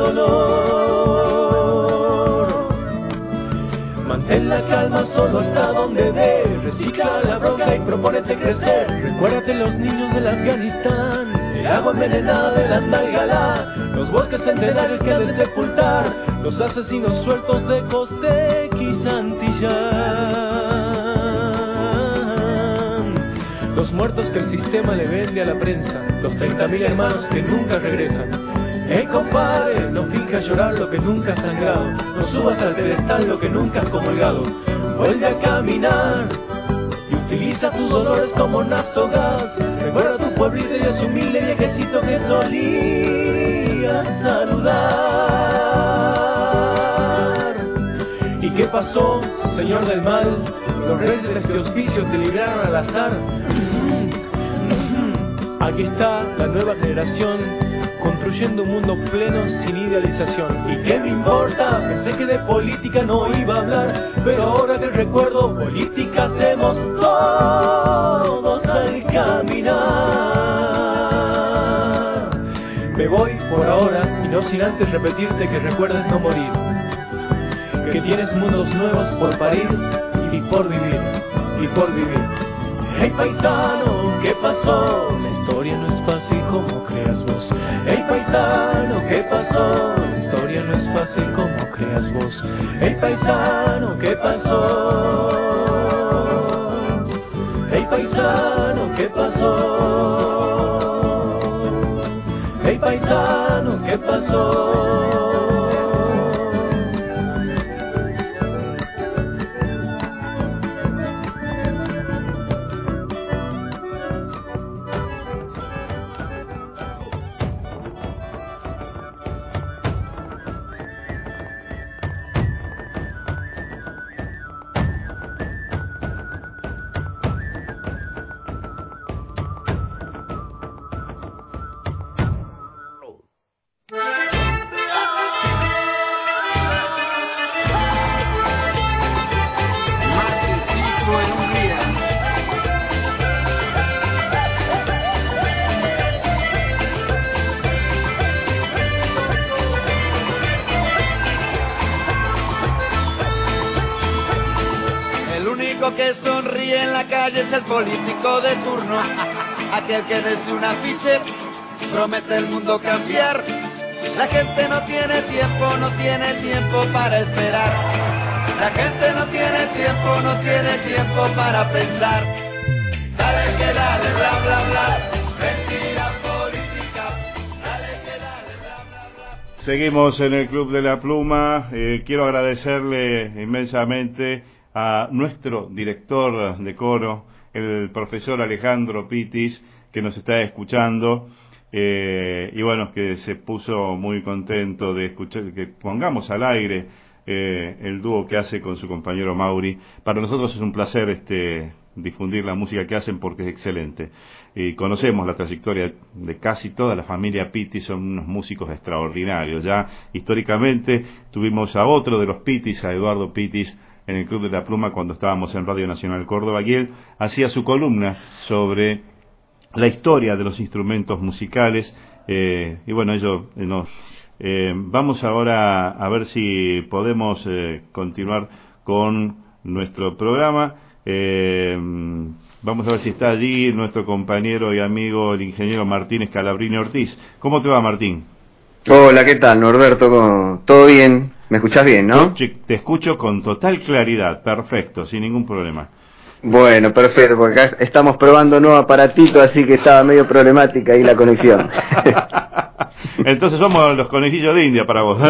dolor. Mantén la calma solo hasta donde dé, recicla la bronca y propónete crecer. Recuérdate los niños del Afganistán, el agua envenenada del Andalgalá, los bosques centenarios que han de sepultar, los asesinos sueltos de Costeq y Santillán, los muertos que el sistema le vende a la prensa, los treinta mil hermanos que nunca regresan. Ey compadre, no finjas llorar lo que nunca has sangrado, no subas al pedestal lo que nunca has comulgado. Vuelve a caminar y utiliza tus dolores como naftogás. Recuerda tu pueblito y a su humilde viejecito que solía saludar. ¿Y qué pasó, señor del mal? Los reyes de este hospicio te libraron al azar. Aquí está la nueva generación, construyendo un mundo pleno sin idealización. ¿Y qué me importa? Pensé que de política no iba a hablar, pero ahora que recuerdo, política hacemos todos al caminar. Me voy por ahora y no sin antes repetirte que recuerdes no morir, que tienes mundos nuevos por parir y por vivir, y por vivir. Hey paisano, ¿qué pasó? La historia no es fácil como creas vos. Hey paisano, ¿qué pasó? La historia no es fácil como creas vos. Hey paisano, ¿qué pasó? Hey paisano, ¿qué pasó? Hey paisano, ¿qué pasó? Que sonríe en la calle es el político de turno, aquel que desde un afiche promete el mundo cambiar. La gente no tiene tiempo, no tiene tiempo para esperar. La gente no tiene tiempo, no tiene tiempo para pensar. Dale que dale, bla bla bla, mentira política. Dale que dale, bla bla bla. Seguimos en el Club de la Pluma. Eh, quiero agradecerle inmensamente a nuestro director de coro, el profesor Alejandro Pitis, que nos está escuchando, eh, y bueno, que se puso muy contento de escuchar, que pongamos al aire eh, el dúo que hace con su compañero Mauri. Para nosotros es un placer este difundir la música que hacen porque es excelente. Y conocemos la trayectoria de casi toda la familia Pitis, son unos músicos extraordinarios. Ya históricamente tuvimos a otro de los Pitis, a Eduardo Pitis, en el Club de la Pluma cuando estábamos en Radio Nacional Córdoba, y él hacía su columna sobre la historia de los instrumentos musicales, eh, y bueno, ello nos... Eh, vamos ahora a ver si podemos eh, continuar con nuestro programa. Eh, vamos a ver si está allí nuestro compañero y amigo, el ingeniero Martín Scalabrini Ortiz. ¿Cómo te va, Martín? Hola, ¿qué tal, Norberto? ¿Cómo? ¿Todo bien? ¿Me escuchás bien, no? Te escucho con total claridad, perfecto, sin ningún problema. Bueno, perfecto, porque acá estamos probando nuevo aparatito, así que estaba medio problemática ahí la conexión. Entonces somos los conejillos de India para vos.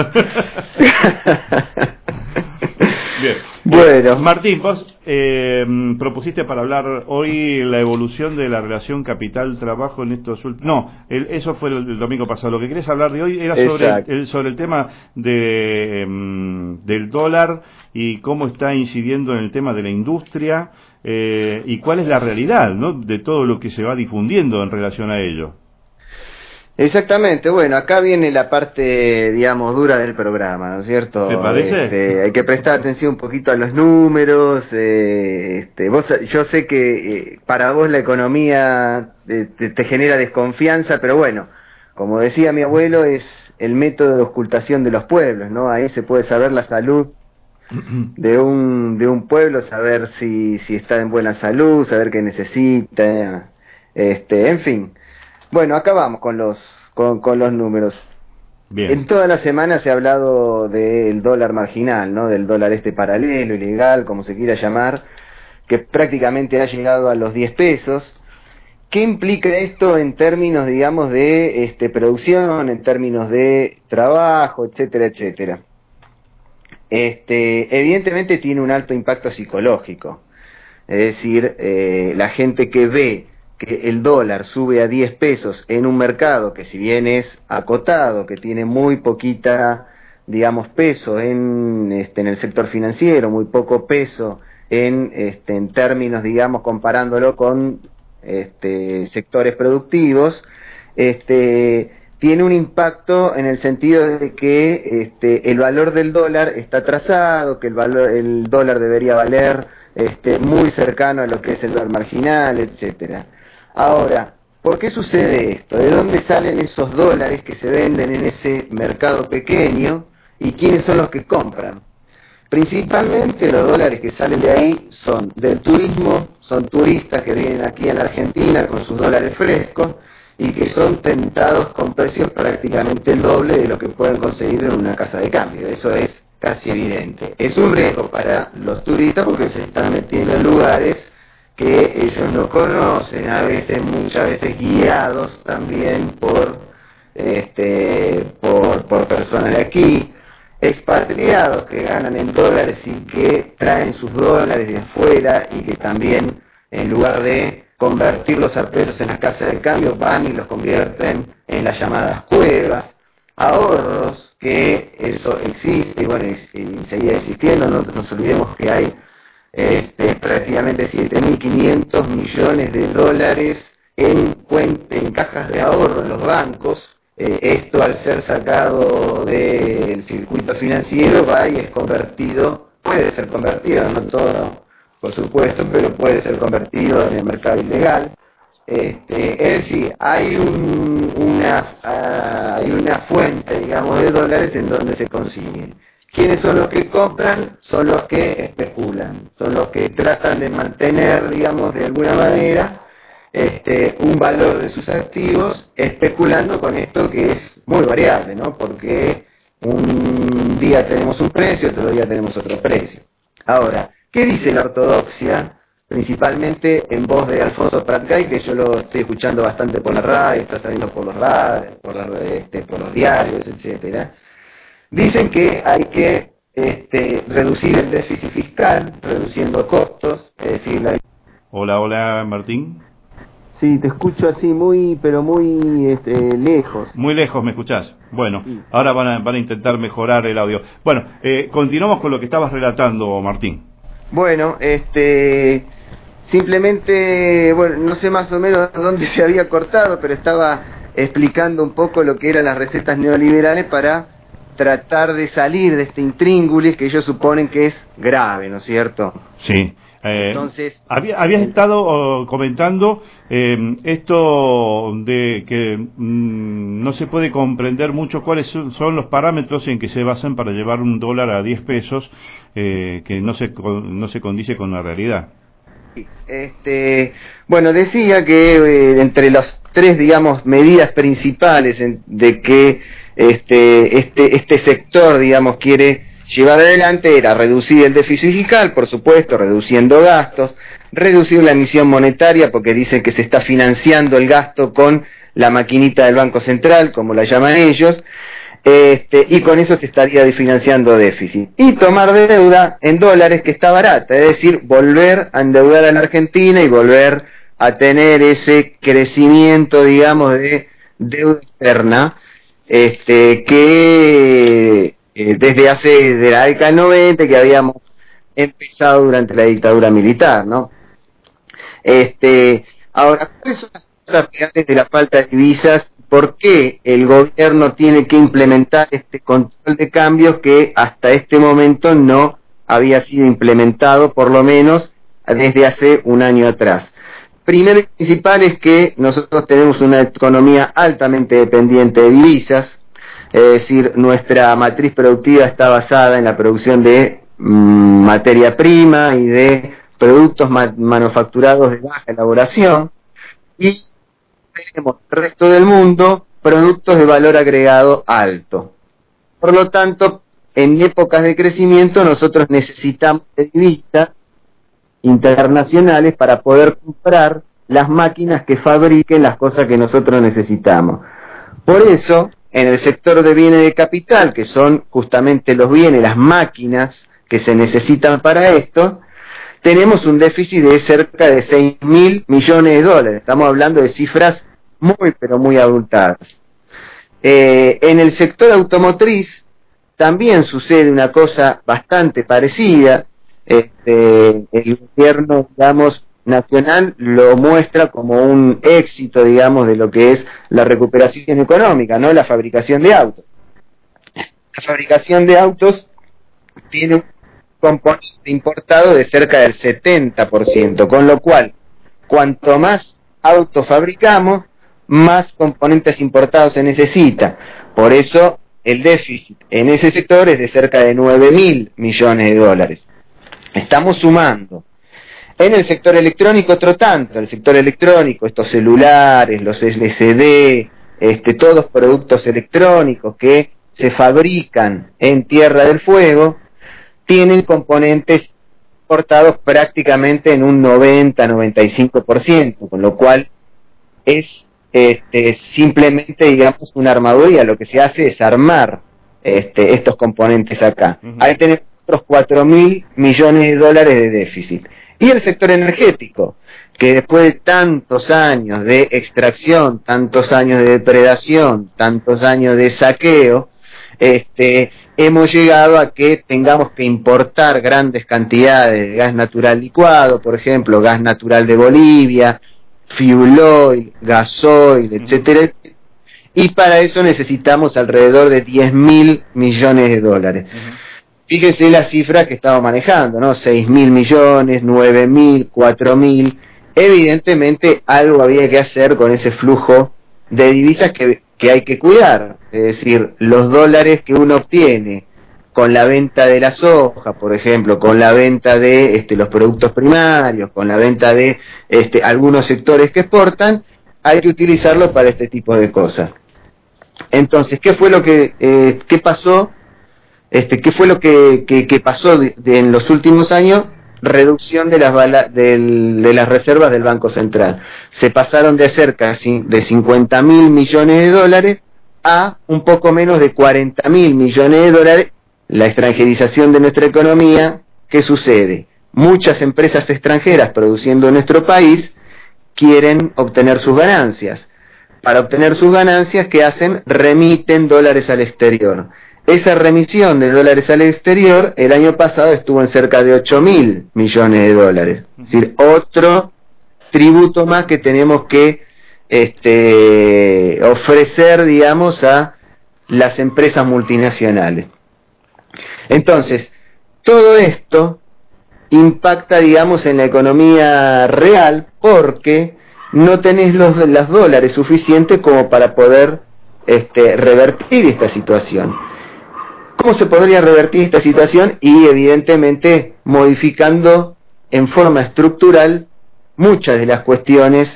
Bien. Bueno, Martín, vos eh, propusiste para hablar hoy la evolución de la relación capital-trabajo en estos últimos... No, el, eso fue el, el domingo pasado. Lo que querés hablar de hoy era sobre el, el, sobre el tema de um, del dólar y cómo está incidiendo en el tema de la industria eh, y cuál es la realidad, ¿no?, de todo lo que se va difundiendo en relación a ello. Exactamente, bueno, acá viene la parte, digamos, dura del programa, ¿no es cierto? ¿Te parece? Este, hay que prestar atención un poquito a los números, eh, este, vos, yo sé que eh, para vos la economía eh, te, te genera desconfianza, pero bueno, como decía mi abuelo, es el método de ocultación de los pueblos, ¿no? Ahí se puede saber la salud de un de un pueblo, saber si si está en buena salud, saber qué necesita, este, en fin. Bueno, acá vamos con los con, con los números. Bien. En toda la semana se ha hablado del dólar marginal, ¿no? Del dólar este paralelo, ilegal, como se quiera llamar, que prácticamente ha llegado a los diez pesos. ¿Qué implica esto en términos, digamos, de este producción, en términos de trabajo, etcétera, etcétera? Este, evidentemente tiene un alto impacto psicológico. Es decir, eh, la gente que ve que el dólar sube a diez pesos en un mercado que, si bien es acotado, que tiene muy poquita, digamos, peso en este en el sector financiero, muy poco peso en este en términos, digamos, comparándolo con este sectores productivos, este tiene un impacto en el sentido de que este el valor del dólar está trazado, que el valor el dólar debería valer este muy cercano a lo que es el dólar marginal, etcétera. Ahora, ¿por qué sucede esto? ¿De dónde salen esos dólares que se venden en ese mercado pequeño y quiénes son los que compran? Principalmente los dólares que salen de ahí son del turismo, son turistas que vienen aquí a la Argentina con sus dólares frescos y que son tentados con precios prácticamente el doble de lo que pueden conseguir en una casa de cambio. Eso es casi evidente. Es un riesgo para los turistas porque se están metiendo en lugares que ellos no conocen, a veces, muchas veces guiados también por este por, por personas de aquí, expatriados que ganan en dólares y que traen sus dólares de afuera y que también, en lugar de convertirlos a pesos en las casas de cambio, van y los convierten en las llamadas cuevas. Ahorros, que eso existe y bueno, y, y seguirá existiendo, no nos olvidemos que hay Este, prácticamente siete mil quinientos millones de dólares en, en cajas de ahorro en los bancos. Eh, esto, al ser sacado del circuito financiero, va y es convertido, puede ser convertido, no todo por supuesto, pero puede ser convertido en el mercado ilegal. Este, es decir, hay un, una uh, hay una fuente, digamos, de dólares en donde se consiguen. ¿Quiénes son los que compran? Son los que especulan, son los que tratan de mantener, digamos, de alguna manera, este, un valor de sus activos, especulando con esto que es muy variable, ¿no? Porque un día tenemos un precio, otro día tenemos otro precio. Ahora, ¿qué dice la ortodoxia? Principalmente en voz de Alfonso Pratgay, que yo lo estoy escuchando bastante por la radio, está saliendo por los radios, por, la, este, por los diarios, etcétera. Dicen que hay que este, reducir el déficit fiscal, reduciendo costos, es decir, la... Hola, hola, Martín. Sí, te escucho así muy, pero muy este, lejos. Muy lejos, ¿me escuchás? Bueno, sí. Ahora van a, van a intentar mejorar el audio. Bueno, eh, continuamos con lo que estabas relatando, Martín. Bueno, este... simplemente, bueno, no sé más o menos dónde se había cortado, pero estaba explicando un poco lo que eran las recetas neoliberales para tratar de salir de este intríngulis que ellos suponen que es grave, ¿no es cierto? Sí. Eh, Entonces, había, habías estado oh, comentando eh, esto de que mm, no se puede comprender mucho cuáles son, son los parámetros en que se basan para llevar un dólar a diez pesos, eh, que no se, no se condice con la realidad. Este, bueno, decía que eh, entre las tres, digamos, medidas principales en, de que este, este, este sector, digamos, quiere llevar adelante era reducir el déficit fiscal, por supuesto, reduciendo gastos, reducir la emisión monetaria, porque dicen que se está financiando el gasto con la maquinita del Banco Central, como la llaman ellos, este, y con eso se estaría financiando déficit. Y tomar deuda en dólares, que está barata, es decir, volver a endeudar a la Argentina y volver a tener ese crecimiento, digamos, de deuda externa, este, que eh, desde hace de la década del noventa, que habíamos empezado durante la dictadura militar, ¿no? Este, ahora, ¿cuáles son las causas reales de la falta de divisas? ¿Por qué el gobierno tiene que implementar este control de cambios que hasta este momento no había sido implementado, por lo menos desde hace un año atrás? Primero y principal es que nosotros tenemos una economía altamente dependiente de divisas, es decir, nuestra matriz productiva está basada en la producción de mmm, materia prima y de productos ma manufacturados de baja elaboración, y tenemos el resto del mundo productos de valor agregado alto. Por lo tanto, en épocas de crecimiento nosotros necesitamos de divisas internacionales para poder comprar las máquinas que fabriquen las cosas que nosotros necesitamos. Por eso, en el sector de bienes de capital, que son justamente los bienes, las máquinas que se necesitan para esto, tenemos un déficit de cerca de seis mil millones de dólares. Estamos hablando de cifras muy, pero muy abultadas. Eh, en el sector automotriz también sucede una cosa bastante parecida. Este, el gobierno, digamos, nacional lo muestra como un éxito, digamos, de lo que es la recuperación económica, ¿no? La fabricación de autos. La fabricación de autos tiene un componente importado de cerca del setenta por ciento, con lo cual, cuanto más autos fabricamos, más componentes importados se necesita. Por eso, el déficit en ese sector es de cerca de nueve mil millones de dólares. Estamos sumando. En el sector electrónico otro tanto, el sector electrónico, estos celulares, los L C D, este, todos productos electrónicos que se fabrican en Tierra del Fuego, tienen componentes importados prácticamente en un noventa a noventa y cinco por ciento, con lo cual es este, simplemente, digamos, una armaduría. Lo que se hace es armar este, estos componentes acá. Uh-huh. Ahí tenemos otros cuatro mil millones de dólares de déficit. Y el sector energético, que después de tantos años de extracción, tantos años de depredación, tantos años de saqueo, este, hemos llegado a que tengamos que importar grandes cantidades de gas natural licuado, por ejemplo, gas natural de Bolivia, fuel oil, gasoil, etcétera. Y para eso necesitamos alrededor de diez mil millones de dólares. Uh-huh. Fíjese la cifra que estamos manejando, ¿no? seis mil millones, nueve mil, cuatro mil. Evidentemente algo había que hacer con ese flujo de divisas que, que hay que cuidar. Es decir, los dólares que uno obtiene con la venta de la soja, por ejemplo, con la venta de este, los productos primarios, con la venta de este, algunos sectores que exportan, hay que utilizarlos para este tipo de cosas. Entonces, ¿qué fue lo que eh, qué pasó? Este, ¿Qué fue lo que, que, que pasó de, de en los últimos años? Reducción de las, bala, del, de las reservas del Banco Central. Se pasaron de cerca de cincuenta mil millones de dólares a un poco menos de cuarenta mil millones de dólares, la extranjerización de nuestra economía, ¿qué sucede? Muchas empresas extranjeras produciendo en nuestro país quieren obtener sus ganancias. Para obtener sus ganancias, ¿qué hacen? Remiten dólares al exterior. Esa remisión de dólares al exterior el año pasado estuvo en cerca de ocho mil millones de dólares. Es decir, otro tributo más que tenemos que este, ofrecer, digamos, a las empresas multinacionales. Entonces, todo esto impacta, digamos, en la economía real porque no tenés los, los dólares suficientes como para poder este, revertir esta situación. ¿Cómo se podría revertir esta situación? Y evidentemente modificando en forma estructural muchas de las cuestiones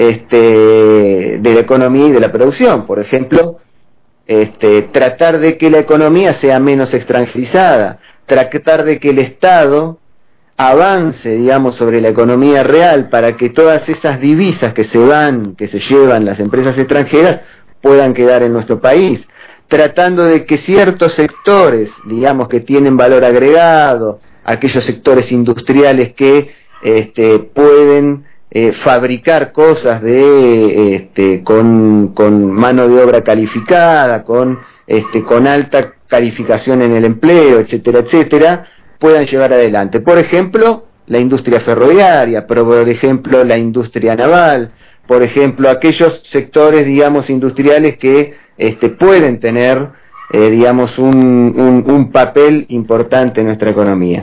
este, de la economía y de la producción. Por ejemplo, este, tratar de que la economía sea menos extranjerizada, tratar de que el Estado avance, digamos, sobre la economía real para que todas esas divisas que se van, que se llevan las empresas extranjeras, puedan quedar en nuestro país, tratando de que ciertos sectores, digamos, que tienen valor agregado, aquellos sectores industriales que este, pueden eh, fabricar cosas de este, con, con mano de obra calificada, con, este, con alta calificación en el empleo, etcétera, etcétera, puedan llevar adelante. Por ejemplo, la industria ferroviaria, por ejemplo, la industria naval, por ejemplo, aquellos sectores, digamos, industriales que este, pueden tener, eh, digamos, un, un, un papel importante en nuestra economía.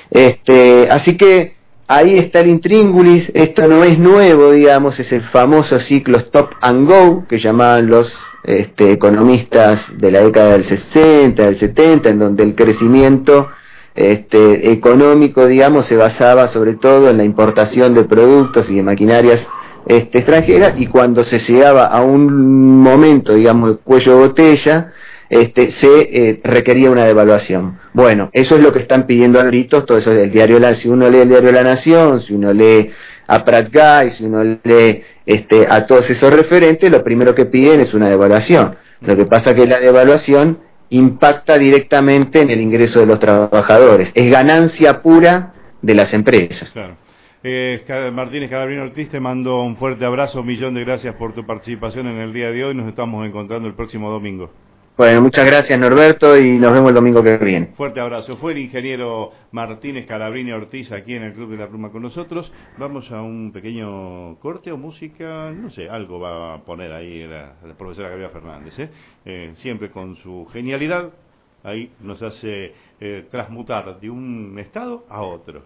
Este, así que ahí está el intríngulis. Esto no es nuevo, digamos, es el famoso ciclo stop and go que llamaban los este, economistas de la década del sesenta, del setenta, en donde el crecimiento Este, económico, digamos, se basaba sobre todo en la importación de productos y de maquinarias este, extranjeras, y cuando se llegaba a un momento, digamos, de cuello de botella, este, se eh, requería una devaluación. Bueno, eso es lo que están pidiendo a gritos, todo eso del diario La, si uno lee el diario La Nación, si uno lee a Prat Guy, si uno lee este, a todos esos referentes, lo primero que piden es una devaluación. Lo que pasa es que la devaluación impacta directamente en el ingreso de los trabajadores. Es ganancia pura de las empresas. Claro. Eh, Martínez Calabrino Ortiz, te mando un fuerte abrazo, un millón de gracias por tu participación en el día de hoy. Nos estamos encontrando el próximo domingo. Bueno, muchas gracias, Norberto, y nos vemos el domingo que viene. Fuerte abrazo. Fue el ingeniero Martínez Calabrini Ortiz aquí en el Club de la Pluma con nosotros. Vamos a un pequeño corte o música, no sé, algo va a poner ahí la, la profesora Gabriela Fernández, ¿eh? Eh, siempre con su genialidad, ahí nos hace eh, transmutar de un estado a otro.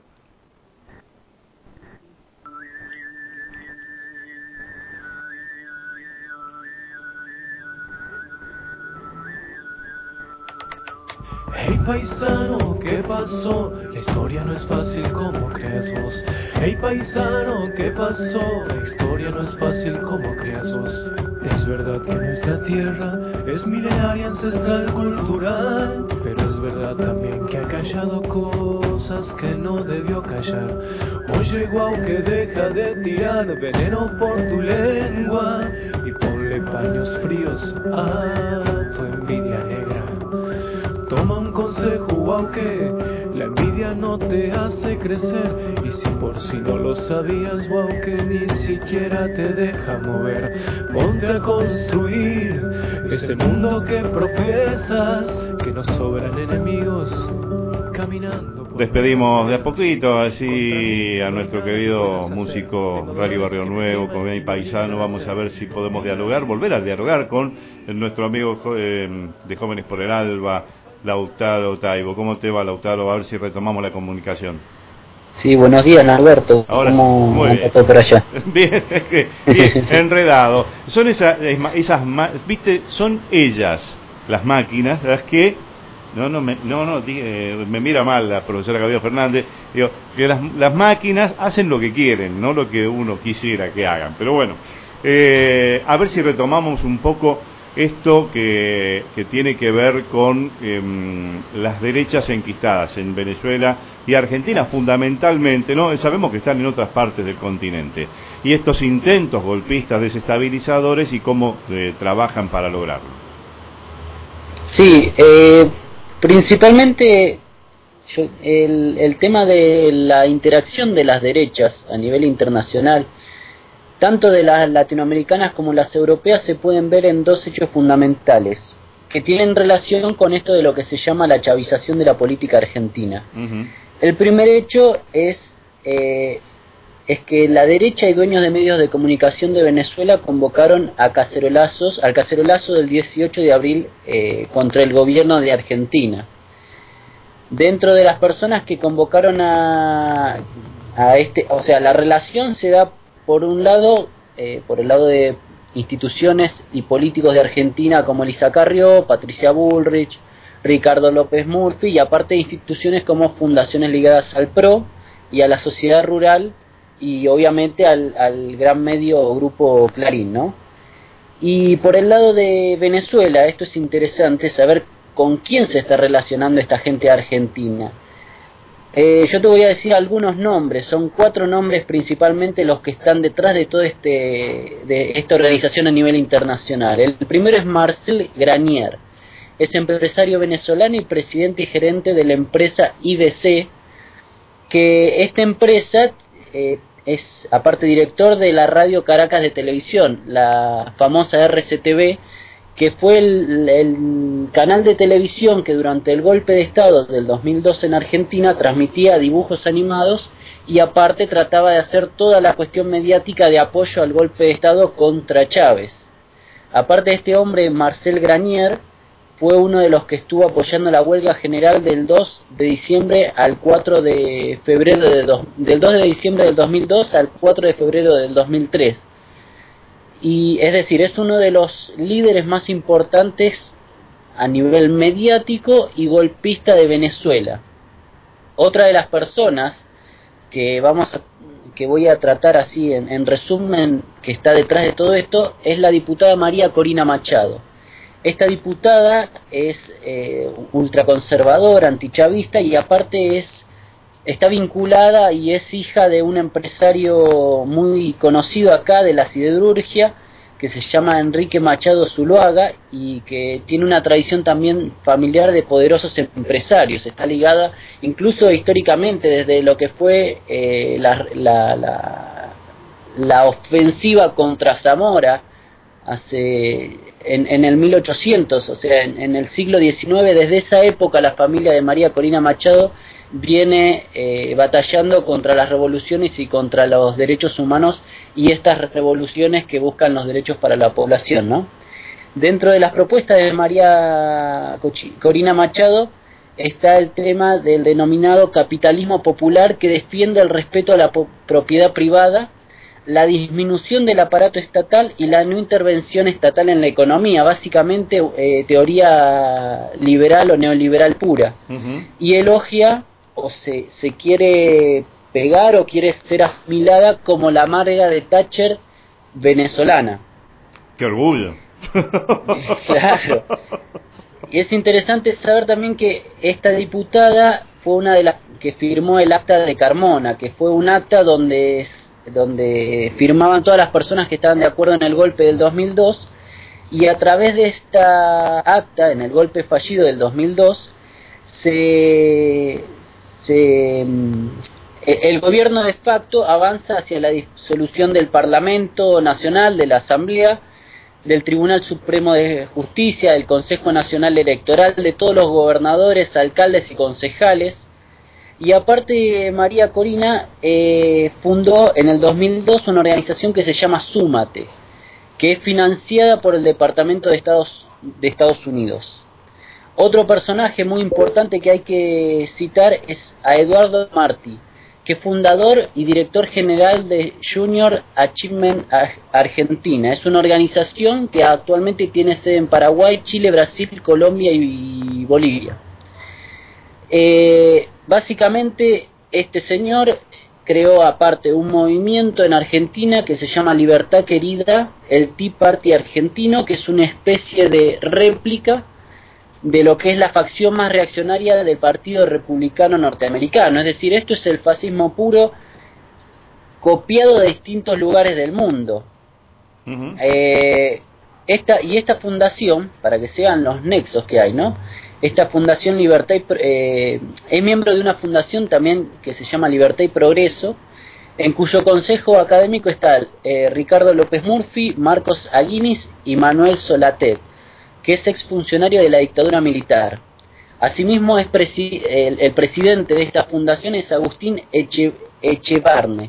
Hey paisano, ¿qué pasó? La historia no es fácil como crees vos. Hey paisano, ¿qué pasó? La historia no es fácil como crees vos. Es verdad que nuestra tierra es milenaria, ancestral, cultural, pero es verdad también que ha callado cosas que no debió callar. Oye guau, que deja de tirar veneno por tu lengua y ponle paños fríos a tu envidia negra. Toma un consejo, guau, que la envidia no te hace crecer, y si por si no lo sabías, guau, que ni siquiera te deja mover. Ponte a construir ese mundo que profesas, que nos sobran enemigos caminando. Despedimos de a poquito así a nuestro querido músico Rally Barrio Nuevo, con mi paisano. Vamos a ver si podemos dialogar, volver a dialogar con nuestro amigo eh, de Jóvenes por el Alba, Lautaro Taibo. ¿Cómo te va, Lautaro? A ver si retomamos la comunicación. Sí, buenos días, Alberto. Ahora, ¿cómo muy bien. está por allá? Bien, bien, enredado. Son esas, esas, viste, son ellas, las máquinas, las que, no, no, me, no, no, eh, me mira mal la profesora Gabriela Fernández, digo, que las, las máquinas hacen lo que quieren, no lo que uno quisiera que hagan. Pero bueno, eh, a ver si retomamos un poco esto que, que tiene que ver con eh, las derechas enquistadas en Venezuela y Argentina fundamentalmente, ¿no? Sabemos que están en otras partes del continente. Y estos intentos golpistas desestabilizadores y cómo eh, trabajan para lograrlo. Sí, eh, principalmente yo, el, el tema de la interacción de las derechas a nivel internacional, tanto de las latinoamericanas como las europeas, se pueden ver en dos hechos fundamentales que tienen relación con esto de lo que se llama la chavización de la política argentina. Uh-huh. El primer hecho es eh, es que la derecha y dueños de medios de comunicación de Venezuela convocaron a cacerolazos, al cacerolazo del dieciocho de abril eh, contra el gobierno de Argentina. Dentro de las personas que convocaron a, a este, o sea, la relación se da por un lado, eh, por el lado de instituciones y políticos de Argentina como Elisa Carrió, Patricia Bullrich, Ricardo López Murphy, y aparte de instituciones como fundaciones ligadas al P R O y a la sociedad rural, y obviamente al, al gran medio o grupo Clarín, ¿no? Y por el lado de Venezuela, esto es interesante saber con quién se está relacionando esta gente argentina. Eh, yo te voy a decir algunos nombres, son cuatro nombres principalmente los que están detrás de toda este, de esta organización a nivel internacional. El primero es Marcel Granier, es empresario venezolano y presidente y gerente de la empresa I B C, que esta empresa eh, es aparte director de la Radio Caracas de Televisión, la famosa R C T V, que fue el, el canal de televisión que durante el golpe de Estado del dos mil dos en Argentina transmitía dibujos animados y aparte trataba de hacer toda la cuestión mediática de apoyo al golpe de Estado contra Chávez. Aparte de este hombre, Marcel Granier fue uno de los que estuvo apoyando la huelga general del dos de diciembre al cuatro de febrero de dos, del dos de diciembre del dos mil dos al cuatro de febrero del dos mil tres. Y es decir, es uno de los líderes más importantes a nivel mediático y golpista de Venezuela. Otra de las personas que vamos a, que voy a tratar así en, en resumen, que está detrás de todo esto, es la diputada María Corina Machado. Esta diputada es eh, ultraconservadora, antichavista, y aparte es está vinculada y es hija de un empresario muy conocido acá de la siderurgia, que se llama Enrique Machado Zuluaga, y que tiene una tradición también familiar de poderosos empresarios. Está ligada incluso históricamente desde lo que fue eh, la, la, la, la ofensiva contra Zamora hace en, en el mil ochocientos, o sea, en, en el siglo diecinueve. Desde esa época la familia de María Corina Machado viene eh, batallando contra las revoluciones y contra los derechos humanos y estas revoluciones que buscan los derechos para la población, ¿no? Dentro de las propuestas de María Corina Machado está el tema del denominado capitalismo popular, que defiende el respeto a la propiedad privada, la disminución del aparato estatal y la no intervención estatal en la economía, básicamente eh, teoría liberal o neoliberal pura. Uh-huh. Y elogia o se, se quiere pegar o quiere ser asimilada como la Marga de Thatcher venezolana. ¡Qué orgullo! Claro. Y es interesante saber también que esta diputada fue una de las que firmó el acta de Carmona, que fue un acta donde, donde firmaban todas las personas que estaban de acuerdo en el golpe del dos mil dos, y a través de esta acta, en el golpe fallido del dos mil dos, se... Se, el gobierno de facto avanza hacia la disolución del Parlamento Nacional, de la Asamblea, del Tribunal Supremo de Justicia, del Consejo Nacional Electoral, de todos los gobernadores, alcaldes y concejales. Y aparte, María Corina eh, fundó en el dos mil dos una organización que se llama Súmate, que es financiada por el Departamento de Estados, de Estados Unidos. Otro personaje muy importante que hay que citar es a Eduardo Martí, que es fundador y director general de Junior Achievement Argentina. Es una organización que actualmente tiene sede en Paraguay, Chile, Brasil, Colombia y Bolivia. Eh, básicamente, este señor creó aparte un movimiento en Argentina que se llama Libertad Querida, el Tea Party argentino, que es una especie de réplica de lo que es la facción más reaccionaria del Partido Republicano Norteamericano. Es decir, esto es el fascismo puro copiado de distintos lugares del mundo. Uh-huh. Eh, esta y esta fundación, para que se vean los nexos que hay, ¿no? Esta Fundación Libertad y, eh, es miembro de una fundación también que se llama Libertad y Progreso, en cuyo consejo académico está eh, Ricardo López Murphy, Marcos Aguinis y Manuel Solatet, que es exfuncionario de la dictadura militar. Asimismo, es presi el, el presidente de esta fundación es Agustín Eche Echevarne,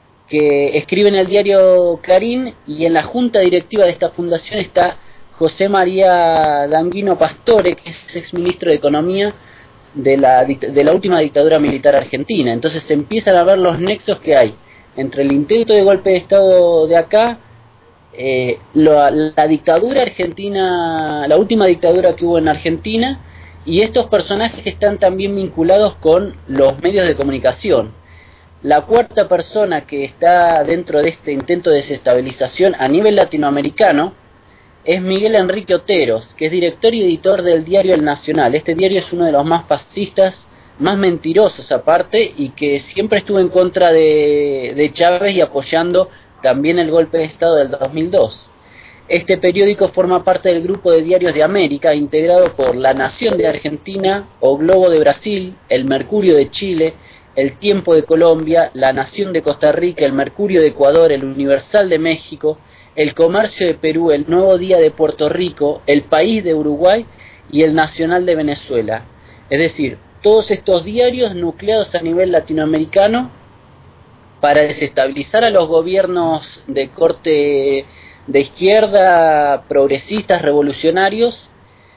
que escribe en el diario Clarín, y en la junta directiva de esta fundación está José María Danguino Pastore, que es exministro de Economía de la, de la última dictadura militar argentina. Entonces se empiezan a ver los nexos que hay entre el intento de golpe de Estado de acá, eh, la, la dictadura argentina, la última dictadura que hubo en Argentina, y estos personajes que están también vinculados con los medios de comunicación. La cuarta persona que está dentro de este intento de desestabilización a nivel latinoamericano es Miguel Enrique Oteros, que es director y editor del diario El Nacional. Este diario es uno de los más fascistas, más mentirosos aparte, y que siempre estuvo en contra de, de Chávez y apoyando también el golpe de Estado del dos mil dos. Este periódico forma parte del grupo de diarios de América, integrado por La Nación de Argentina, O Globo de Brasil, El Mercurio de Chile, El Tiempo de Colombia, La Nación de Costa Rica, El Mercurio de Ecuador, El Universal de México, El Comercio de Perú, El Nuevo Día de Puerto Rico, El País de Uruguay y El Nacional de Venezuela. Es decir, todos estos diarios nucleados a nivel latinoamericano para desestabilizar a los gobiernos de corte de izquierda, progresistas, revolucionarios,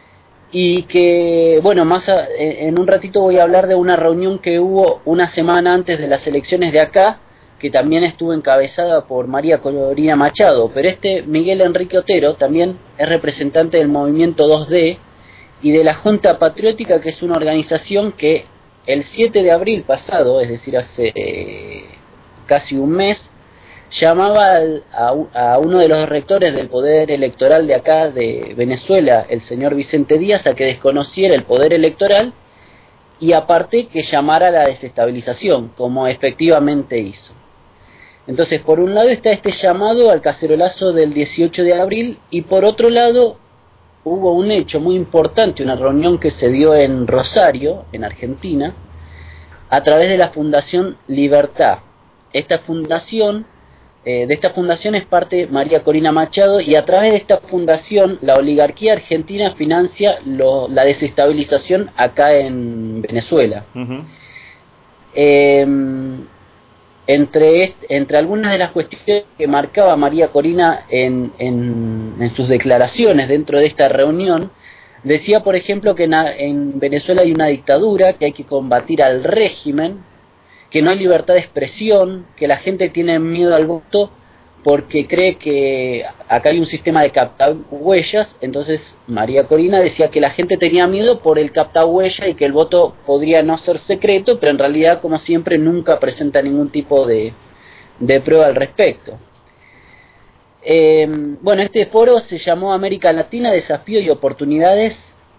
y que, bueno, más a, en un ratito voy a hablar de una reunión que hubo una semana antes de las elecciones de acá, que también estuvo encabezada por María Corina Machado. Pero este Miguel Enrique Otero también es representante del movimiento dos D y de la Junta Patriótica, que es una organización que el siete de abril pasado, es decir, hace eh, casi un mes, llamaba al, a, a uno de los rectores del poder electoral de acá de Venezuela, el señor Vicente Díaz, a que desconociera el poder electoral y aparte que llamara a la desestabilización, como efectivamente hizo. Entonces, por un lado está este llamado al cacerolazo del dieciocho de abril, y por otro lado hubo un hecho muy importante, una reunión que se dio en Rosario, en Argentina, a través de la Fundación Libertad. Esta fundación, eh, de esta fundación es parte María Corina Machado, y a través de esta fundación la oligarquía argentina financia lo, la desestabilización acá en Venezuela. Uh-huh. eh, Entre, entre algunas de las cuestiones que marcaba María Corina en, en, en sus declaraciones dentro de esta reunión, decía, por ejemplo, que en, en Venezuela hay una dictadura, que hay que combatir al régimen, que no hay libertad de expresión, que la gente tiene miedo al voto porque cree que acá hay un sistema de captahuellas. Entonces María Corina decía que la gente tenía miedo por el captahuella y que el voto podría no ser secreto, pero en realidad, como siempre, nunca presenta ningún tipo de, de prueba al respecto. Eh, bueno, este foro se llamó América Latina, Desafío y Oportunidades,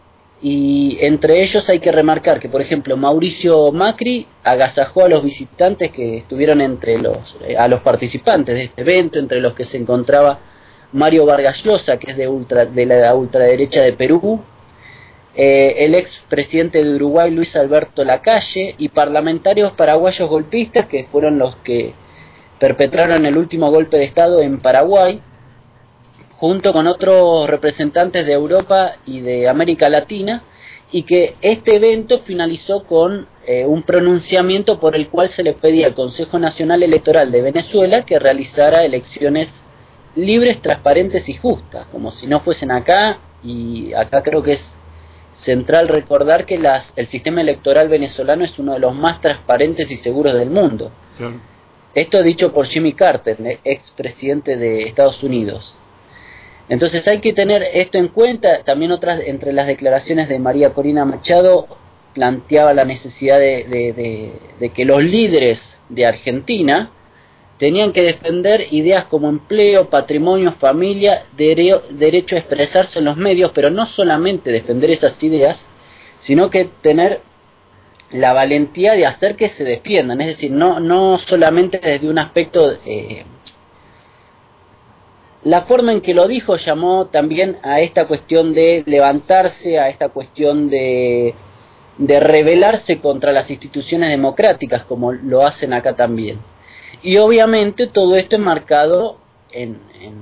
y entre ellos hay que remarcar que, por ejemplo, Mauricio Macri agasajó a los visitantes que estuvieron entre los, eh, a los participantes de este evento, entre los que se encontraba Mario Vargas Llosa, que es de, ultra, de la ultraderecha de Perú, eh, el ex presidente de Uruguay, Luis Alberto Lacalle, y parlamentarios paraguayos golpistas, que fueron los que perpetraron el último golpe de Estado en Paraguay, junto con otros representantes de Europa y de América Latina, y que este evento finalizó con eh, un pronunciamiento por el cual se le pedía al Consejo Nacional Electoral de Venezuela que realizara elecciones libres, transparentes y justas, como si no fuesen acá. Y acá creo que es central recordar que las, el sistema electoral venezolano es uno de los más transparentes y seguros del mundo. Sí. Esto dicho por Jimmy Carter, ex presidente de Estados Unidos. Entonces hay que tener esto en cuenta. También otras, entre las declaraciones de María Corina Machado, planteaba la necesidad de, de, de, de que los líderes de Argentina tenían que defender ideas como empleo, patrimonio, familia, dere, derecho a expresarse en los medios, pero no solamente defender esas ideas, sino que tener la valentía de hacer que se defiendan, es decir, no, no solamente desde un aspecto eh, la forma en que lo dijo llamó también a esta cuestión de levantarse, a esta cuestión de, de rebelarse contra las instituciones democráticas, como lo hacen acá también. Y obviamente todo esto es marcado en,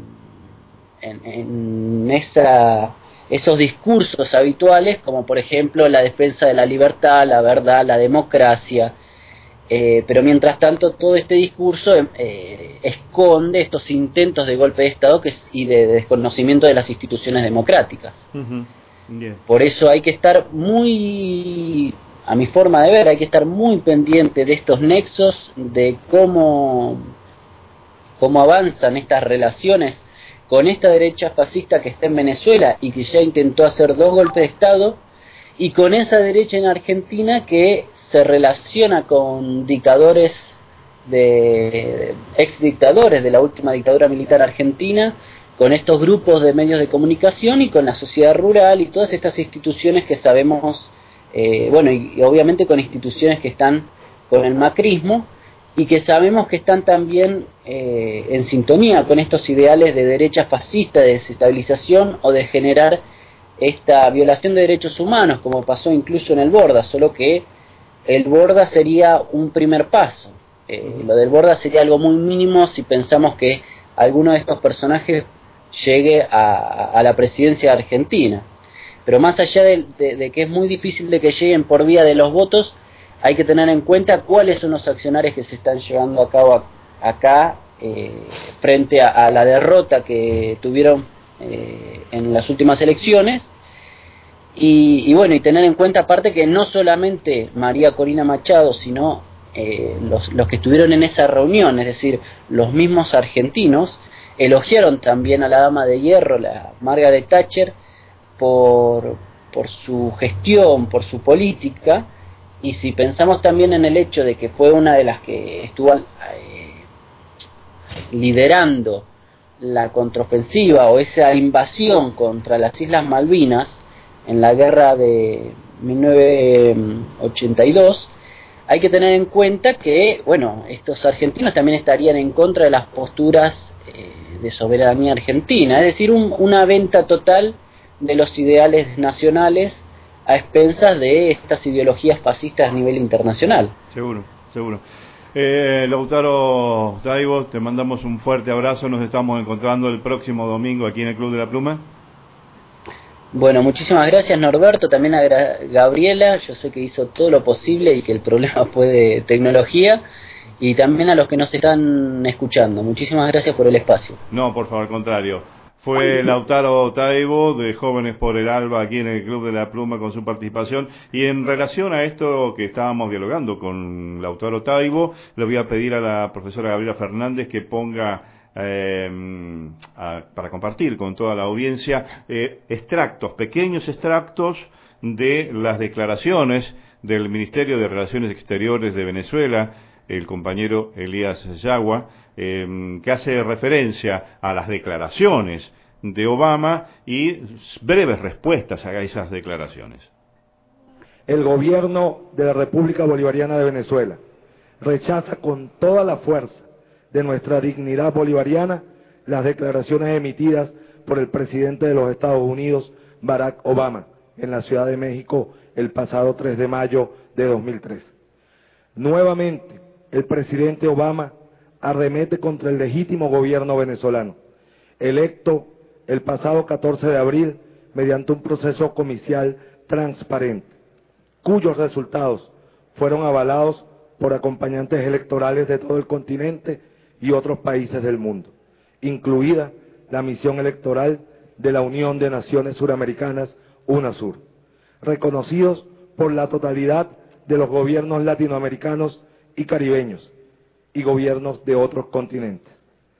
en, en, en esa, esos discursos habituales, como por ejemplo la defensa de la libertad, la verdad, la democracia. Eh, pero mientras tanto todo este discurso eh, esconde estos intentos de golpe de Estado que es, y de, de desconocimiento de las instituciones democráticas. Uh-huh. Yeah. Por eso hay que estar muy, a mi forma de ver, hay que estar muy pendiente de estos nexos, de cómo, cómo avanzan estas relaciones con esta derecha fascista que está en Venezuela y que ya intentó hacer dos golpes de Estado, y con esa derecha en Argentina que se relaciona con dictadores, de ex dictadores de la última dictadura militar argentina, con estos grupos de medios de comunicación y con la sociedad rural y todas estas instituciones que sabemos, eh, bueno, y, y obviamente con instituciones que están con el macrismo y que sabemos que están también eh, en sintonía con estos ideales de derecha fascista, de desestabilización o de generar esta violación de derechos humanos, como pasó incluso en el Borda, solo que el Borda sería un primer paso. Eh, lo del Borda sería algo muy mínimo si pensamos que alguno de estos personajes llegue a, a la presidencia de Argentina. Pero más allá de, de, de que es muy difícil de que lleguen por vía de los votos, hay que tener en cuenta cuáles son los accionarios que se están llevando a cabo acá eh, frente a, a la derrota que tuvieron eh, en las últimas elecciones. Y, y bueno, y tener en cuenta aparte que no solamente María Corina Machado, sino eh, los, los que estuvieron en esa reunión, es decir, los mismos argentinos, elogiaron también a la dama de hierro, la Margaret Thatcher, por, por su gestión, por su política. Y si pensamos también en el hecho de que fue una de las que estuvo eh, liderando la contraofensiva o esa invasión contra las Islas Malvinas en la guerra de mil novecientos ochenta y dos, hay que tener en cuenta que, bueno, estos argentinos también estarían en contra de las posturas eh, de soberanía argentina, es decir, un, una venta total de los ideales nacionales a expensas de estas ideologías fascistas a nivel internacional. Seguro, seguro. Eh, Lautaro Taibo, te mandamos un fuerte abrazo, nos estamos encontrando el próximo domingo aquí en el Club de la Pluma. Bueno, muchísimas gracias Norberto, también a Gabriela, yo sé que hizo todo lo posible y que el problema fue de tecnología, y también a los que nos están escuchando, muchísimas gracias por el espacio. No, por favor, al contrario. Fue Lautaro Taibo de Jóvenes por el Alba aquí en el Club de la Pluma con su participación, y en relación a esto que estábamos dialogando con Lautaro Taibo, le voy a pedir a la profesora Gabriela Fernández que ponga Eh, a, para compartir con toda la audiencia eh, extractos, pequeños extractos de las declaraciones del Ministerio de Relaciones Exteriores de Venezuela, el compañero Elías Yagua, eh, que hace referencia a las declaraciones de Obama y breves respuestas a esas declaraciones. El gobierno de la República Bolivariana de Venezuela rechaza con toda la fuerza de nuestra dignidad bolivariana las declaraciones emitidas por el presidente de los Estados Unidos, Barack Obama, en la Ciudad de México el pasado tres de mayo de dos mil tres. Nuevamente, el presidente Obama arremete contra el legítimo gobierno venezolano, electo el pasado catorce de abril mediante un proceso comicial transparente, cuyos resultados fueron avalados por acompañantes electorales de todo el continente y otros países del mundo, incluida la misión electoral de la Unión de Naciones Suramericanas, UNASUR, reconocidos por la totalidad de los gobiernos latinoamericanos y caribeños y gobiernos de otros continentes.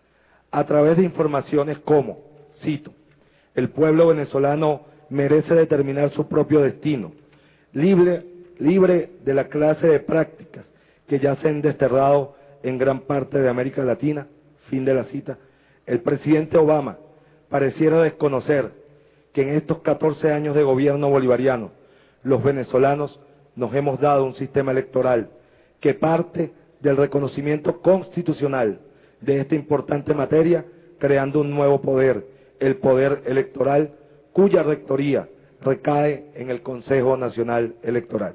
A través de informaciones como, cito, el pueblo venezolano merece determinar su propio destino, libre, libre de la clase de prácticas que ya se han desterrado en gran parte de América Latina, fin de la cita. El presidente Obama pareciera desconocer que en estos catorce años de gobierno bolivariano, los venezolanos nos hemos dado un sistema electoral que parte del reconocimiento constitucional de esta importante materia creando un nuevo poder, el poder electoral, cuya rectoría recae en el Consejo Nacional Electoral.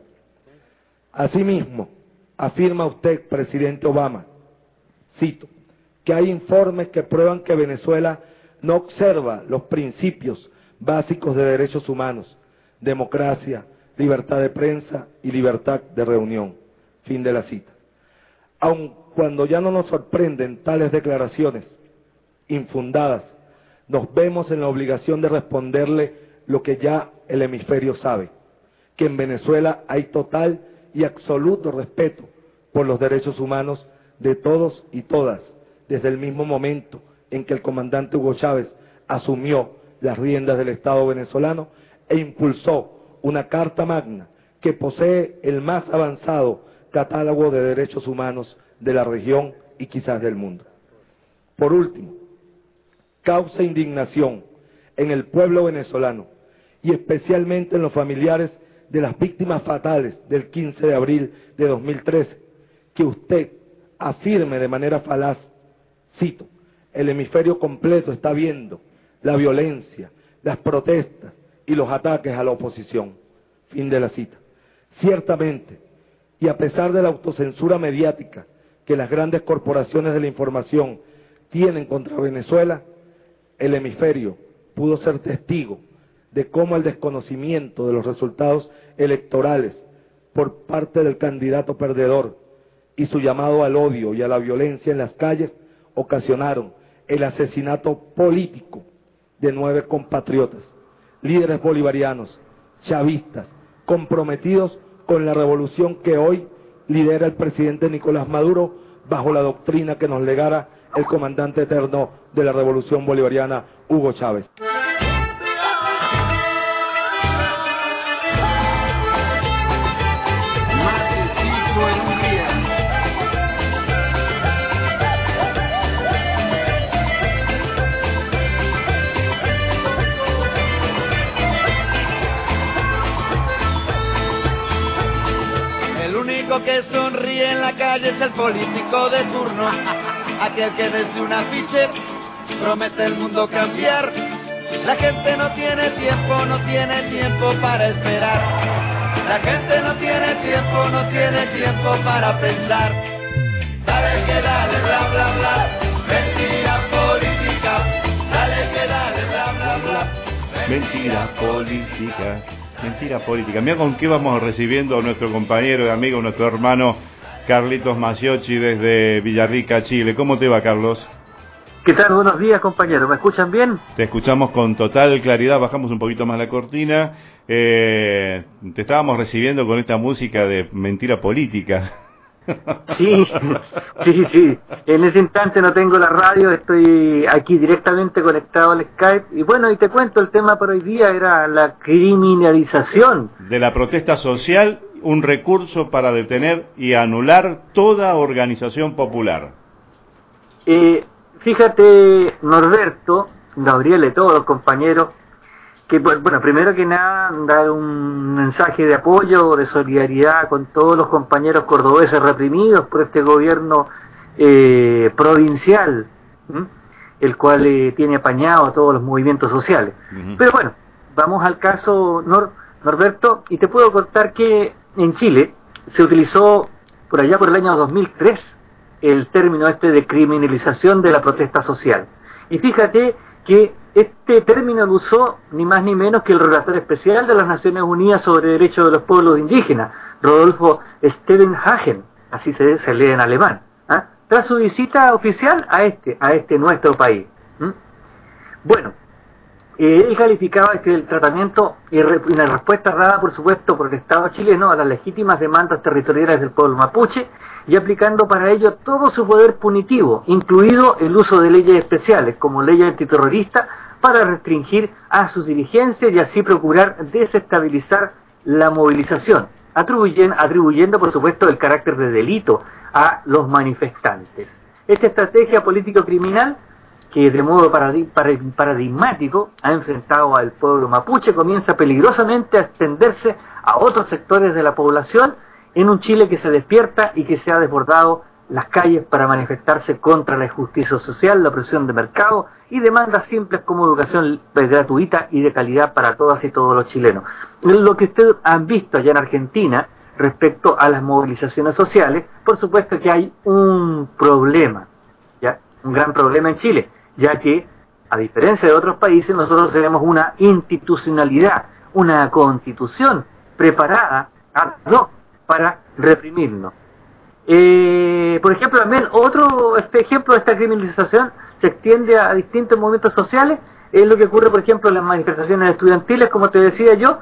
Asimismo, afirma usted, presidente Obama, cito, que hay informes que prueban que Venezuela no observa los principios básicos de derechos humanos, democracia, libertad de prensa y libertad de reunión. Fin de la cita. Aun cuando ya no nos sorprenden tales declaraciones infundadas, nos vemos en la obligación de responderle lo que ya el hemisferio sabe, que en Venezuela hay total y absoluto respeto por los derechos humanos de todos y todas, desde el mismo momento en que el comandante Hugo Chávez asumió las riendas del Estado venezolano e impulsó una Carta Magna que posee el más avanzado catálogo de derechos humanos de la región y quizás del mundo. Por último, causa indignación en el pueblo venezolano y especialmente en los familiares de las víctimas fatales del quince de abril de dos mil trece, que usted afirme de manera falaz, cito, el hemisferio completo está viendo la violencia, las protestas y los ataques a la oposición. Fin de la cita. Ciertamente, y a pesar de la autocensura mediática que las grandes corporaciones de la información tienen contra Venezuela, el hemisferio pudo ser testigo de cómo el desconocimiento de los resultados electorales por parte del candidato perdedor y su llamado al odio y a la violencia en las calles ocasionaron el asesinato político de nueve compatriotas, líderes bolivarianos, chavistas, comprometidos con la revolución que hoy lidera el presidente Nicolás Maduro bajo la doctrina que nos legara el comandante eterno de la revolución bolivariana, Hugo Chávez. Que sonríe en la calle es el político de turno, aquel que desde un afiche promete el mundo cambiar. La gente no tiene tiempo, no tiene tiempo para esperar. La gente no tiene tiempo, no tiene tiempo para pensar. Dale que dale, bla bla bla, mentira política. Dale que dale, bla bla bla, mentira política. Mentira política. Mira con qué vamos recibiendo a nuestro compañero y amigo, nuestro hermano Carlitos Maciocchi desde Villarrica, Chile. ¿Cómo te va, Carlos? ¿Qué tal? Buenos días, compañero. ¿Me escuchan bien? Te escuchamos con total claridad. Bajamos un poquito más la cortina. Eh, te estábamos recibiendo con esta música de mentira política. Sí, sí, sí. En ese instante no tengo la radio, estoy aquí directamente conectado al Skype. Y bueno, y te cuento, el tema para hoy día era la criminalización de la protesta social, un recurso para detener y anular toda organización popular. Eh, fíjate, Norberto, Gabriel y todos los compañeros, que bueno, primero que nada dar un mensaje de apoyo, de solidaridad con todos los compañeros cordobeses reprimidos por este gobierno eh, provincial, ¿m? el cual eh, tiene apañado a todos los movimientos sociales. Uh-huh. Pero bueno, vamos al caso, Nor, Norberto, y te puedo contar que en Chile se utilizó por allá por el año dos mil tres el término este de criminalización de la protesta social. Y fíjate que este término lo usó ni más ni menos que el relator especial de las Naciones Unidas sobre Derechos de los Pueblos Indígenas, Rodolfo Steenhagen, así se, se lee en alemán, ¿eh? tras su visita oficial a este, a este nuestro país. ¿Mm? Bueno, eh, él calificaba este el tratamiento y, re, y la respuesta dada, por supuesto, por el Estado chileno a las legítimas demandas territoriales del pueblo mapuche, y aplicando para ello todo su poder punitivo, incluido el uso de leyes especiales, como ley antiterrorista, para restringir a sus dirigencias y así procurar desestabilizar la movilización, atribuyendo, atribuyendo por supuesto el carácter de delito a los manifestantes. Esta estrategia político-criminal, que de modo paradigmático ha enfrentado al pueblo mapuche, comienza peligrosamente a extenderse a otros sectores de la población en un Chile que se despierta y que se ha desbordado las calles para manifestarse contra la injusticia social, la opresión de mercado y demandas simples como educación gratuita y de calidad para todas y todos los chilenos. Lo que ustedes han visto allá en Argentina respecto a las movilizaciones sociales, por supuesto que hay un problema, ¿ya? Un gran problema en Chile, ya que a diferencia de otros países nosotros tenemos una institucionalidad, una constitución preparada ¿no? para reprimirnos. Eh, por ejemplo, también otro este ejemplo de esta criminalización se extiende a distintos movimientos sociales. Es lo que ocurre, por ejemplo, en las manifestaciones estudiantiles, como te decía yo,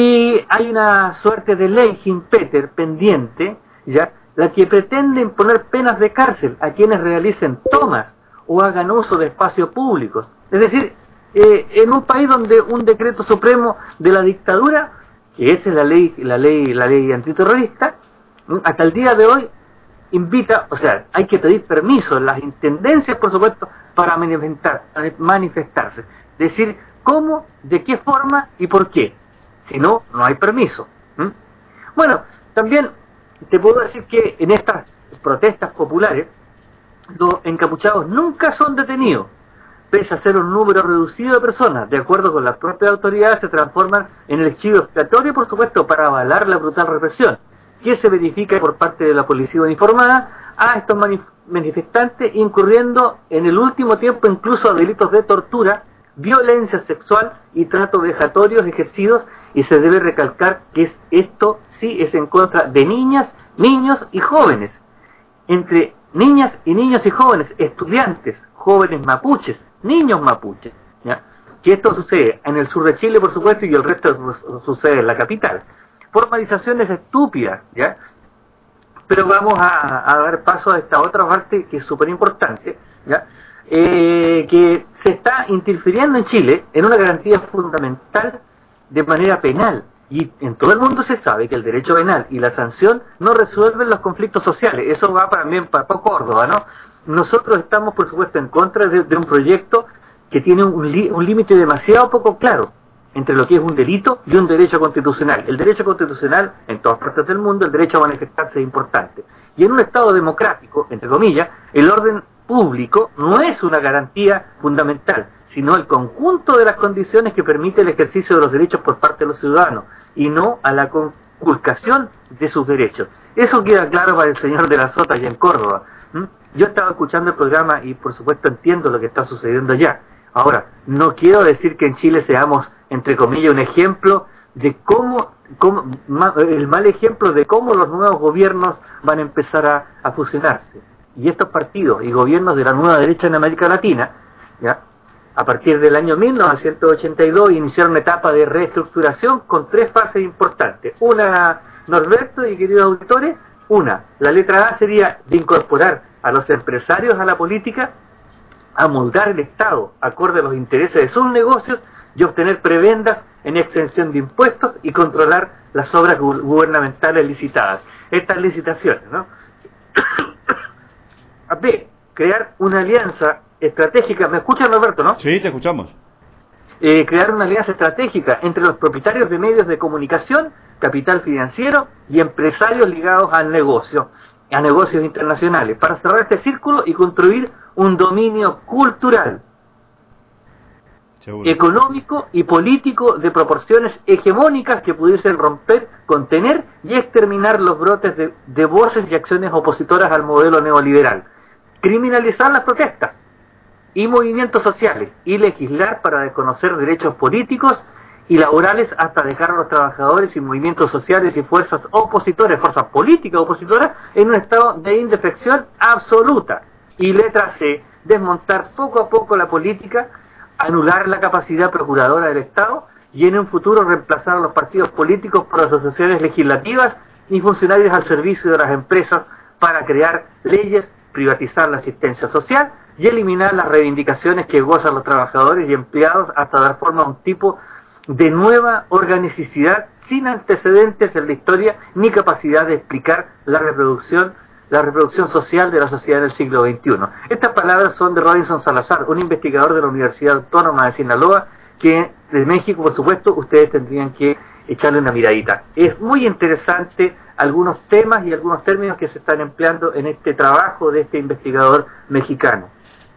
y hay una suerte de ley Gimpeter pendiente, ya, la que pretende imponer penas de cárcel a quienes realicen tomas o hagan uso de espacios públicos. Es decir, eh, en un país donde un decreto supremo de la dictadura, que es la ley, la ley, la ley antiterrorista, hasta el día de hoy invita, o sea, hay que pedir permiso en las intendencias, por supuesto, para manifestar, manifestarse. Decir cómo, de qué forma y por qué. Si no, no hay permiso. ¿Mm? Bueno, también te puedo decir que en estas protestas populares, los encapuchados nunca son detenidos. Pese a ser un número reducido de personas, de acuerdo con las propias autoridades, se transforman en el chivo expiatorio, por supuesto, para avalar la brutal represión que se verifica por parte de la policía uniformada a estos manif manifestantes, incurriendo en el último tiempo incluso a delitos de tortura, violencia sexual y trato vejatorios ejercidos, y se debe recalcar que es, esto sí es en contra de niñas, niños y jóvenes. Entre niñas y niños y jóvenes, estudiantes, jóvenes mapuches, niños mapuches, ¿ya? Que esto sucede en el sur de Chile, por supuesto, y el resto sucede en la capital. Formalizaciones estúpidas, ¿ya? Pero vamos a, a dar paso a esta otra parte que es súper importante, ¿ya? Eh, que se está interfiriendo en Chile en una garantía fundamental de manera penal. Y en todo el mundo se sabe que el derecho penal y la sanción no resuelven los conflictos sociales. Eso va también para, para Córdoba, ¿no? Nosotros estamos, por supuesto, en contra de, de un proyecto que tiene un, li, un límite demasiado poco claro entre lo que es un delito y un derecho constitucional. El derecho constitucional, en todas partes del mundo, el derecho a manifestarse es importante. Y en un Estado democrático, entre comillas, el orden público no es una garantía fundamental, sino el conjunto de las condiciones que permite el ejercicio de los derechos por parte de los ciudadanos, y no a la conculcación de sus derechos. Eso queda claro para el señor de la Sota allá en Córdoba. ¿Mm? Yo estaba escuchando el programa y por supuesto entiendo lo que está sucediendo allá. Ahora, no quiero decir que en Chile seamos, entre comillas, un ejemplo de cómo, cómo ma, el mal ejemplo de cómo los nuevos gobiernos van a empezar a, a fusionarse. Y estos partidos y gobiernos de la nueva derecha en América Latina, ¿ya? A partir del año mil novecientos ochenta y dos iniciaron una etapa de reestructuración con tres fases importantes. Una, Norberto y queridos auditores, una, la letra A sería de incorporar a los empresarios a la política, amoldar el Estado acorde a los intereses de sus negocios y obtener prebendas en exención de impuestos y controlar las obras gu gubernamentales licitadas. Estas licitaciones, ¿no? B, crear una alianza estratégica. ¿Me escuchan, Roberto, no? Sí, te escuchamos. Eh, crear una alianza estratégica entre los propietarios de medios de comunicación, capital financiero y empresarios ligados al negocio, a negocios internacionales, para cerrar este círculo y construir un dominio cultural, seguro, económico y político de proporciones hegemónicas que pudiesen romper, contener y exterminar los brotes de, de voces y acciones opositoras al modelo neoliberal. Criminalizar las protestas y movimientos sociales y legislar para desconocer derechos políticos y laborales hasta dejar a los trabajadores y movimientos sociales y fuerzas opositoras, fuerzas políticas opositoras, en un estado de indefección absoluta. Y letra C, desmontar poco a poco la política, anular la capacidad procuradora del Estado y en un futuro reemplazar a los partidos políticos por asociaciones legislativas y funcionarios al servicio de las empresas para crear leyes, privatizar la asistencia social y eliminar las reivindicaciones que gozan los trabajadores y empleados hasta dar forma a un tipo de nueva organicidad sin antecedentes en la historia ni capacidad de explicar la reproducción la reproducción social de la sociedad del siglo veintiuno. Estas palabras son de Robinson Salazar, un investigador de la Universidad Autónoma de Sinaloa, que de México, por supuesto, ustedes tendrían que echarle una miradita. Es muy interesante algunos temas y algunos términos que se están empleando en este trabajo de este investigador mexicano.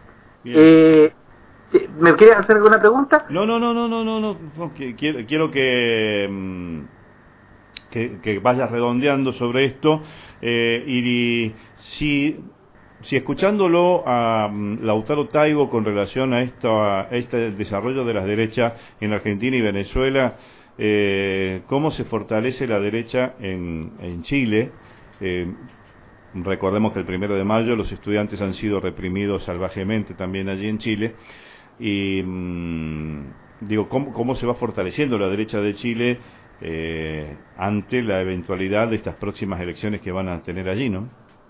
Eh, ¿Me quieres hacer alguna pregunta? No, no, no, no, no, no, no, no que- quiero, quiero que, mm, que que vayas redondeando sobre esto eh, y si si escuchándolo a mm, Lautaro Taibo con relación a esto, a este desarrollo de las derechas en Argentina y Venezuela, eh, cómo se fortalece la derecha en, en Chile. eh, recordemos que el primero de mayo los estudiantes han sido reprimidos salvajemente también allí en Chile. Y mmm, digo, ¿cómo, ¿cómo se va fortaleciendo la derecha de Chile eh, ante la eventualidad de estas próximas elecciones que van a tener allí, ¿no?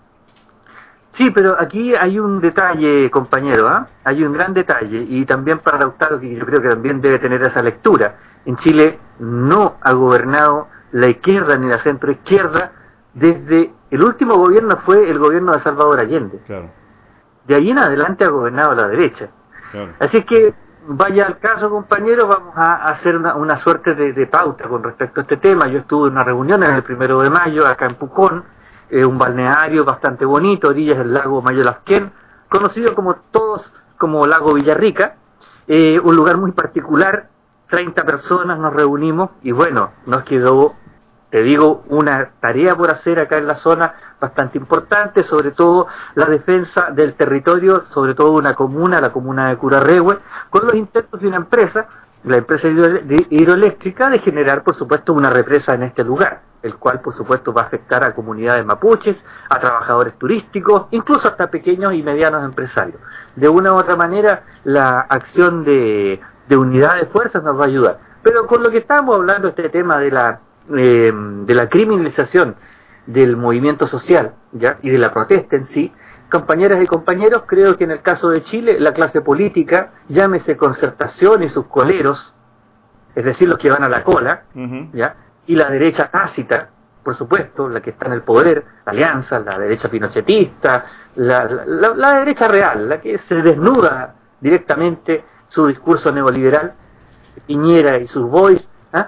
Sí, pero aquí hay un detalle, compañero, ¿ah? Hay un gran detalle, y también para Lautaro, que yo creo que también debe tener esa lectura. En Chile no ha gobernado la izquierda ni la centroizquierda desde el último gobierno fue el gobierno de Salvador Allende. Claro. De ahí en adelante ha gobernado la derecha. Claro. Así que, vaya al caso, compañero, vamos a hacer una, una suerte de, de pauta con respecto a este tema. Yo estuve en una reunión en el primero de mayo acá en Pucón, eh, un balneario bastante bonito, orillas del lago Mayolasquén, conocido como todos como lago Villarrica, eh, un lugar muy particular. Treinta personas nos reunimos y bueno, nos quedó, te digo, una tarea por hacer acá en la zona bastante importante, sobre todo la defensa del territorio, sobre todo una comuna, la comuna de Curarrehue, con los intentos de una empresa, la empresa hidroeléctrica, de generar, por supuesto, una represa en este lugar, el cual, por supuesto, va a afectar a comunidades mapuches, a trabajadores turísticos, incluso hasta pequeños y medianos empresarios. De una u otra manera, la acción de, de unidad de fuerzas nos va a ayudar. Pero con lo que estamos hablando, este tema de la Eh, de la criminalización del movimiento social, ¿ya? Y de la protesta en sí, compañeras y compañeros, creo que en el caso de Chile la clase política, llámese Concertación y sus coleros, es decir, los que van a la cola, Uh-huh. ¿ya? Y la derecha tácita, por supuesto, la que está en el poder, la alianza, la derecha pinochetista, la, la, la, la derecha real, la que se desnuda directamente su discurso neoliberal, Piñera y sus boys, ¿ah?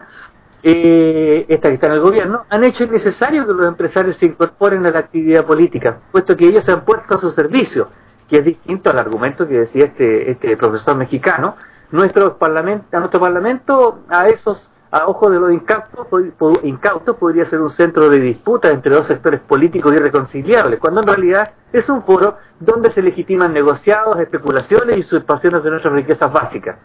Eh, esta que está en el gobierno, han hecho innecesario que los empresarios se incorporen a la actividad política, puesto que ellos se han puesto a su servicio, que es distinto al argumento que decía este este profesor mexicano. Nuestro parlamento, a nuestro parlamento, a esos, a ojos de los incautos, incautos, podría ser un centro de disputa entre dos sectores políticos irreconciliables, cuando en realidad es un foro donde se legitiman negociados, especulaciones y usurpaciones de nuestras riquezas básicas.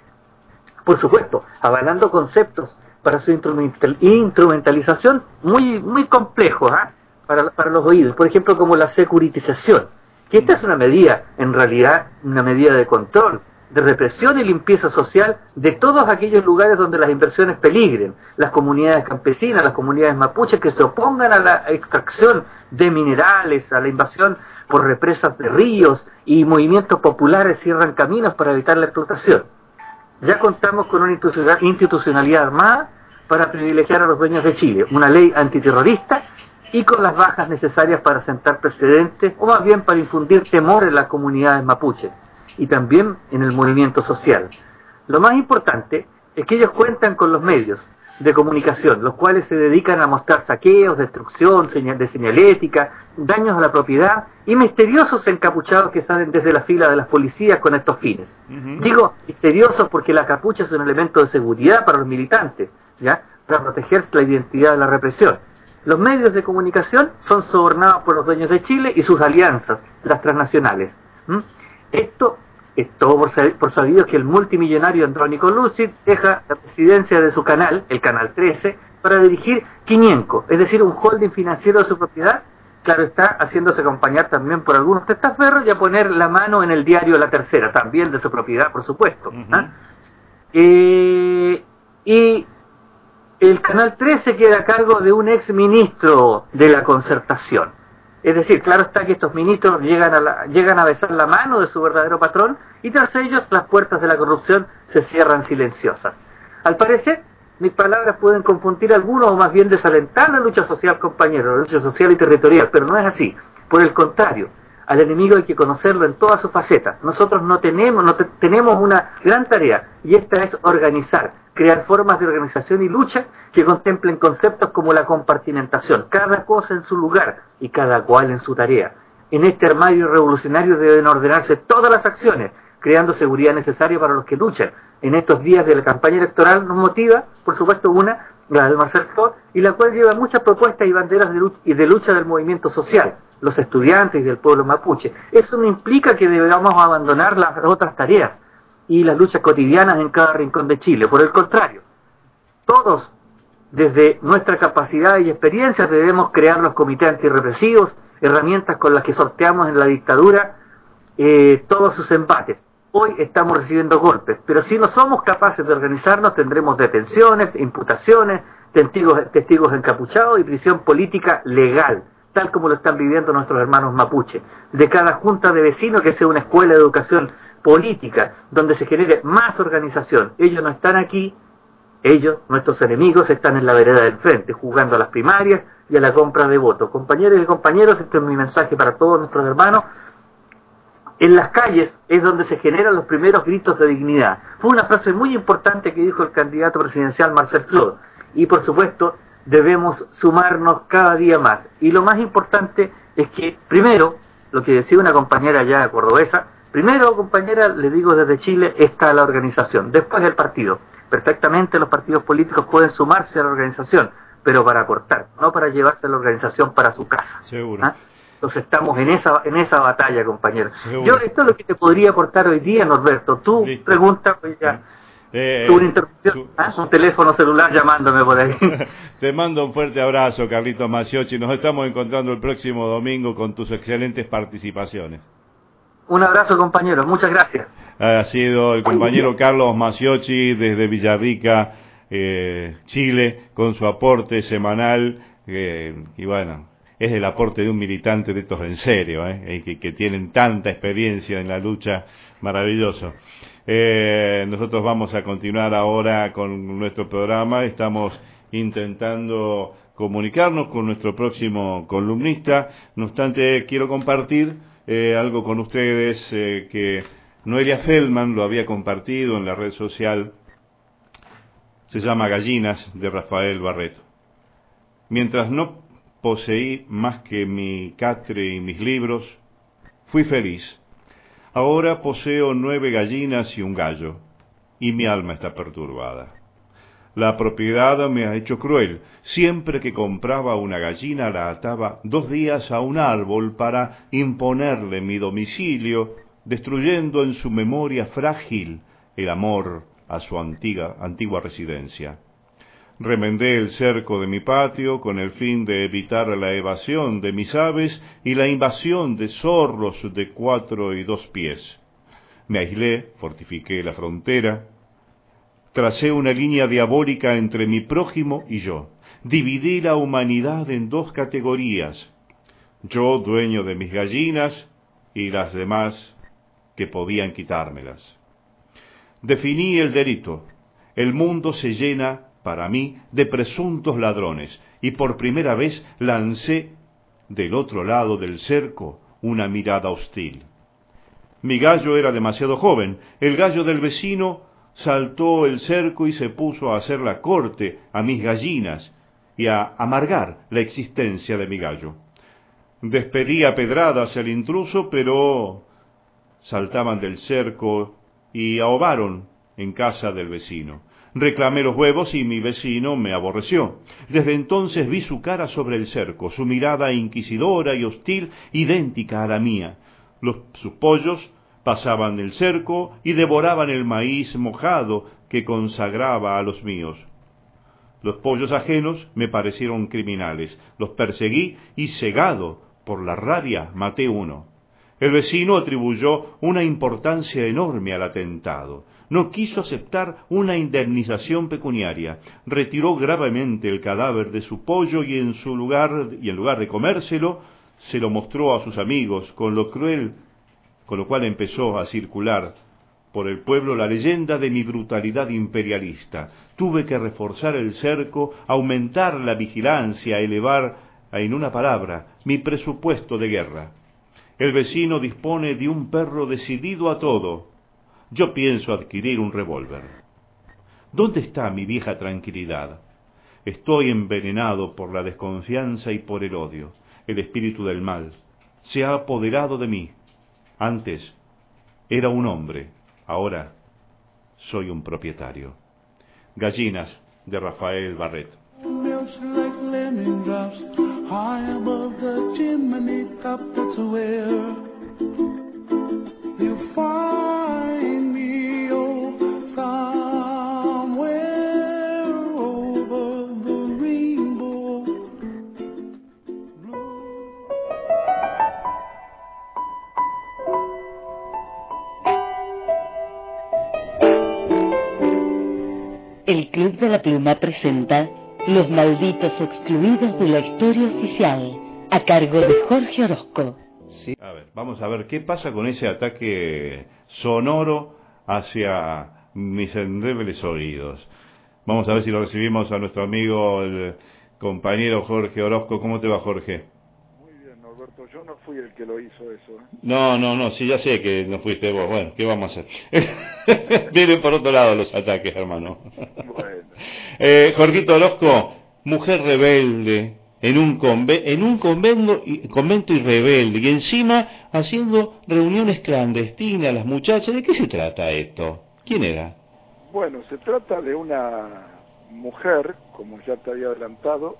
Por supuesto, avalando conceptos para su instrumentalización muy muy complejos, ¿eh? para, para los oídos, por ejemplo como la securitización, que esta es una medida, en realidad una medida de control, de represión y limpieza social de todos aquellos lugares donde las inversiones peligren, las comunidades campesinas, las comunidades mapuches que se opongan a la extracción de minerales, a la invasión por represas de ríos, y movimientos populares cierran caminos para evitar la explotación. Ya contamos con una institucionalidad armada para privilegiar a los dueños de Chile, una ley antiterrorista y con las bajas necesarias para sentar precedentes, o más bien para infundir temor en las comunidades mapuches y también en el movimiento social. Lo más importante es que ellos cuentan con los medios de comunicación, los cuales se dedican a mostrar saqueos, destrucción, señal de señalética, daños a la propiedad y misteriosos encapuchados que salen desde la fila de las policías con estos fines. Uh-huh. Digo misteriosos porque la capucha es un elemento de seguridad para los militantes, ¿ya? Para protegerse la identidad de la represión. Los medios de comunicación son sobornados por los dueños de Chile y sus alianzas, las transnacionales. ¿Mm? Esto es todo por, por sabido que el multimillonario Andrónico Lucid deja la presidencia de su canal, el Canal trece, para dirigir Quinienco, es decir, un holding financiero de su propiedad, claro está, haciéndose acompañar también por algunos testaferros y a poner la mano en el diario La Tercera, también de su propiedad, por supuesto. Uh-huh. ¿eh? Eh, y el Canal trece queda a cargo de un ex ministro de la Concertación. Es decir, claro está que estos ministros llegan a, la, llegan a besar la mano de su verdadero patrón y tras ellos las puertas de la corrupción se cierran silenciosas. Al parecer, mis palabras pueden confundir a algunos o más bien desalentar la lucha social, compañeros, la lucha social y territorial, pero no es así. Por el contrario, al enemigo hay que conocerlo en todas sus facetas. Nosotros no tenemos, no te, tenemos una gran tarea y esta es organizar, crear formas de organización y lucha que contemplen conceptos como la compartimentación, cada cosa en su lugar y cada cual en su tarea. En este armario revolucionario deben ordenarse todas las acciones, creando seguridad necesaria para los que luchan. En estos días de la campaña electoral nos motiva, por supuesto, una, la del Marcel Flor, y la cual lleva muchas propuestas y banderas de lucha, y de lucha del movimiento social, los estudiantes y del pueblo mapuche. Eso no implica que debamos abandonar las otras tareas y las luchas cotidianas en cada rincón de Chile. Por el contrario, todos, desde nuestra capacidad y experiencia, debemos crear los comités antirrepresivos, herramientas con las que sorteamos en la dictadura eh, todos sus embates. Hoy estamos recibiendo golpes, pero si no somos capaces de organizarnos, tendremos detenciones, imputaciones, testigos, testigos encapuchados y prisión política legal, tal como lo están viviendo nuestros hermanos mapuche. De cada junta de vecinos que sea una escuela de educación política, donde se genere más organización. Ellos no están aquí, ellos, nuestros enemigos, están en la vereda del frente, jugando a las primarias y a la compra de votos. Compañeros y compañeros, este es mi mensaje para todos nuestros hermanos. En las calles es donde se generan los primeros gritos de dignidad. Fue una frase muy importante que dijo el candidato presidencial Marcel Flor. Y por supuesto, debemos sumarnos cada día más. Y lo más importante es que, primero, lo que decía una compañera ya cordobesa, primero, compañera, le digo desde Chile, está la organización, después el partido. Perfectamente los partidos políticos pueden sumarse a la organización, pero para aportar, no para llevarse a la organización para su casa. Seguro. ¿Ah? Entonces estamos en esa en esa batalla, compañero. Seguro. Yo, esto es lo que te podría aportar hoy día, Norberto. Tú Listo. pregunta, pues ya. Eh, Tuve una interrupción, ¿ah? Un teléfono celular llamándome por ahí. Te mando un fuerte abrazo, Carlitos Maciocchi. Nos estamos encontrando el próximo domingo con tus excelentes participaciones. Un abrazo, compañero. Muchas gracias. Ha sido el compañero Carlos Maciocchi desde Villarrica, eh, Chile, con su aporte semanal. Eh, y bueno, es el aporte de un militante de estos en serio, eh, que, que tienen tanta experiencia en la lucha. Maravilloso. Eh, nosotros vamos a continuar ahora con nuestro programa. Estamos intentando comunicarnos con nuestro próximo columnista. No obstante, quiero compartir eh, algo con ustedes eh, que Noelia Feldman lo había compartido en la red social. Se llama Gallinas, de Rafael Barreto. Mientras no poseí más que mi catre y mis libros, fui feliz. Ahora poseo nueve gallinas y un gallo, y mi alma está perturbada. La propiedad me ha hecho cruel. Siempre que compraba una gallina la ataba dos días a un árbol para imponerle mi domicilio, destruyendo en su memoria frágil el amor a su antigua, antigua residencia. Remendé el cerco de mi patio con el fin de evitar la evasión de mis aves y la invasión de zorros de cuatro y dos pies. Me aislé, fortifiqué la frontera, tracé una línea diabólica entre mi prójimo y yo. Dividí la humanidad en dos categorías, yo dueño de mis gallinas y las demás que podían quitármelas. Definí el delito. El mundo se llena, para mí, de presuntos ladrones, y por primera vez lancé del otro lado del cerco una mirada hostil. Mi gallo era demasiado joven. El gallo del vecino saltó el cerco y se puso a hacer la corte a mis gallinas y a amargar la existencia de mi gallo. Despedí a pedradas al intruso, pero saltaban del cerco y ahogaron en casa del vecino. Reclamé los huevos y mi vecino me aborreció. Desde entonces vi su cara sobre el cerco, su mirada inquisidora y hostil, idéntica a la mía. Los, sus pollos pasaban el cerco y devoraban el maíz mojado que consagraba a los míos. Los pollos ajenos me parecieron criminales. Los perseguí y, cegado por la rabia, maté uno. El vecino atribuyó una importancia enorme al atentado. No quiso aceptar una indemnización pecuniaria. Retiró gravemente el cadáver de su pollo y en su lugar, y en lugar de comérselo, se lo mostró a sus amigos, con lo cruel, con lo cual empezó a circular por el pueblo la leyenda de mi brutalidad imperialista. Tuve que reforzar el cerco, aumentar la vigilancia, elevar, en una palabra, mi presupuesto de guerra. El vecino dispone de un perro decidido a todo. Yo pienso adquirir un revólver. ¿Dónde está mi vieja tranquilidad? Estoy envenenado por la desconfianza y por el odio. El espíritu del mal se ha apoderado de mí. Antes era un hombre, ahora soy un propietario. Gallinas, de Rafael Barret. El Club de la Pluma presenta Los Malditos Excluidos de la Historia Oficial, a cargo de Jorge Orozco. Sí. A ver, vamos a ver qué pasa con ese ataque sonoro hacia mis endebles oídos. Vamos a ver si lo recibimos a nuestro amigo, el compañero Jorge Orozco. ¿Cómo te va, Jorge? Muy bien, Norberto. Yo no fui el que lo hizo eso, ¿eh? No, no, no, sí, ya sé que no fuiste vos. Bueno, ¿qué vamos a hacer? Vienen por otro lado los ataques, hermano. Bueno. eh, Jorgito Orozco, mujer rebelde, en un, conve en un convento, y, convento y rebelde, y encima haciendo reuniones clandestinas, las muchachas. ¿De qué se trata esto? ¿Quién era? Bueno, se trata de una mujer, como ya te había adelantado,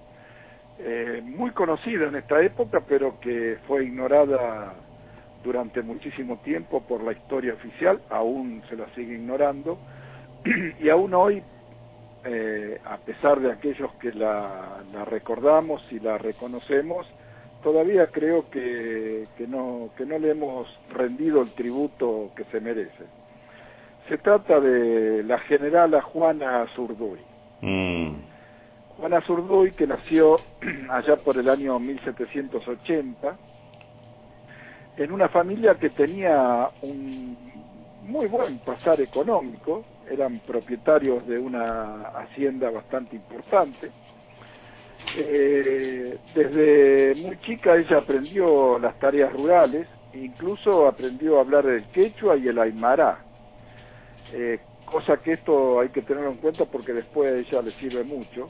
eh, muy conocida en esta época, pero que fue ignorada durante muchísimo tiempo por la historia oficial, aún se la sigue ignorando, y aún hoy, eh, a pesar de aquellos que la, la recordamos y la reconocemos, todavía creo que, que, no, que no le hemos rendido el tributo que se merece. Se trata de la generala Juana Zurduy. Mm. Juana Zurduy, que nació allá por el año mil setecientos ochenta, en una familia que tenía un muy buen pasar económico, eran propietarios de una hacienda bastante importante. Eh, desde muy chica ella aprendió las tareas rurales, incluso aprendió a hablar el quechua y el aymara. Eh, cosa que esto hay que tenerlo en cuenta porque después a ella le sirve mucho.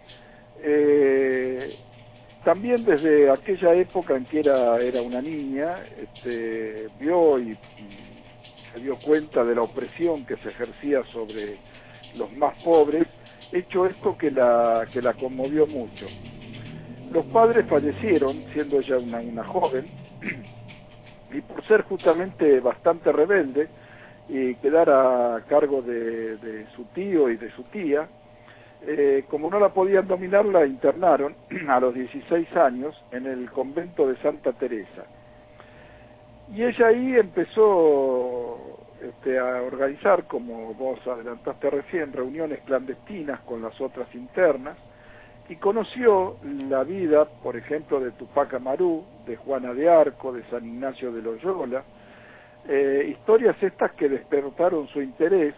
Eh, también desde aquella época en que era, era una niña, este, vio y, y se dio cuenta de la opresión que se ejercía sobre los más pobres, hecho esto que la, que la conmovió mucho. Los padres fallecieron, siendo ella una, una joven, y por ser justamente bastante rebelde, y quedar a cargo de, de su tío y de su tía, eh, como no la podían dominar, la internaron a los dieciséis años en el convento de Santa Teresa. Y ella ahí empezó este, a organizar, como vos adelantaste recién, reuniones clandestinas con las otras internas, y conoció la vida, por ejemplo, de Tupac Amaru, de Juana de Arco, de San Ignacio de Loyola, Eh, historias estas que despertaron su interés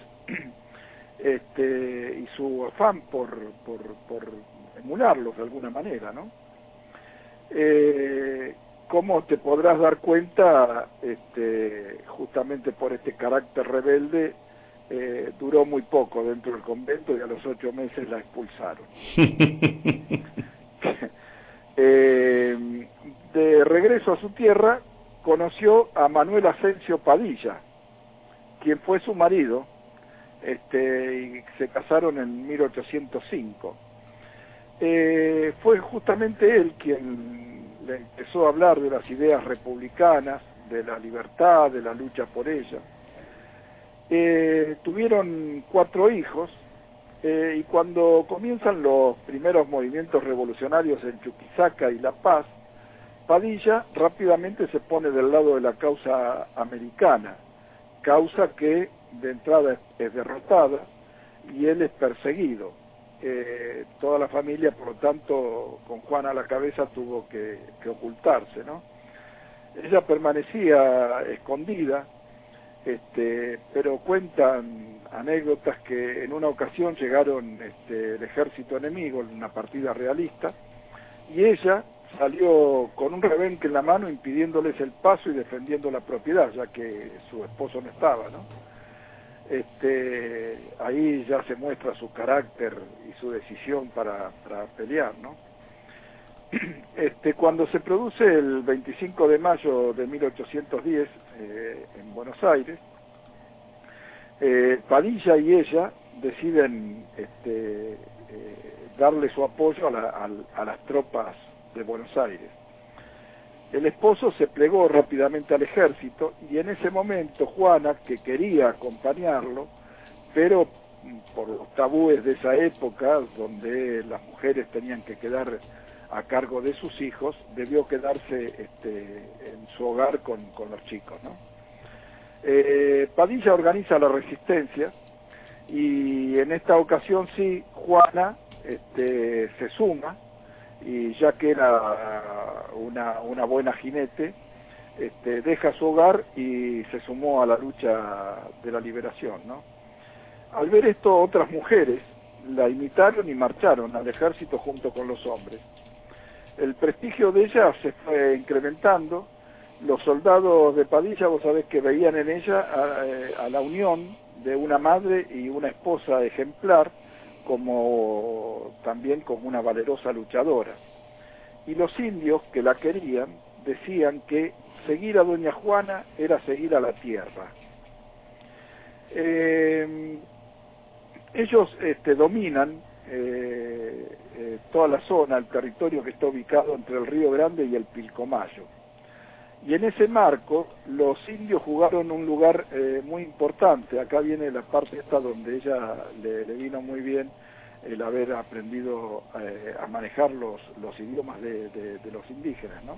este, y su afán por, por, por emularlos de alguna manera, ¿no? Eh, como te podrás dar cuenta, este, justamente por este carácter rebelde, eh, duró muy poco dentro del convento y a los ocho meses la expulsaron. eh, de regreso a su tierra, conoció a Manuel Asensio Padilla, quien fue su marido, este, y se casaron en mil ochocientos cinco. Eh, fue justamente él quien le empezó a hablar de las ideas republicanas, de la libertad, de la lucha por ella. Eh, tuvieron cuatro hijos, eh, y cuando comienzan los primeros movimientos revolucionarios en Chuquisaca y La Paz, Padilla rápidamente se pone del lado de la causa americana, causa que de entrada es, es derrotada y él es perseguido. Eh, toda la familia, por lo tanto, con Juana a la cabeza tuvo que, que ocultarse, ¿no? Ella permanecía escondida, este, pero cuentan anécdotas que en una ocasión llegaron este, el ejército enemigo en una partida realista y ella salió con un rebenque en la mano impidiéndoles el paso y defendiendo la propiedad, ya que su esposo no estaba, ¿no? este, ahí ya se muestra su carácter y su decisión para, para pelear, ¿no? Este, cuando se produce el veinticinco de mayo de mil ochocientos diez eh, en Buenos Aires, eh, Padilla y ella deciden este, eh, darle su apoyo a, la, a, a las tropas de Buenos Aires. El esposo se plegó rápidamente al ejército y en ese momento Juana, que quería acompañarlo, pero por los tabúes de esa época, donde las mujeres tenían que quedar a cargo de sus hijos, debió quedarse este, en su hogar con, con los chicos, ¿no? Eh, Padilla organiza la resistencia y en esta ocasión sí, Juana este, se suma, y ya que era una, una buena jinete, este, deja su hogar y se sumó a la lucha de la liberación, ¿no? Al ver esto, otras mujeres la imitaron y marcharon al ejército junto con los hombres. El prestigio de ella se fue incrementando. Los soldados de Padilla, vos sabés que veían en ella a, a la unión de una madre y una esposa ejemplar, como también como una valerosa luchadora. Y los indios que la querían decían que seguir a doña Juana era seguir a la tierra. Eh, ellos este, dominan eh, eh, toda la zona, el territorio que está ubicado entre el Río Grande y el Pilcomayo. Y en ese marco los indios jugaron un lugar eh, muy importante. Acá viene la parte esta donde ella le, le vino muy bien el haber aprendido eh, a manejar los, los idiomas de, de, de los indígenas, ¿no?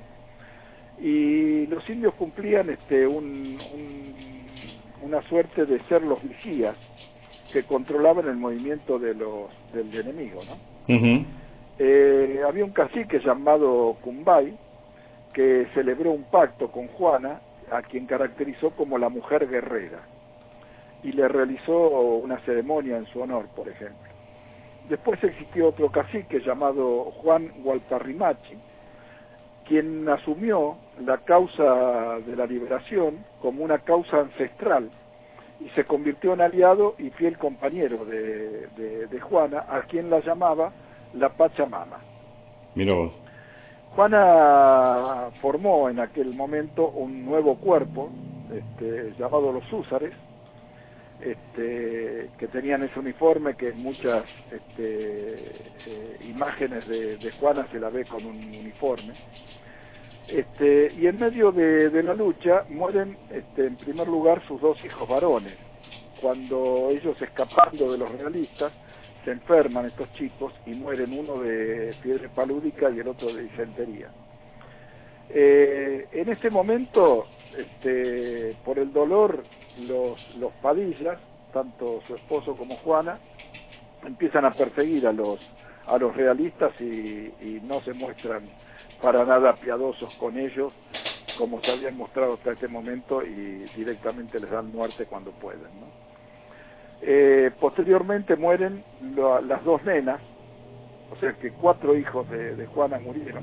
Y los indios cumplían este, un, un, una suerte de ser los vigías que controlaban el movimiento de los, del enemigo, ¿no? Uh-huh. eh, había un cacique llamado Cumbay que celebró un pacto con Juana, a quien caracterizó como la mujer guerrera, y le realizó una ceremonia en su honor, por ejemplo. Después existió otro cacique llamado Juan Gualparrimachi, quien asumió la causa de la liberación como una causa ancestral y se convirtió en aliado y fiel compañero de, de, de Juana, a quien la llamaba la Pachamama. Mirá vos. Juana formó en aquel momento un nuevo cuerpo este, llamado los Húsares, este, que tenían ese uniforme que en muchas este, eh, imágenes de, de Juana se la ve con un uniforme. Este, y en medio de, de la lucha mueren este, en primer lugar sus dos hijos varones, cuando ellos, escapando de los realistas, se enferman estos chicos y mueren, uno de fiebre palúdica y el otro de disentería. Eh, en este momento, este, por el dolor, los, los Padillas, tanto su esposo como Juana, empiezan a perseguir a los, a los realistas y, y no se muestran para nada piadosos con ellos, como se habían mostrado hasta este momento, y directamente les dan muerte cuando pueden, ¿no? Eh, posteriormente mueren lo, las dos nenas, o sea que cuatro hijos de, de Juana murieron,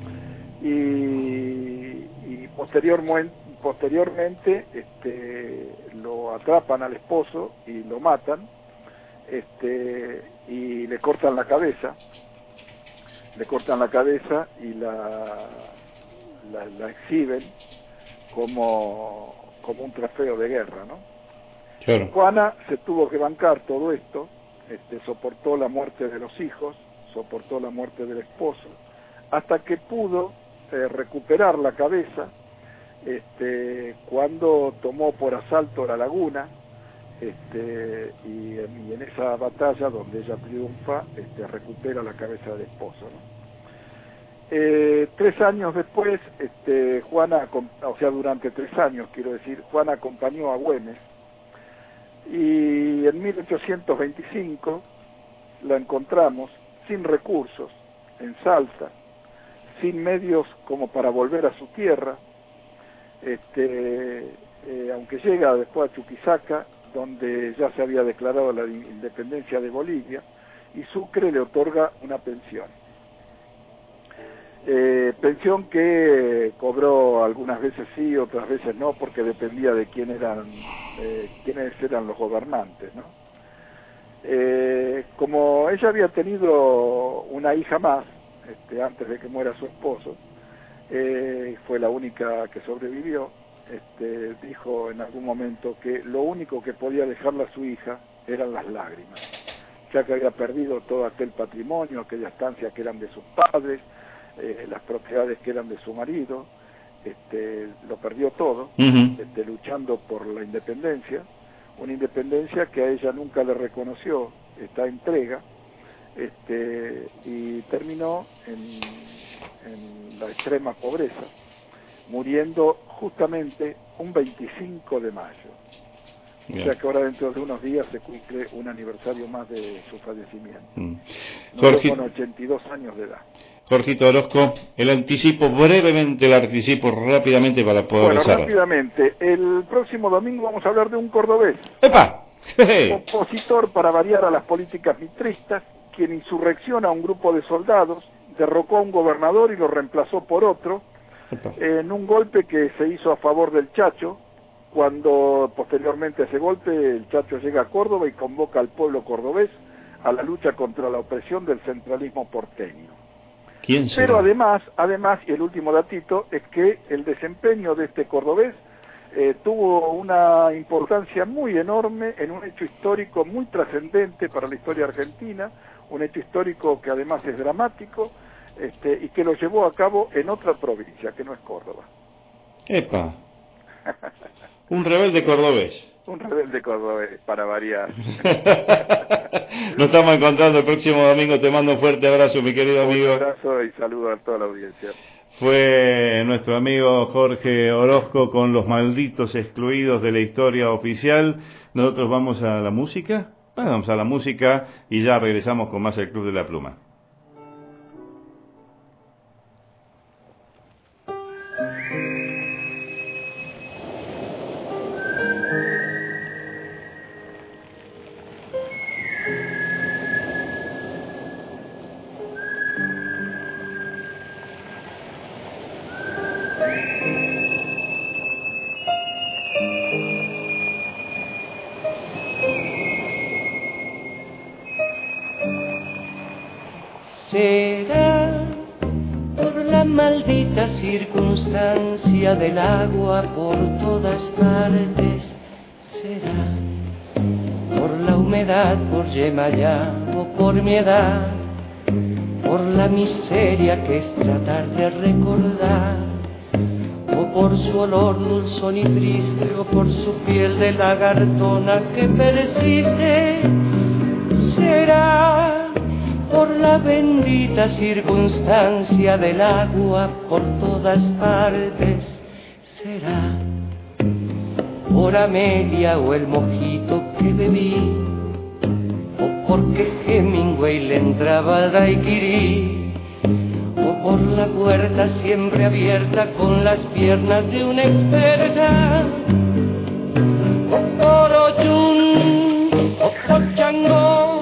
y, y posterior, posteriormente este, lo atrapan al esposo y lo matan, este, y le cortan la cabeza, le cortan la cabeza y la, la, la exhiben como, como un trofeo de guerra, ¿no? Claro. Juana se tuvo que bancar todo esto, este, soportó la muerte de los hijos, soportó la muerte del esposo, hasta que pudo eh, recuperar la cabeza este, cuando tomó por asalto la laguna, este, y, y en esa batalla donde ella triunfa, este, recupera la cabeza del esposo, ¿no? Eh, tres años después, este, Juana, o sea, durante tres años, quiero decir, Juana acompañó a Güemes, y en mil ochocientos veinticinco la encontramos sin recursos, en Salta, sin medios como para volver a su tierra, este, eh, aunque llega después a Chuquisaca, donde ya se había declarado la independencia de Bolivia, y Sucre le otorga una pensión. Eh, pensión que cobró algunas veces sí, otras veces no, porque dependía de quién eran, eh, quiénes eran los gobernantes, ¿no? Eh, como ella había tenido una hija más, este, antes de que muera su esposo, eh, fue la única que sobrevivió, este, dijo en algún momento que lo único que podía dejarle a su hija eran las lágrimas, ya que había perdido todo aquel patrimonio, aquella estancia que eran de sus padres, eh, las propiedades que eran de su marido, este, lo perdió todo, uh-huh. este, luchando por la independencia, una independencia que a ella nunca le reconoció esta entrega, este, y terminó en, en la extrema pobreza, muriendo justamente un veinticinco de mayo. Bien. O sea que ahora dentro de unos días se cumple un aniversario más de su fallecimiento. Mm. Jorge... con ochenta y dos años de edad. Jorgito Orozco, el anticipo, brevemente el anticipo, rápidamente para poder Bueno, cerrar. rápidamente, el próximo domingo vamos a hablar de un cordobés. ¡Epa! Opositor, para variar, a las políticas mitristas, quien insurrecciona a un grupo de soldados, derrocó a un gobernador y lo reemplazó por otro, Epa. en un golpe que se hizo a favor del Chacho. Cuando posteriormente a ese golpe el Chacho llega a Córdoba y convoca al pueblo cordobés a la lucha contra la opresión del centralismo porteño. ¿Quién será? Pero además, además, y el último datito, es que el desempeño de este cordobés eh, tuvo una importancia muy enorme en un hecho histórico muy trascendente para la historia argentina, un hecho histórico que además es dramático, este, y que lo llevó a cabo en otra provincia, que no es Córdoba. ¡Epa! Un rebelde cordobés. Un rebelde cordobés, para variar. Nos estamos encontrando el próximo domingo. Te mando un fuerte abrazo, mi querido amigo. Un abrazo y saludo a toda la audiencia. Fue nuestro amigo Jorge Orozco con Los Malditos Excluidos de la Historia Oficial. Nosotros vamos a la música. Vamos a la música y ya regresamos con más El Club de la Pluma. Será por la maldita circunstancia del agua por todas partes, será por la humedad, por Yemayá o por mi edad, por la miseria que es tratar de recordar, o por su olor dulzón y triste, o por su piel de lagartona que persiste, será por la bendita circunstancia del agua por todas partes, será por Amelia o el mojito que bebí, o porque Hemingway le entraba al daiquiri, o por la puerta siempre abierta con las piernas de una experta, o por Oyun, o por Changó.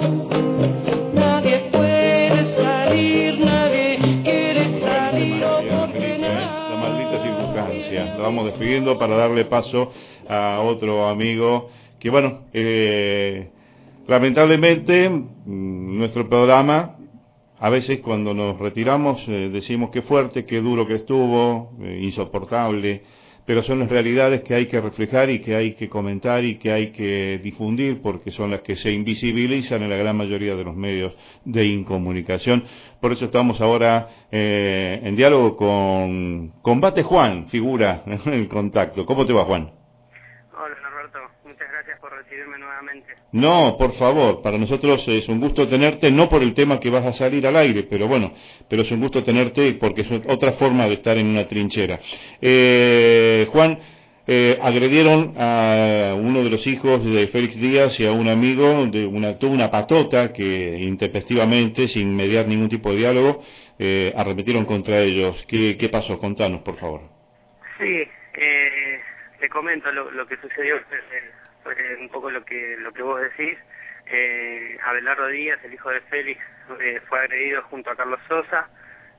Lo vamos despidiendo para darle paso a otro amigo que, bueno, eh, lamentablemente nuestro programa, a veces cuando nos retiramos eh, decimos qué fuerte, qué duro que estuvo, eh, insoportable, pero son las realidades que hay que reflejar y que hay que comentar y que hay que difundir, porque son las que se invisibilizan en la gran mayoría de los medios de incomunicación. Por eso estamos ahora eh, en diálogo con Combate Juan, figura en el contacto. ¿Cómo te va, Juan? Hola, Norberto. Muchas gracias por recibirme nuevamente. No, por favor, para nosotros es un gusto tenerte, no por el tema que vas a salir al aire, pero bueno, pero es un gusto tenerte porque es otra forma de estar en una trinchera. Eh, Juan, eh, agredieron a uno de los hijos de Félix Díaz y a un amigo, de una, tuvo una patota que intempestivamente, sin mediar ningún tipo de diálogo, eh, arremetieron contra ellos. ¿Qué, qué pasó? Contanos, por favor. Sí, eh, te comento lo, lo que sucedió. Fue un poco lo que lo que vos decís. eh, Abelardo Díaz, el hijo de Félix, eh, fue agredido junto a Carlos Sosa.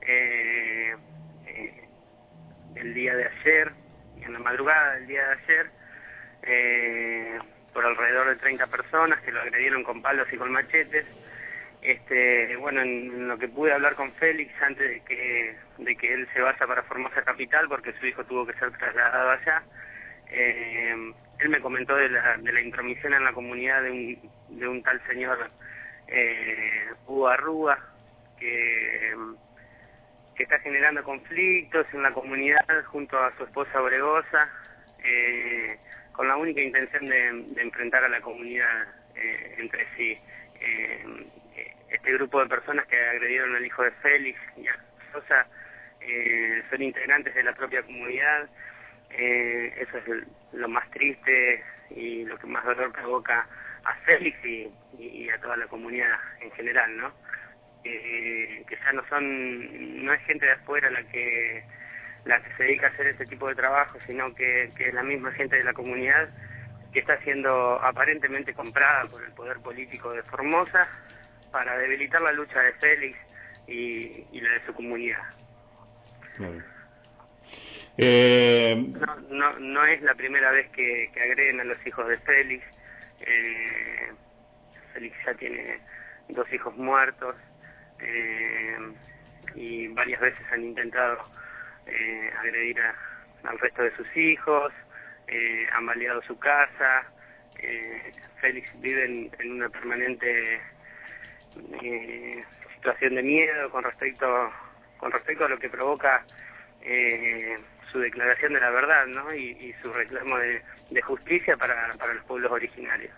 eh, eh, el día de ayer, en la madrugada del día de ayer, eh, por alrededor de treinta personas que lo agredieron con palos y con machetes. Este, bueno, en lo que pude hablar con Félix antes de que de que él se vaya para Formosa capital, porque su hijo tuvo que ser trasladado allá, eh, él me comentó de la, de la intromisión en la comunidad de un, de un tal señor eh, Hugo Arrúa, que, que está generando conflictos en la comunidad junto a su esposa Obregosa, eh, con la única intención de, de enfrentar a la comunidad eh, entre sí. Eh, este grupo de personas que agredieron al hijo de Félix y a Sosa eh, son integrantes de la propia comunidad. Eh, eso es el, lo más triste y lo que más dolor provoca a Félix y, y a toda la comunidad en general, ¿no? Eh, que ya no son, no es gente de afuera la que la que se dedica a hacer ese tipo de trabajo, sino que, que es la misma gente de la comunidad que está siendo aparentemente comprada por el poder político de Formosa para debilitar la lucha de Félix y, y la de su comunidad. Claro. Eh... No, no, no es la primera vez que, que agreden a los hijos de Félix. Eh, Félix ya tiene dos hijos muertos eh, y varias veces han intentado eh, agredir a, al resto de sus hijos, eh, han baleado su casa. eh, Félix vive en, en una permanente eh, situación de miedo con respecto con respecto a lo que provoca eh, su declaración de la verdad, ¿no? y, y su reclamo de, de justicia para, para los pueblos originarios.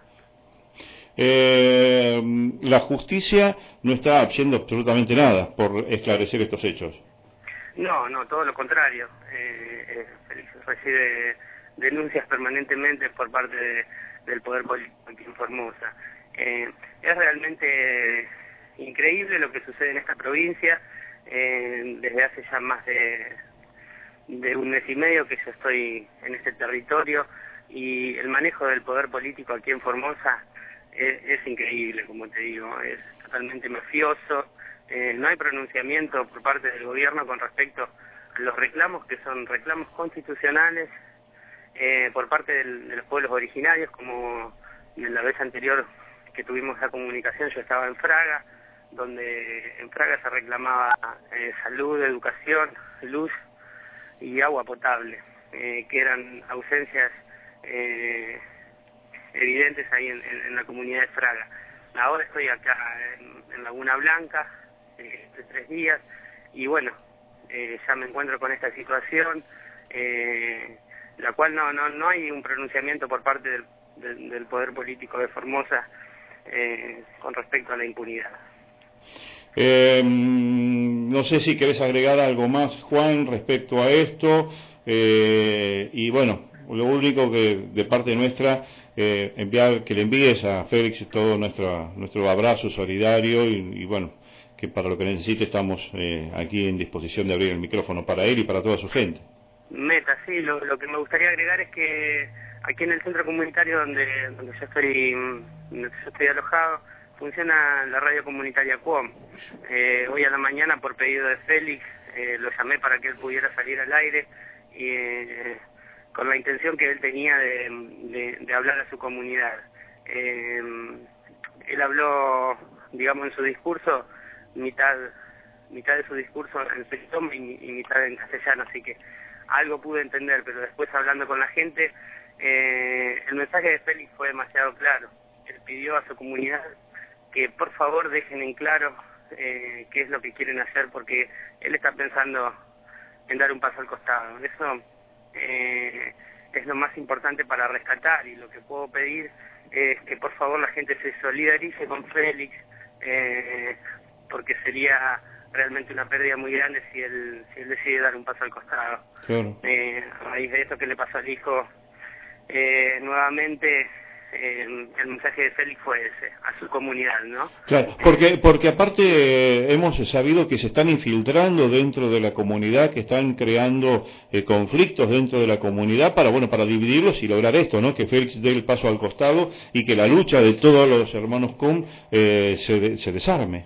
Eh, la justicia no está haciendo absolutamente nada por esclarecer estos hechos. No, no, todo lo contrario. Eh, eh, Félix recibe denuncias permanentemente por parte de, del poder político aquí en Formosa. Eh, es realmente increíble lo que sucede en esta provincia. Eh, desde hace ya más de, de un mes y medio que yo estoy en este territorio, y el manejo del poder político aquí en Formosa es, es increíble, como te digo, es totalmente mafioso. Eh, no hay pronunciamiento por parte del gobierno con respecto a los reclamos, que son reclamos constitucionales eh, por parte del, de los pueblos originarios. Como en la vez anterior que tuvimos la comunicación, yo estaba en Fraga, donde en Fraga se reclamaba eh, salud, educación, luz y agua potable, eh, que eran ausencias eh, evidentes ahí en, en, en la comunidad de Fraga. Ahora estoy acá en, en Laguna Blanca, eh, de tres días, y bueno, eh, ya me encuentro con esta situación, eh, la cual no, no, no hay un pronunciamiento por parte del, del, del poder político de Formosa eh, con respecto a la impunidad. Eh, no sé si querés agregar algo más, Juan, respecto a esto, eh, y bueno, lo único que de parte nuestra, eh, enviar que le envíes a Félix todo nuestro nuestro abrazo solidario, y, y bueno, que para lo que necesite estamos eh, aquí en disposición de abrir el micrófono para él y para toda su gente. Meta, sí, lo, lo que me gustaría agregar es que aquí en el centro comunitario donde donde yo estoy, donde yo estoy alojado, funciona la radio comunitaria Cuom. Eh, hoy a la mañana, por pedido de Félix, eh, lo llamé para que él pudiera salir al aire, y eh, con la intención que él tenía de, de, de hablar a su comunidad. Eh, él habló, digamos, en su discurso, mitad mitad de su discurso en su idioma y, y mitad en castellano, así que algo pude entender, pero después hablando con la gente, eh, el mensaje de Félix fue demasiado claro. Él pidió a su comunidad que por favor dejen en claro eh, qué es lo que quieren hacer, porque él está pensando en dar un paso al costado. Eso eh, es lo más importante para rescatar, y lo que puedo pedir es que por favor la gente se solidarice con Félix, eh, porque sería realmente una pérdida muy grande si él, si él decide dar un paso al costado. Claro. Eh, a raíz de esto que le pasó al hijo, eh, nuevamente eh, el mensaje de Félix fue ese, a su comunidad, ¿no? Claro, porque porque aparte eh, hemos sabido que se están infiltrando dentro de la comunidad, que están creando eh, conflictos dentro de la comunidad para, bueno, para dividirlos y lograr esto, ¿no? Que Félix dé el paso al costado y que la lucha de todos los hermanos Cum eh, se, de, se desarme.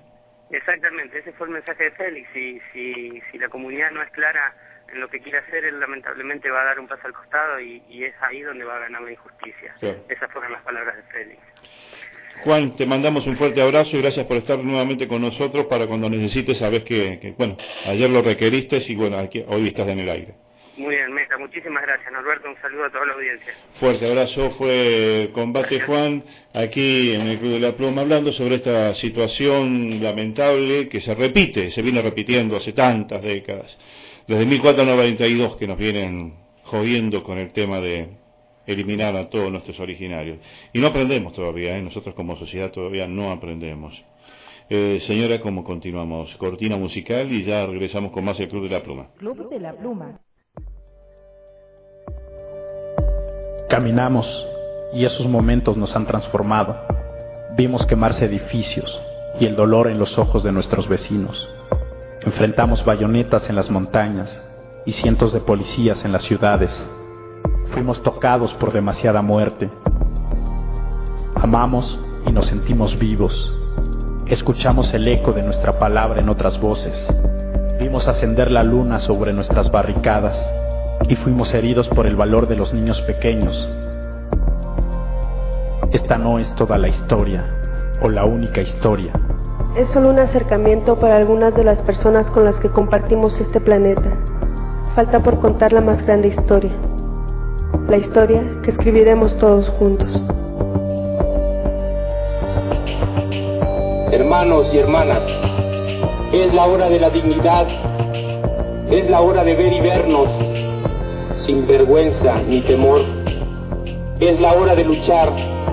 Exactamente, ese fue el mensaje de Félix. Si, si, si la comunidad no es clara en lo que quiere hacer, él lamentablemente va a dar un paso al costado y, y es ahí donde va a ganar la injusticia. Sí. Esas fueron las palabras de Félix. Juan, te mandamos un fuerte abrazo y gracias por estar nuevamente con nosotros para cuando necesites. Sabes que, que bueno, ayer lo requeriste y bueno, aquí, hoy estás en el aire. Muy bien, Meta, muchísimas gracias, Norberto, un saludo a toda la audiencia. Fuerte abrazo, fue Combate Juan, aquí en el Club de la Pluma, hablando sobre esta situación lamentable que se repite, se viene repitiendo hace tantas décadas, desde mil cuatrocientos noventa y dos que nos vienen jodiendo con el tema de eliminar a todos nuestros originarios. Y no aprendemos todavía, ¿eh? Nosotros como sociedad todavía no aprendemos. Eh, señora, ¿cómo continuamos? Cortina musical y ya regresamos con más el Club de la Pluma. Club de la Pluma. Caminamos y esos momentos nos han transformado. Vimos quemarse edificios y el dolor en los ojos de nuestros vecinos. Enfrentamos bayonetas en las montañas y cientos de policías en las ciudades. Fuimos tocados por demasiada muerte. Amamos y nos sentimos vivos. Escuchamos el eco de nuestra palabra en otras voces. Vimos ascender la luna sobre nuestras barricadas y fuimos heridos por el valor de los niños pequeños. Esta no es toda la historia, o la única historia. Es solo un acercamiento para algunas de las personas con las que compartimos este planeta. Falta por contar la más grande historia. La historia que escribiremos todos juntos. Hermanos y hermanas, es la hora de la dignidad, es la hora de ver y vernos, sin vergüenza ni temor. Es la hora de luchar.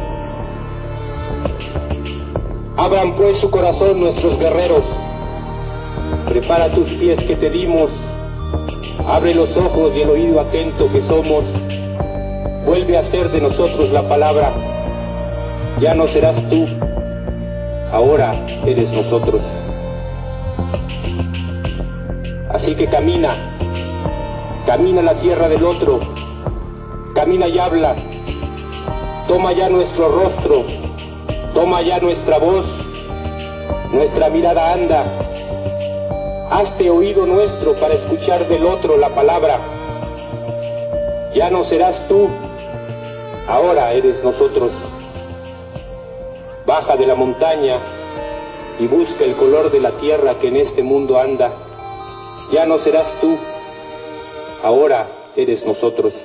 Abran pues su corazón nuestros guerreros. Prepara tus pies que te dimos. Abre los ojos y el oído atento que somos. Vuelve a ser de nosotros la palabra. Ya no serás tú, ahora eres nosotros. Así que camina. Camina la tierra del otro, camina y habla, toma ya nuestro rostro, toma ya nuestra voz, nuestra mirada anda, hazte oído nuestro para escuchar del otro la palabra. Ya no serás tú, ahora eres nosotros. Baja de la montaña y busca el color de la tierra que en este mundo anda. Ya no serás tú, ahora eres nosotros.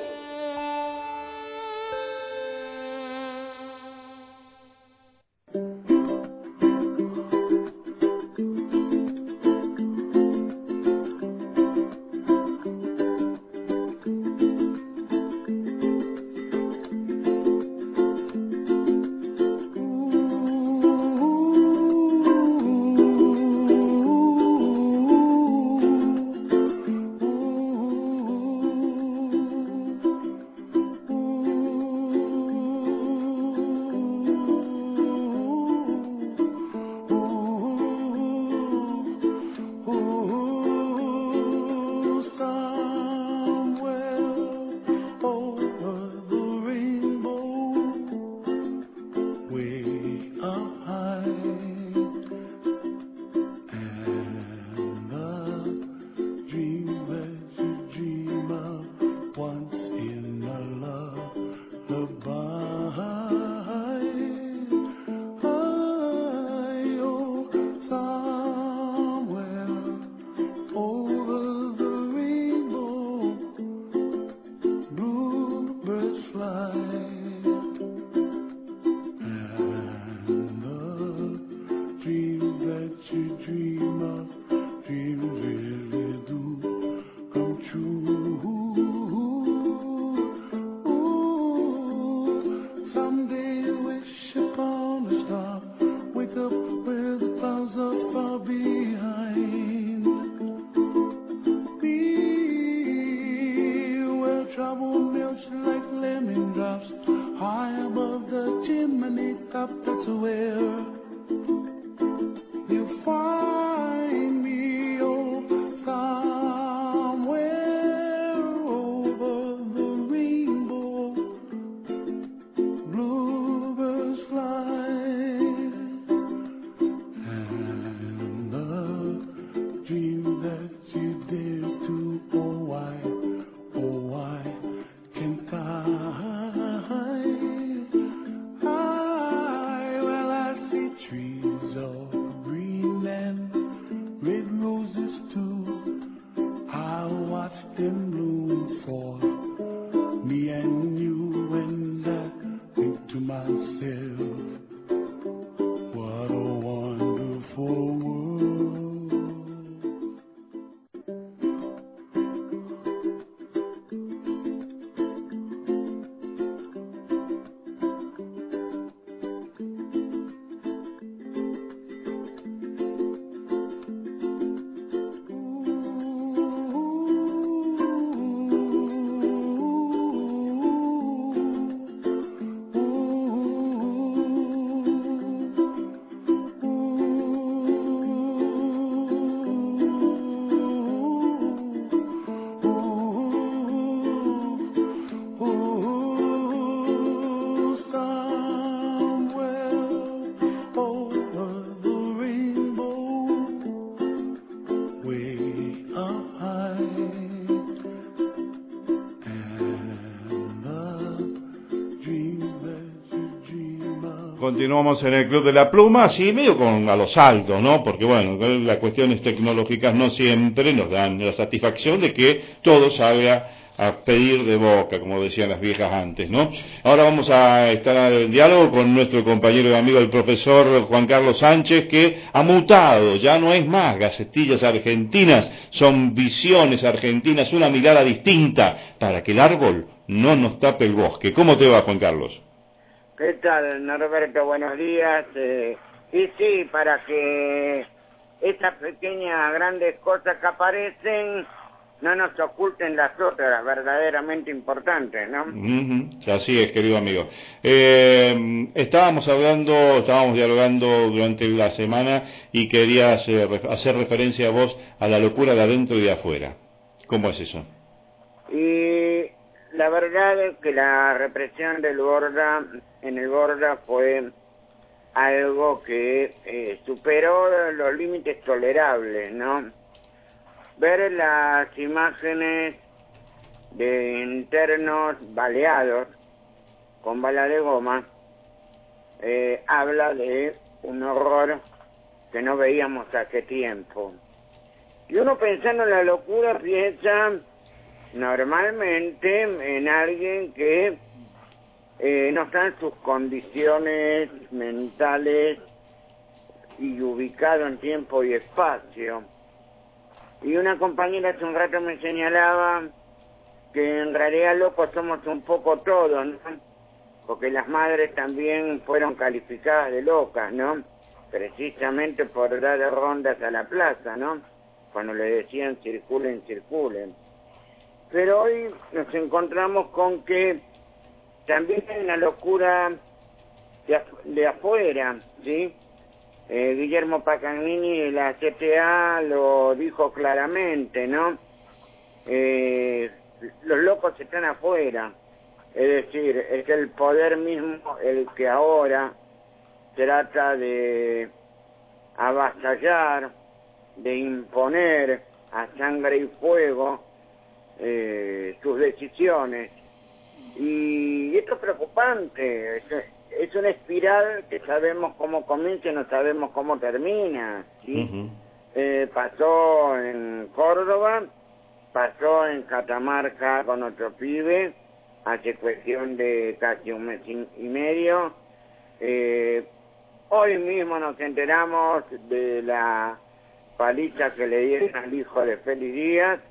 Continuamos en el Club de la Pluma, así medio con a los saltos, ¿no? Porque bueno, las cuestiones tecnológicas no siempre nos dan la satisfacción de que todo salga a pedir de boca, como decían las viejas antes, ¿no? Ahora vamos a estar en diálogo con nuestro compañero y amigo, el profesor Juan Carlos Sánchez, que ha mutado, ya no es más Gacetillas Argentinas, son Visiones Argentinas, una mirada distinta para que el árbol no nos tape el bosque. ¿Cómo te va, Juan Carlos? ¿Qué tal, Norberto? Buenos días. Eh, y sí, para que estas pequeñas, grandes cosas que aparecen no nos oculten las otras verdaderamente importantes, ¿no? Uh-huh. Así es, querido amigo. Eh, estábamos hablando, estábamos dialogando durante la semana y querías eh, hacer referencia a vos a la locura de adentro y de afuera. ¿Cómo es eso? Y la verdad es que la represión del Borda, en el Borda, fue algo que eh, superó los límites tolerables, ¿no? Ver las imágenes de internos baleados con bala de goma eh, habla de un horror que no veíamos hace tiempo. Y uno pensando en la locura piensa normalmente en alguien que eh, no está en sus condiciones mentales y ubicado en tiempo y espacio. Y una compañera hace un rato me señalaba que en realidad locos somos un poco todos, ¿no? Porque las madres también fueron calificadas de locas, ¿no? Precisamente por dar rondas a la plaza, ¿no? Cuando le decían circulen, circulen. Pero hoy nos encontramos con que también hay una locura de, afu de afuera, ¿sí? Eh, Guillermo Paganini de la C T A lo dijo claramente, ¿no? Eh, los locos están afuera, es decir, es el poder mismo el que ahora trata de avasallar, de imponer a sangre y fuego eh, sus decisiones. Y esto es preocupante, es, es una espiral que sabemos cómo comienza y no sabemos cómo termina, ¿sí? Uh-huh. eh, pasó en Córdoba, pasó en Catamarca con otro pibe, hace cuestión de casi un mes y medio. Eh, hoy mismo nos enteramos de la paliza que le dieron al hijo de Félix Díaz.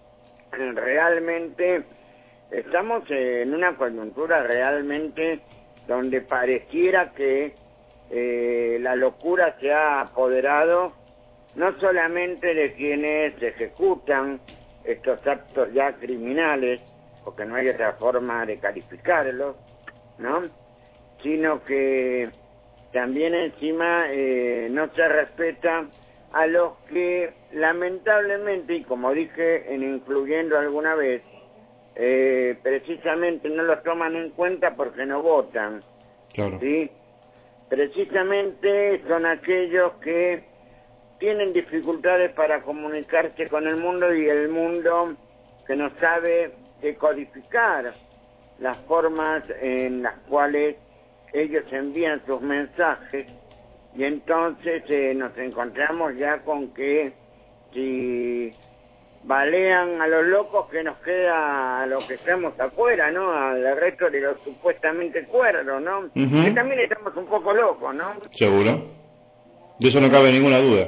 Realmente estamos en una coyuntura realmente donde pareciera que eh, la locura se ha apoderado no solamente de quienes ejecutan estos actos ya criminales, porque no hay otra forma de calificarlos, ¿no? Sino que también encima eh, no se respeta a los que lamentablemente, y como dije en Incluyendo alguna vez, eh, precisamente no los toman en cuenta porque no votan. Claro. ¿Sí? Precisamente son aquellos que tienen dificultades para comunicarse con el mundo y el mundo que no sabe decodificar las formas en las cuales ellos envían sus mensajes, y entonces eh, nos encontramos ya con que si balean a los locos, que nos queda a los que estamos afuera, ¿no? Al resto de los supuestamente cuerdos, ¿no? Uh-huh. Que también estamos un poco locos, ¿no? Seguro. De eso no cabe ninguna duda.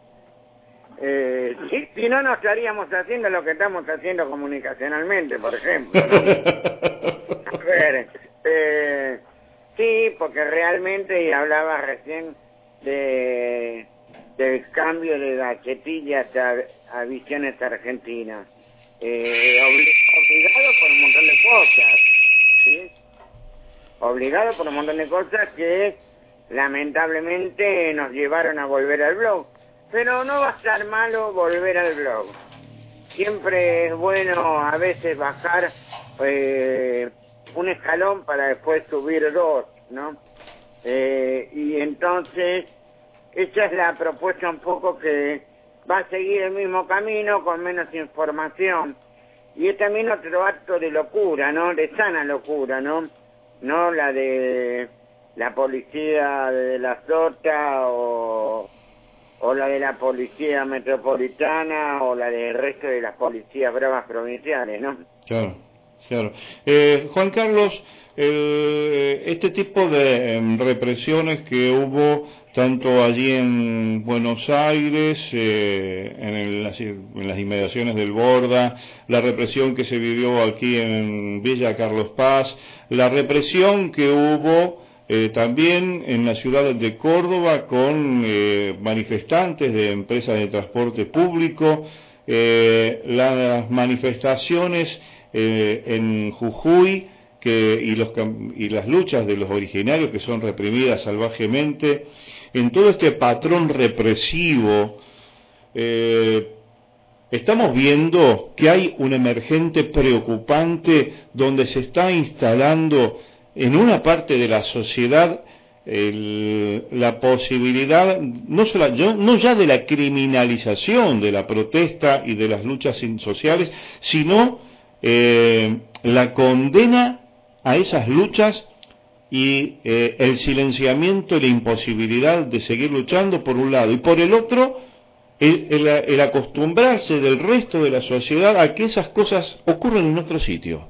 Eh, si, si no, no estaríamos haciendo lo que estamos haciendo comunicacionalmente, por ejemplo, ¿no? A ver, eh, sí, porque realmente, y hablaba recién de del cambio de Gacetillas a, a Visiones Argentinas, eh, obli, obligado por un montón de cosas, ¿sí? Obligado por un montón de cosas que lamentablemente nos llevaron a volver al blog. Pero no va a ser malo volver al blog. Siempre es bueno a veces bajar eh, un escalón para después subir dos, ¿no? Eh, y entonces, esa es la propuesta un poco, que va a seguir el mismo camino con menos información. Y es también otro acto de locura, ¿no? De sana locura, ¿no? No la de la policía de la Sota o, o la de la policía metropolitana o la del resto de las policías bravas provinciales, ¿no? Claro, claro. Eh, Juan Carlos, el, este tipo de eh, represiones que hubo tanto allí en Buenos Aires, eh, en, el, en las inmediaciones del Borda, la represión que se vivió aquí en Villa Carlos Paz, la represión que hubo eh, también en la ciudad de Córdoba con eh, manifestantes de empresas de transporte público, eh, las manifestaciones eh, en Jujuy que, y, los, y las luchas de los originarios que son reprimidas salvajemente. En todo este patrón represivo, eh, estamos viendo que hay un emergente preocupante donde se está instalando en una parte de la sociedad el, la posibilidad, no, solo, no ya de la criminalización de la protesta y de las luchas sociales, sino eh, la condena a esas luchas y eh, el silenciamiento y la imposibilidad de seguir luchando por un lado, y por el otro el, el, el acostumbrarse del resto de la sociedad a que esas cosas ocurren en nuestro sitio.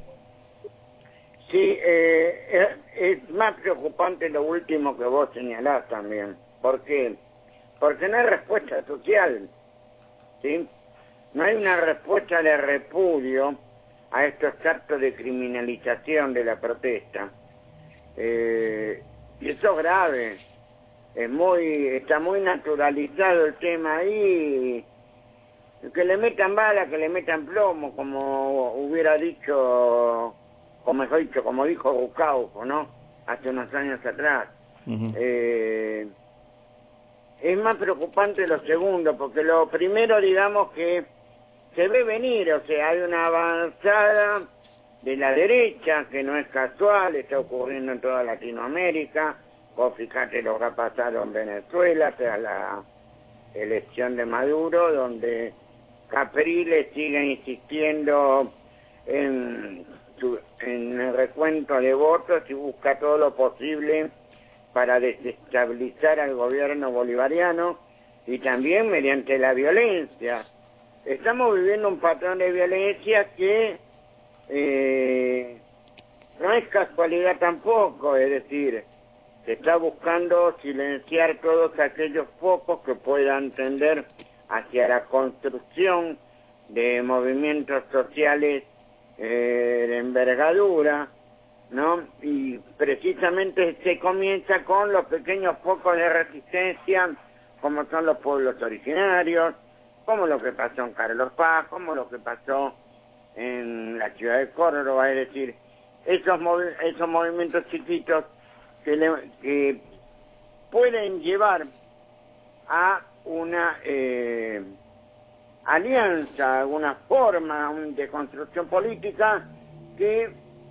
Sí, eh, es, es más preocupante lo último que vos señalás también. ¿Por qué? Porque no hay respuesta social, ¿sí? No hay una respuesta de repudio a estos actos de criminalización de la protesta. Eh, y eso es grave, es muy, está muy naturalizado el tema ahí, que le metan bala, que le metan plomo, como hubiera dicho, como mejor dicho, como dijo Bucauco, ¿no? Hace unos años atrás. Uh-huh. eh, es más preocupante lo segundo, porque lo primero, digamos que se ve venir, o sea, hay una avanzada de la derecha, que no es casual, está ocurriendo en toda Latinoamérica. Vos fijate lo que ha pasado en Venezuela tras la elección de Maduro, donde Capriles sigue insistiendo en, su, en el recuento de votos y busca todo lo posible para desestabilizar al gobierno bolivariano, y también mediante la violencia. Estamos viviendo un patrón de violencia que Eh, no es casualidad tampoco, es decir, se está buscando silenciar todos aquellos focos que puedan tender hacia la construcción de movimientos sociales eh, de envergadura, ¿no? Y precisamente se comienza con los pequeños focos de resistencia, como son los pueblos originarios, como lo que pasó en Carlos Paz, como lo que pasó en la ciudad de Córdoba, es decir, esos movi esos movimientos chiquitos que, le, que pueden llevar a una eh, alianza, alguna forma de construcción política que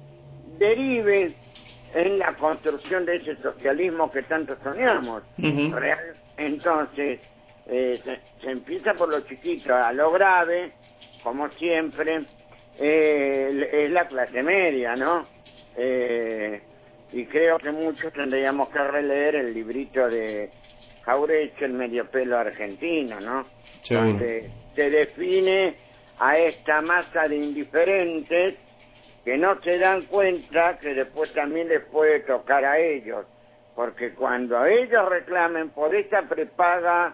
derive en la construcción de ese socialismo que tanto soñamos. Uh-huh. Real, entonces, eh, se, se empieza por lo chiquito. A lo grave, como siempre, Eh, es la clase media, ¿no? Eh, y creo que muchos tendríamos que releer el librito de Jauretche, El medio pelo argentino, ¿no? Sí. Donde se define a esta masa de indiferentes que no se dan cuenta que después también les puede tocar a ellos, porque cuando ellos reclamen por esa prepaga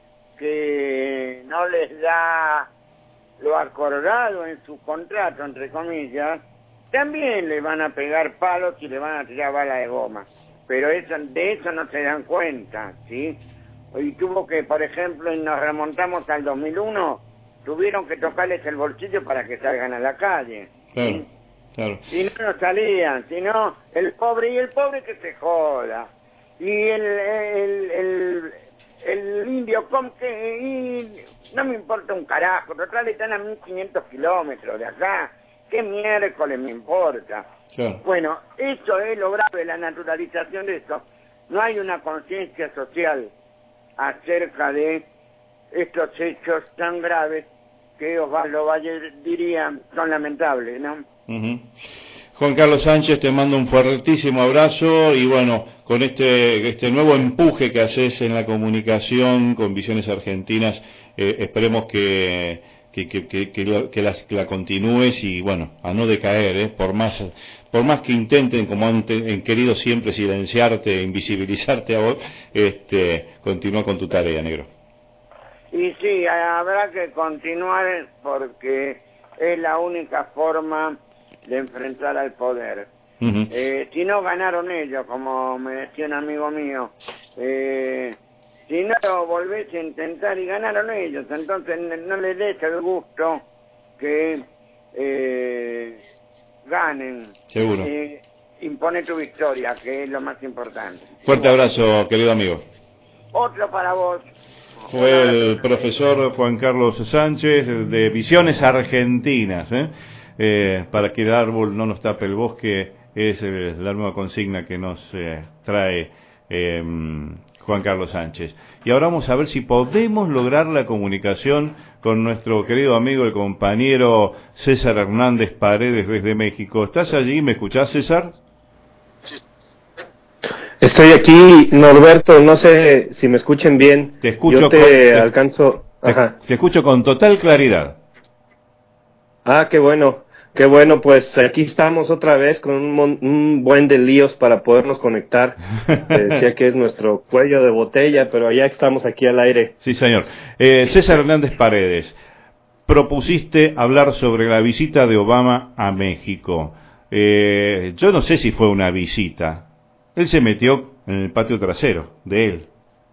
que no les da lo acordado en su contrato, entre comillas, también le van a pegar palos y le van a tirar balas de goma, pero eso, de eso no se dan cuenta, ¿sí? Y tuvo que, por ejemplo, y nos remontamos al dos mil uno, tuvieron que tocarles el bolsillo para que salgan a la calle, claro, ¿sí? Claro. Si no, no salían, si no, el pobre, y el pobre que se joda, y el, el, el, el indio com que... Y, no me importa un carajo, total están a mil quinientos kilómetros de acá, ¿qué miércoles me importa? Claro. Bueno, eso es lo grave, la naturalización de eso. No hay una conciencia social acerca de estos hechos tan graves que Osvaldo Valle diría son lamentables, ¿no? Uh-huh. Juan Carlos Sánchez, te mando un fuertísimo abrazo y bueno, con este este nuevo empuje que haces en la comunicación con Visiones Argentinas, eh, esperemos que que que que, que, la, que, las, que la continúes y bueno, a no decaer, ¿eh? por más por más que intenten, como han, te, han querido siempre silenciarte, invisibilizarte a vos, este, continúa con tu tarea, negro. Y sí, habrá que continuar porque es la única forma de enfrentar al poder. Uh-huh. Eh, si no ganaron ellos, como me decía un amigo mío, eh, si no volvés a intentar y ganaron ellos, entonces no les des el gusto que eh, ganen. Seguro. Eh, impone tu victoria, que es lo más importante. Fuerte abrazo, querido amigo. Otro para vos. Fue el profesor Juan Carlos Sánchez de Visiones Argentinas, ¿eh? Eh, para que el árbol no nos tape el bosque, es eh, la nueva consigna que nos eh, trae eh, Juan Carlos Sánchez. Y ahora vamos a ver si podemos lograr la comunicación con nuestro querido amigo, el compañero César Hernández Paredes desde México. ¿Estás allí? ¿Me escuchás, César? Estoy aquí, Norberto, no sé si me escuchen bien. Te escucho. Yo te con, te, alcanzo. Ajá. Te, te escucho con total claridad. Ah, qué bueno, qué bueno, pues aquí estamos otra vez con un, mon, un buen de líos para podernos conectar. Te decía que es nuestro cuello de botella, pero ya estamos aquí al aire. Sí, señor. Eh, César Hernández Paredes, propusiste hablar sobre la visita de Obama a México. Eh, yo no sé si fue una visita. Él se metió en el patio trasero de él.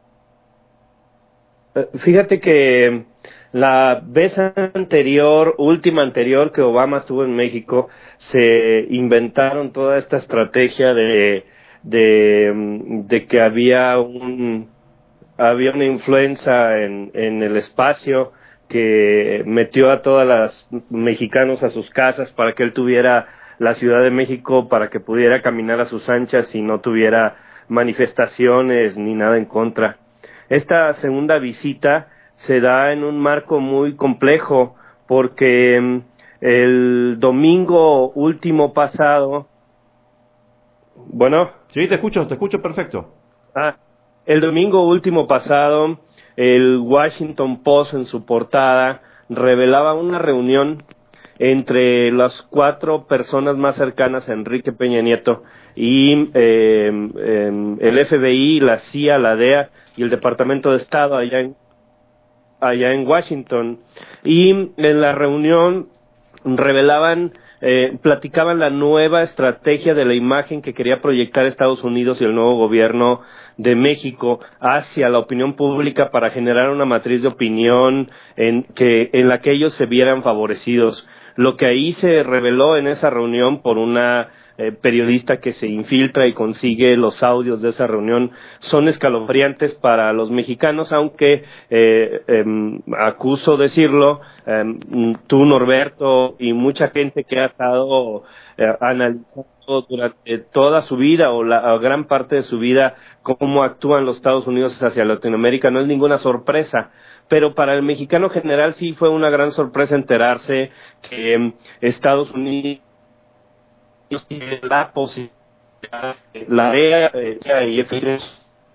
Fíjate que la vez anterior, última anterior que Obama estuvo en México, se inventaron toda esta estrategia de de, de que había un había una influenza en, en el espacio que metió a todas las mexicanos a sus casas para que él tuviera la Ciudad de México, para que pudiera caminar a sus anchas y no tuviera manifestaciones ni nada en contra. Esta segunda visita se da en un marco muy complejo porque el domingo último pasado, bueno, sí, te escucho, te escucho perfecto. Ah, el domingo último pasado, el Washington Post en su portada revelaba una reunión entre las cuatro personas más cercanas a Enrique Peña Nieto y eh, eh, el F B I, la C I A, la D E A y el Departamento de Estado allá en, allá en Washington. Y en la reunión revelaban, eh, platicaban la nueva estrategia de la imagen que quería proyectar Estados Unidos y el nuevo gobierno de México hacia la opinión pública para generar una matriz de opinión en, que, en la que ellos se vieran favorecidos. Lo que ahí se reveló en esa reunión por una eh, periodista que se infiltra y consigue los audios de esa reunión son escalofriantes para los mexicanos, aunque eh, eh, acuso decirlo, eh, tú, Norberto, y mucha gente que ha estado eh, analizando durante toda su vida o la o gran parte de su vida cómo actúan los Estados Unidos hacia Latinoamérica, no es ninguna sorpresa. Pero para el mexicano general sí fue una gran sorpresa enterarse que eh, Estados Unidos tiene la posibilidad, la D E A eh, y F B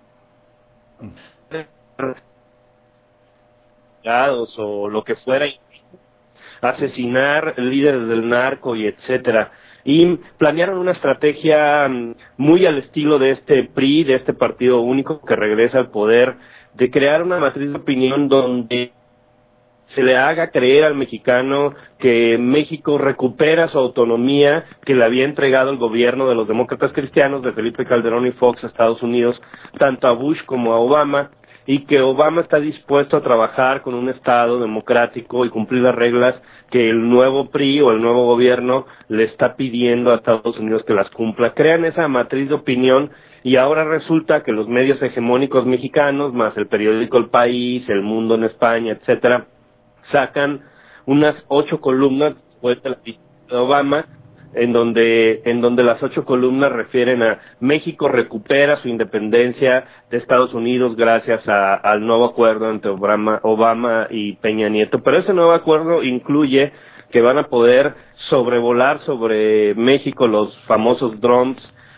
I o lo que fuera, asesinar líderes del narco y etcétera. Y planearon una estrategia muy al estilo de este P R I, de este partido único que regresa al poder, de crear una matriz de opinión donde se le haga creer al mexicano que México recupera su autonomía que le había entregado el gobierno de los demócratas cristianos de Felipe Calderón y Fox a Estados Unidos, tanto a Bush como a Obama, y que Obama está dispuesto a trabajar con un Estado democrático y cumplir las reglas que el nuevo P R I o el nuevo gobierno le está pidiendo a Estados Unidos que las cumpla. Crean esa matriz de opinión y ahora resulta que los medios hegemónicos mexicanos, más el periódico El País, El Mundo en España, etcétera, sacan unas ocho columnas después de la visita de Obama, en donde en donde las ocho columnas refieren a México recupera su independencia de Estados Unidos gracias a, al nuevo acuerdo entre Obama, Obama y Peña Nieto. Pero ese nuevo acuerdo incluye que van a poder sobrevolar sobre México los famosos drones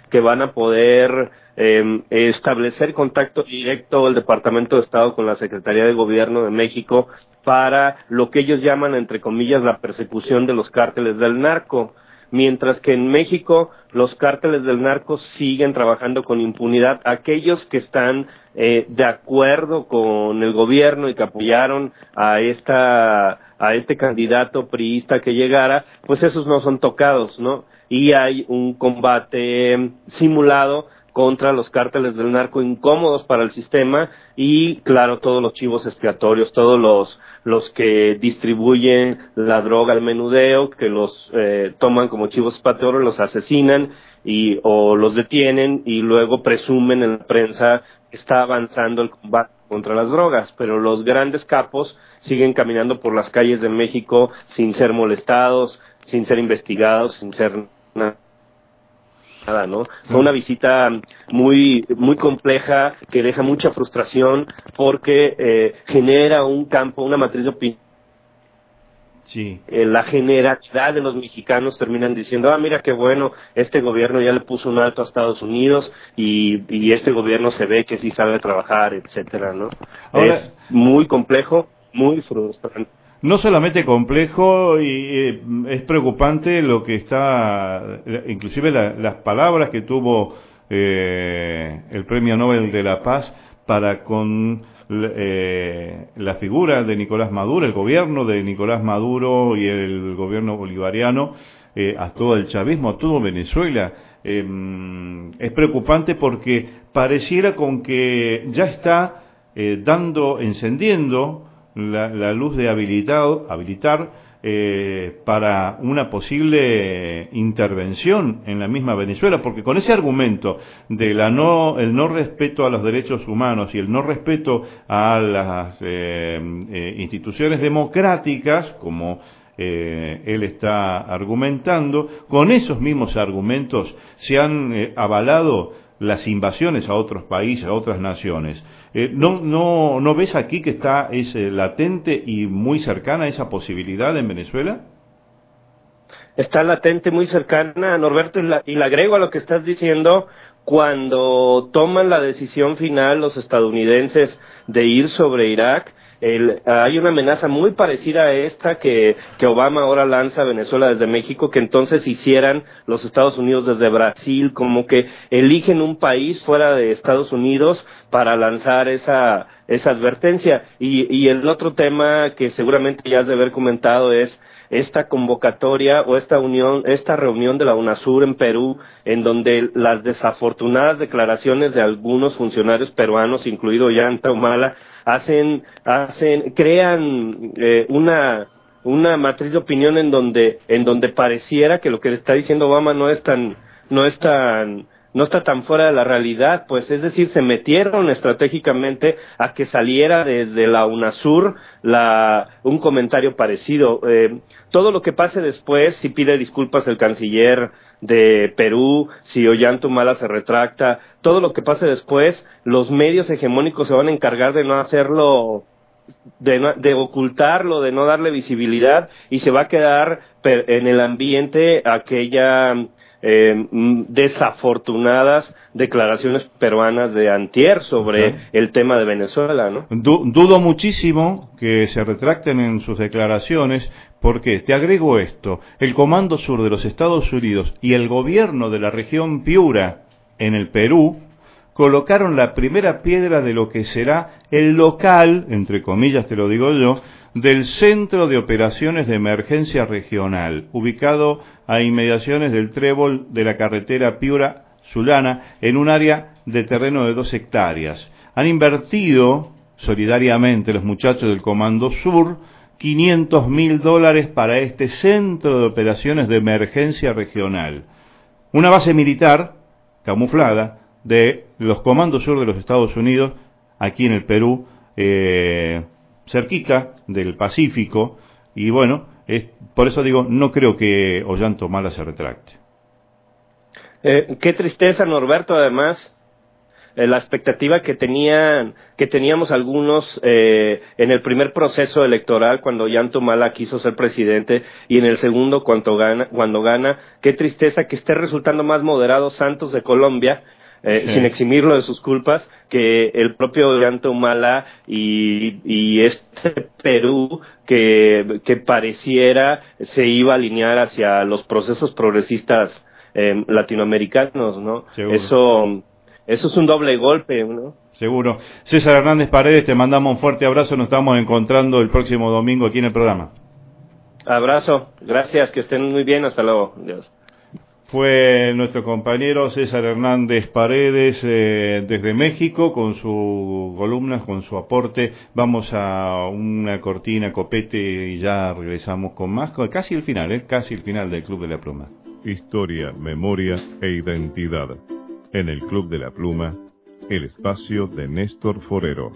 que van a poder eh, establecer contacto directo el Departamento de Estado con la Secretaría de Gobierno de México para lo que ellos llaman, entre comillas, la persecución de los cárteles del narco. Mientras que en México los cárteles del narco siguen trabajando con impunidad. Aquellos que están eh, de acuerdo con el gobierno y que apoyaron a esta a este candidato priista que llegara, pues esos no son tocados, ¿no? Y hay un combate simulado contra los cárteles del narco incómodos para el sistema y, claro, todos los chivos expiatorios, todos los los que distribuyen la droga al menudeo, que los eh, toman como chivos expiatorios, los asesinan y o los detienen y luego presumen en la prensa que está avanzando el combate contra las drogas, pero los grandes capos siguen caminando por las calles de México sin ser molestados, sin ser investigados, sin ser nada. Nada, ¿no? Fue una visita muy muy compleja que deja mucha frustración porque eh, genera un campo, una matriz de opinión. Sí. Eh, la generalidad de los mexicanos terminan diciendo, ah, mira qué bueno, este gobierno ya le puso un alto a Estados Unidos y, y este gobierno se ve que sí sabe trabajar, etcétera, ¿no? Ahora, es muy complejo, muy frustrante. No solamente complejo, y eh, es preocupante lo que está, inclusive la, las palabras que tuvo eh, el Premio Nobel de la Paz para con eh, la figura de Nicolás Maduro, el gobierno de Nicolás Maduro y el gobierno bolivariano, eh, a todo el chavismo, a todo Venezuela. Eh, es preocupante porque pareciera con que ya está eh, dando, encendiendo La, la luz de habilitado, habilitar eh, para una posible intervención en la misma Venezuela, porque con ese argumento de la no, el no respeto a los derechos humanos y el no respeto a las eh, eh, instituciones democráticas, como eh, él está argumentando, con esos mismos argumentos se han eh, avalado las invasiones a otros países, a otras naciones. Eh, ¿no, no, ¿No ves aquí que está es, eh, latente y muy cercana esa posibilidad en Venezuela? Está latente, muy cercana, Norberto, y, la, y le agrego a lo que estás diciendo, cuando toman la decisión final los estadounidenses de ir sobre Irak, el, hay una amenaza muy parecida a esta que, que Obama ahora lanza a Venezuela desde México, que entonces hicieran los Estados Unidos desde Brasil, como que eligen un país fuera de Estados Unidos para lanzar esa, esa advertencia. Y, y el otro tema que seguramente ya has de haber comentado es esta convocatoria o esta unión, esta reunión de la UNASUR en Perú, en donde las desafortunadas declaraciones de algunos funcionarios peruanos, incluido Ollanta Humala, hacen, hacen, crean eh, una una matriz de opinión en donde, en donde pareciera que lo que le está diciendo Obama no es tan, no es tan no está tan fuera de la realidad, pues es decir, se metieron estratégicamente a que saliera desde la UNASUR la, un comentario parecido. Eh, todo lo que pase después, si pide disculpas el canciller de Perú, si Ollanta Humala se retracta, todo lo que pase después, los medios hegemónicos se van a encargar de no hacerlo, de, no, de ocultarlo, de no darle visibilidad, y se va a quedar en el ambiente aquella Eh, desafortunadas declaraciones peruanas de antier sobre uh-huh. el tema de Venezuela, ¿no? Du- dudo muchísimo que se retracten en sus declaraciones, porque te agrego esto: el Comando Sur de los Estados Unidos y el gobierno de la región Piura en el Perú colocaron la primera piedra de lo que será el local, entre comillas te lo digo yo, del Centro de Operaciones de Emergencia Regional, ubicado a inmediaciones del trébol de la carretera Piura-Sullana, en un área de terreno de dos hectáreas. Han invertido solidariamente los muchachos del Comando Sur quinientos mil dólares para este Centro de Operaciones de Emergencia Regional, una base militar camuflada de los Comandos Sur de los Estados Unidos, aquí en el Perú, eh, cerquita del Pacífico, y bueno, es, por eso digo, no creo que Ollanta Humala se retracte. Eh, qué tristeza, Norberto, además, eh, la expectativa que tenían, que teníamos algunos eh, en el primer proceso electoral cuando Ollanta Humala quiso ser presidente y en el segundo cuando gana, cuando gana, qué tristeza que esté resultando más moderado Santos de Colombia. Eh, sí. Sin eximirlo de sus culpas, que el propio Ollanta Humala y, y este Perú que, que pareciera se iba a alinear hacia los procesos progresistas eh, latinoamericanos, ¿no? Seguro. Eso, eso es un doble golpe, ¿no? Seguro. César Hernández Paredes, te mandamos un fuerte abrazo, nos estamos encontrando el próximo domingo aquí en el programa. Abrazo, gracias, que estén muy bien, hasta luego. Adiós. Fue nuestro compañero César Hernández Paredes eh, desde México con sus columnas, con su aporte. Vamos a una cortina, copete y ya regresamos con más, casi el final, eh, casi el final del Club de la Pluma. Historia, memoria e identidad. En el Club de la Pluma, el espacio de Néstor Forero.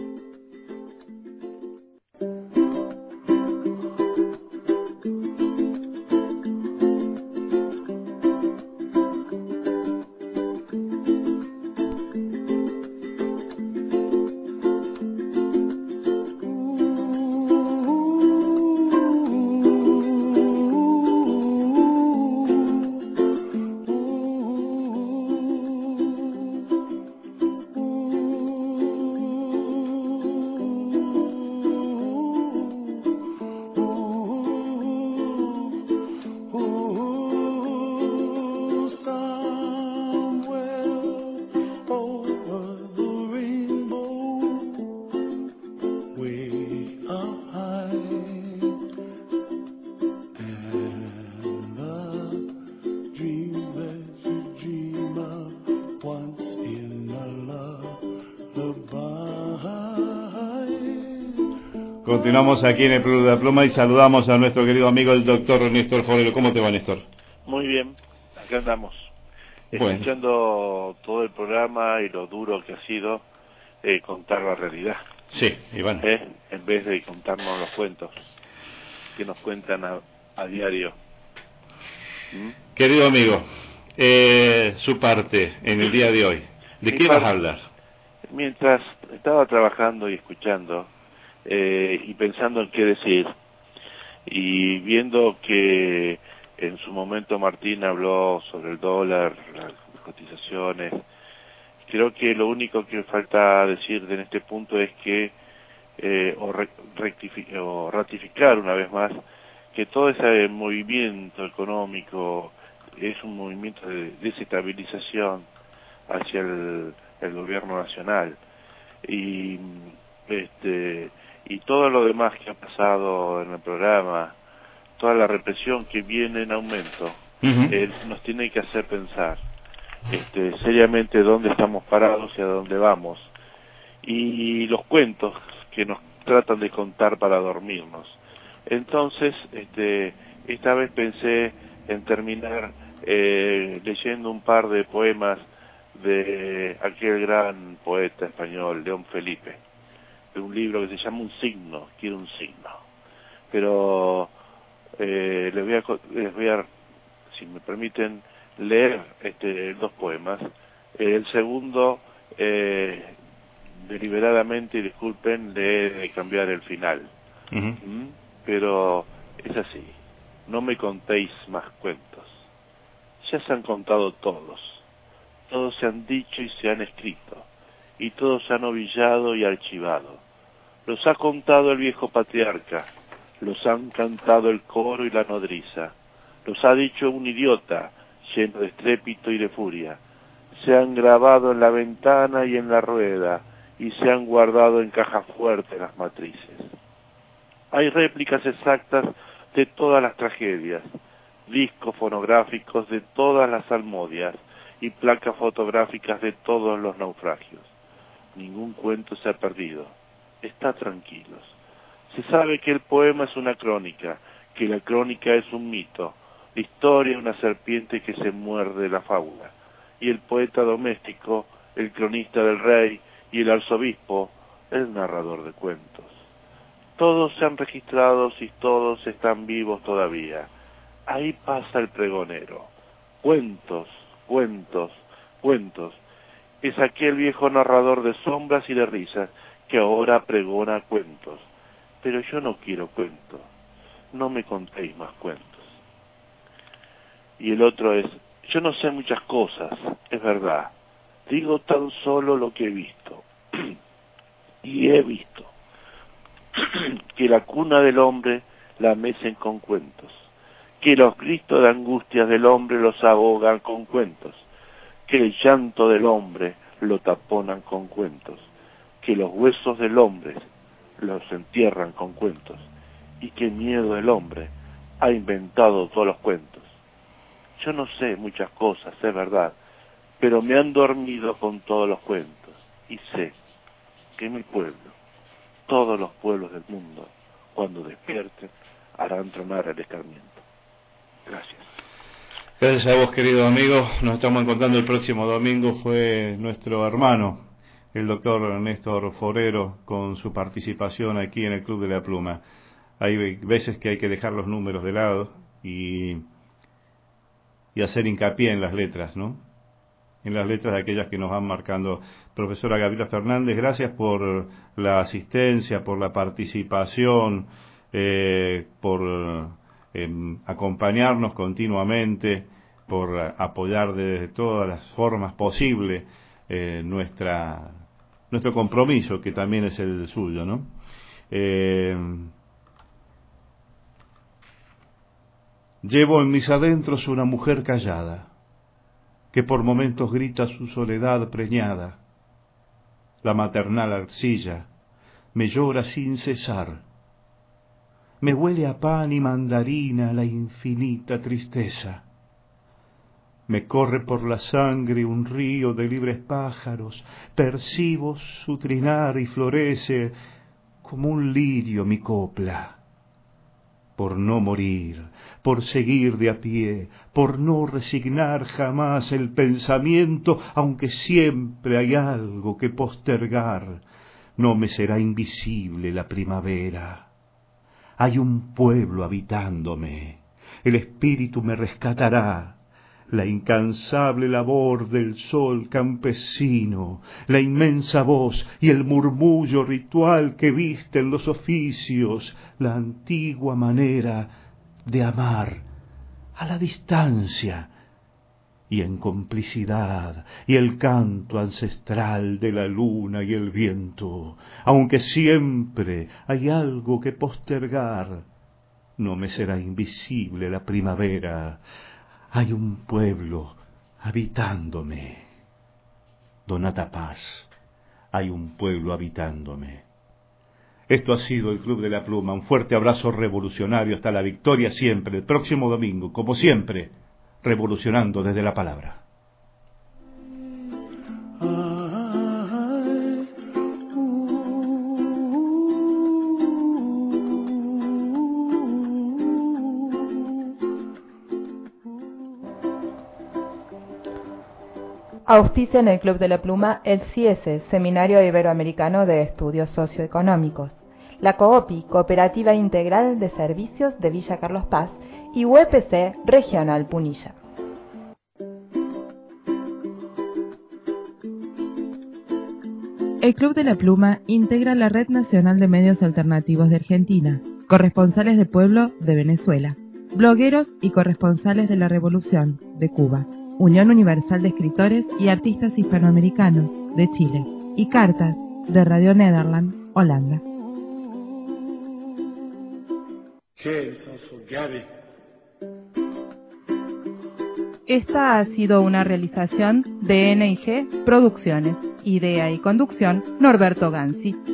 Continuamos aquí en el Club de la Pluma y saludamos a nuestro querido amigo el doctor Néstor Forero. ¿Cómo te va, Néstor? Muy bien, acá andamos, bueno. escuchando todo el programa y lo duro que ha sido eh, contar la realidad. Sí, Iván. ¿Eh? En vez de contarnos los cuentos que nos cuentan a, a diario. ¿Mm? Querido amigo, eh, su parte en el día de hoy, ¿de Mi qué parte, vas a hablar? Mientras estaba trabajando y escuchando, Eh, y pensando en qué decir, y viendo que en su momento Martín habló sobre el dólar, las cotizaciones, creo que lo único que falta decir en este punto es que eh, o, rectificar, o ratificar una vez más que todo ese movimiento económico es un movimiento de desestabilización hacia el, el gobierno nacional y este y todo lo demás que ha pasado en el programa, toda la represión que viene en aumento, uh-huh. eh, nos tiene que hacer pensar este, seriamente dónde estamos parados y a dónde vamos, y los cuentos que nos tratan de contar para dormirnos. Entonces, este, esta vez pensé en terminar eh, leyendo un par de poemas de aquel gran poeta español, León Felipe, de un libro que se llama Un signo, quiero un signo. Pero eh, les, voy a, les voy a, si me permiten, leer este, dos poemas. Eh, el segundo, eh, deliberadamente, disculpen, le he de cambiar el final. Uh-huh. ¿Mm? Pero es así. No me contéis más cuentos. Ya se han contado todos. Todos se han dicho y se han escrito. Y todos se han ovillado y archivado. Los ha contado el viejo patriarca, los han cantado el coro y la nodriza, los ha dicho un idiota, lleno de estrépito y de furia, se han grabado en la ventana y en la rueda, y se han guardado en caja fuerte las matrices. Hay réplicas exactas de todas las tragedias, discos fonográficos de todas las salmodias, y placas fotográficas de todos los naufragios. Ningún cuento se ha perdido. Está tranquilos. Se sabe que el poema es una crónica, que la crónica es un mito, la historia una serpiente que se muerde la fábula, y el poeta doméstico, el cronista del rey y el arzobispo, el narrador de cuentos. Todos se han registrado y todos están vivos todavía. Ahí pasa el pregonero. Cuentos, cuentos, cuentos. es aquel viejo narrador de sombras y de risas que ahora pregona cuentos. Pero yo no quiero cuentos, no me contéis más cuentos. Y el otro es, yo no sé muchas cosas, es verdad, digo tan solo lo que he visto. Y he visto que la cuna del hombre la mecen con cuentos, que los gritos de angustias del hombre los ahogan con cuentos, que el llanto del hombre lo taponan con cuentos, que los huesos del hombre los entierran con cuentos, y que el miedo del hombre ha inventado todos los cuentos. Yo no sé muchas cosas, es verdad, pero me han dormido con todos los cuentos, y sé que mi pueblo, todos los pueblos del mundo, cuando despierten, harán tronar el escarmiento. Gracias. Gracias a vos, querido amigo. Nos estamos encontrando el próximo domingo. Fue nuestro hermano, el doctor Néstor Forero, con su participación aquí en el Club de la Pluma. Hay veces que hay que dejar los números de lado y, y hacer hincapié en las letras, ¿no? En las letras de aquellas que nos van marcando. Profesora Gabriela Fernández, gracias por la asistencia, por la participación, eh, por eh, acompañarnos continuamente, por apoyar de todas las formas posibles eh, nuestra nuestro compromiso, que también es el suyo, ¿no? Eh, llevo en mis adentros una mujer callada, que por momentos grita su soledad preñada. La maternal arcilla me llora sin cesar. Me huele a pan y mandarina la infinita tristeza. Me corre por la sangre un río de libres pájaros, percibo su trinar y florece como un lirio mi copla. Por no morir, por seguir de a pie, por no resignar jamás el pensamiento, aunque siempre hay algo que postergar, no me será invisible la primavera. Hay un pueblo habitándome, el espíritu me rescatará, la incansable labor del sol campesino, la inmensa voz y el murmullo ritual que visten los oficios, la antigua manera de amar a la distancia y en complicidad, y el canto ancestral de la luna y el viento, aunque siempre hay algo que postergar, no me será invisible la primavera. Hay un pueblo habitándome. Donata Paz, hay un pueblo habitándome. Esto ha sido el Club de la Pluma. Un fuerte abrazo revolucionario hasta la victoria siempre. El próximo domingo, como siempre, revolucionando desde la palabra. Auspicia en el Club de la Pluma el C I E S E, Seminario Iberoamericano de Estudios Socioeconómicos, la COOPI, Cooperativa Integral de Servicios de Villa Carlos Paz, y U E P C Regional Punilla. El Club de la Pluma integra la Red Nacional de Medios Alternativos de Argentina, corresponsales de pueblo de Venezuela, blogueros y corresponsales de la Revolución de Cuba, Unión Universal de Escritores y Artistas Hispanoamericanos de Chile, y Cartas de Radio Nederland, Holanda. Esta ha sido una realización de N I G Producciones. Idea y conducción, Norberto Ganzi.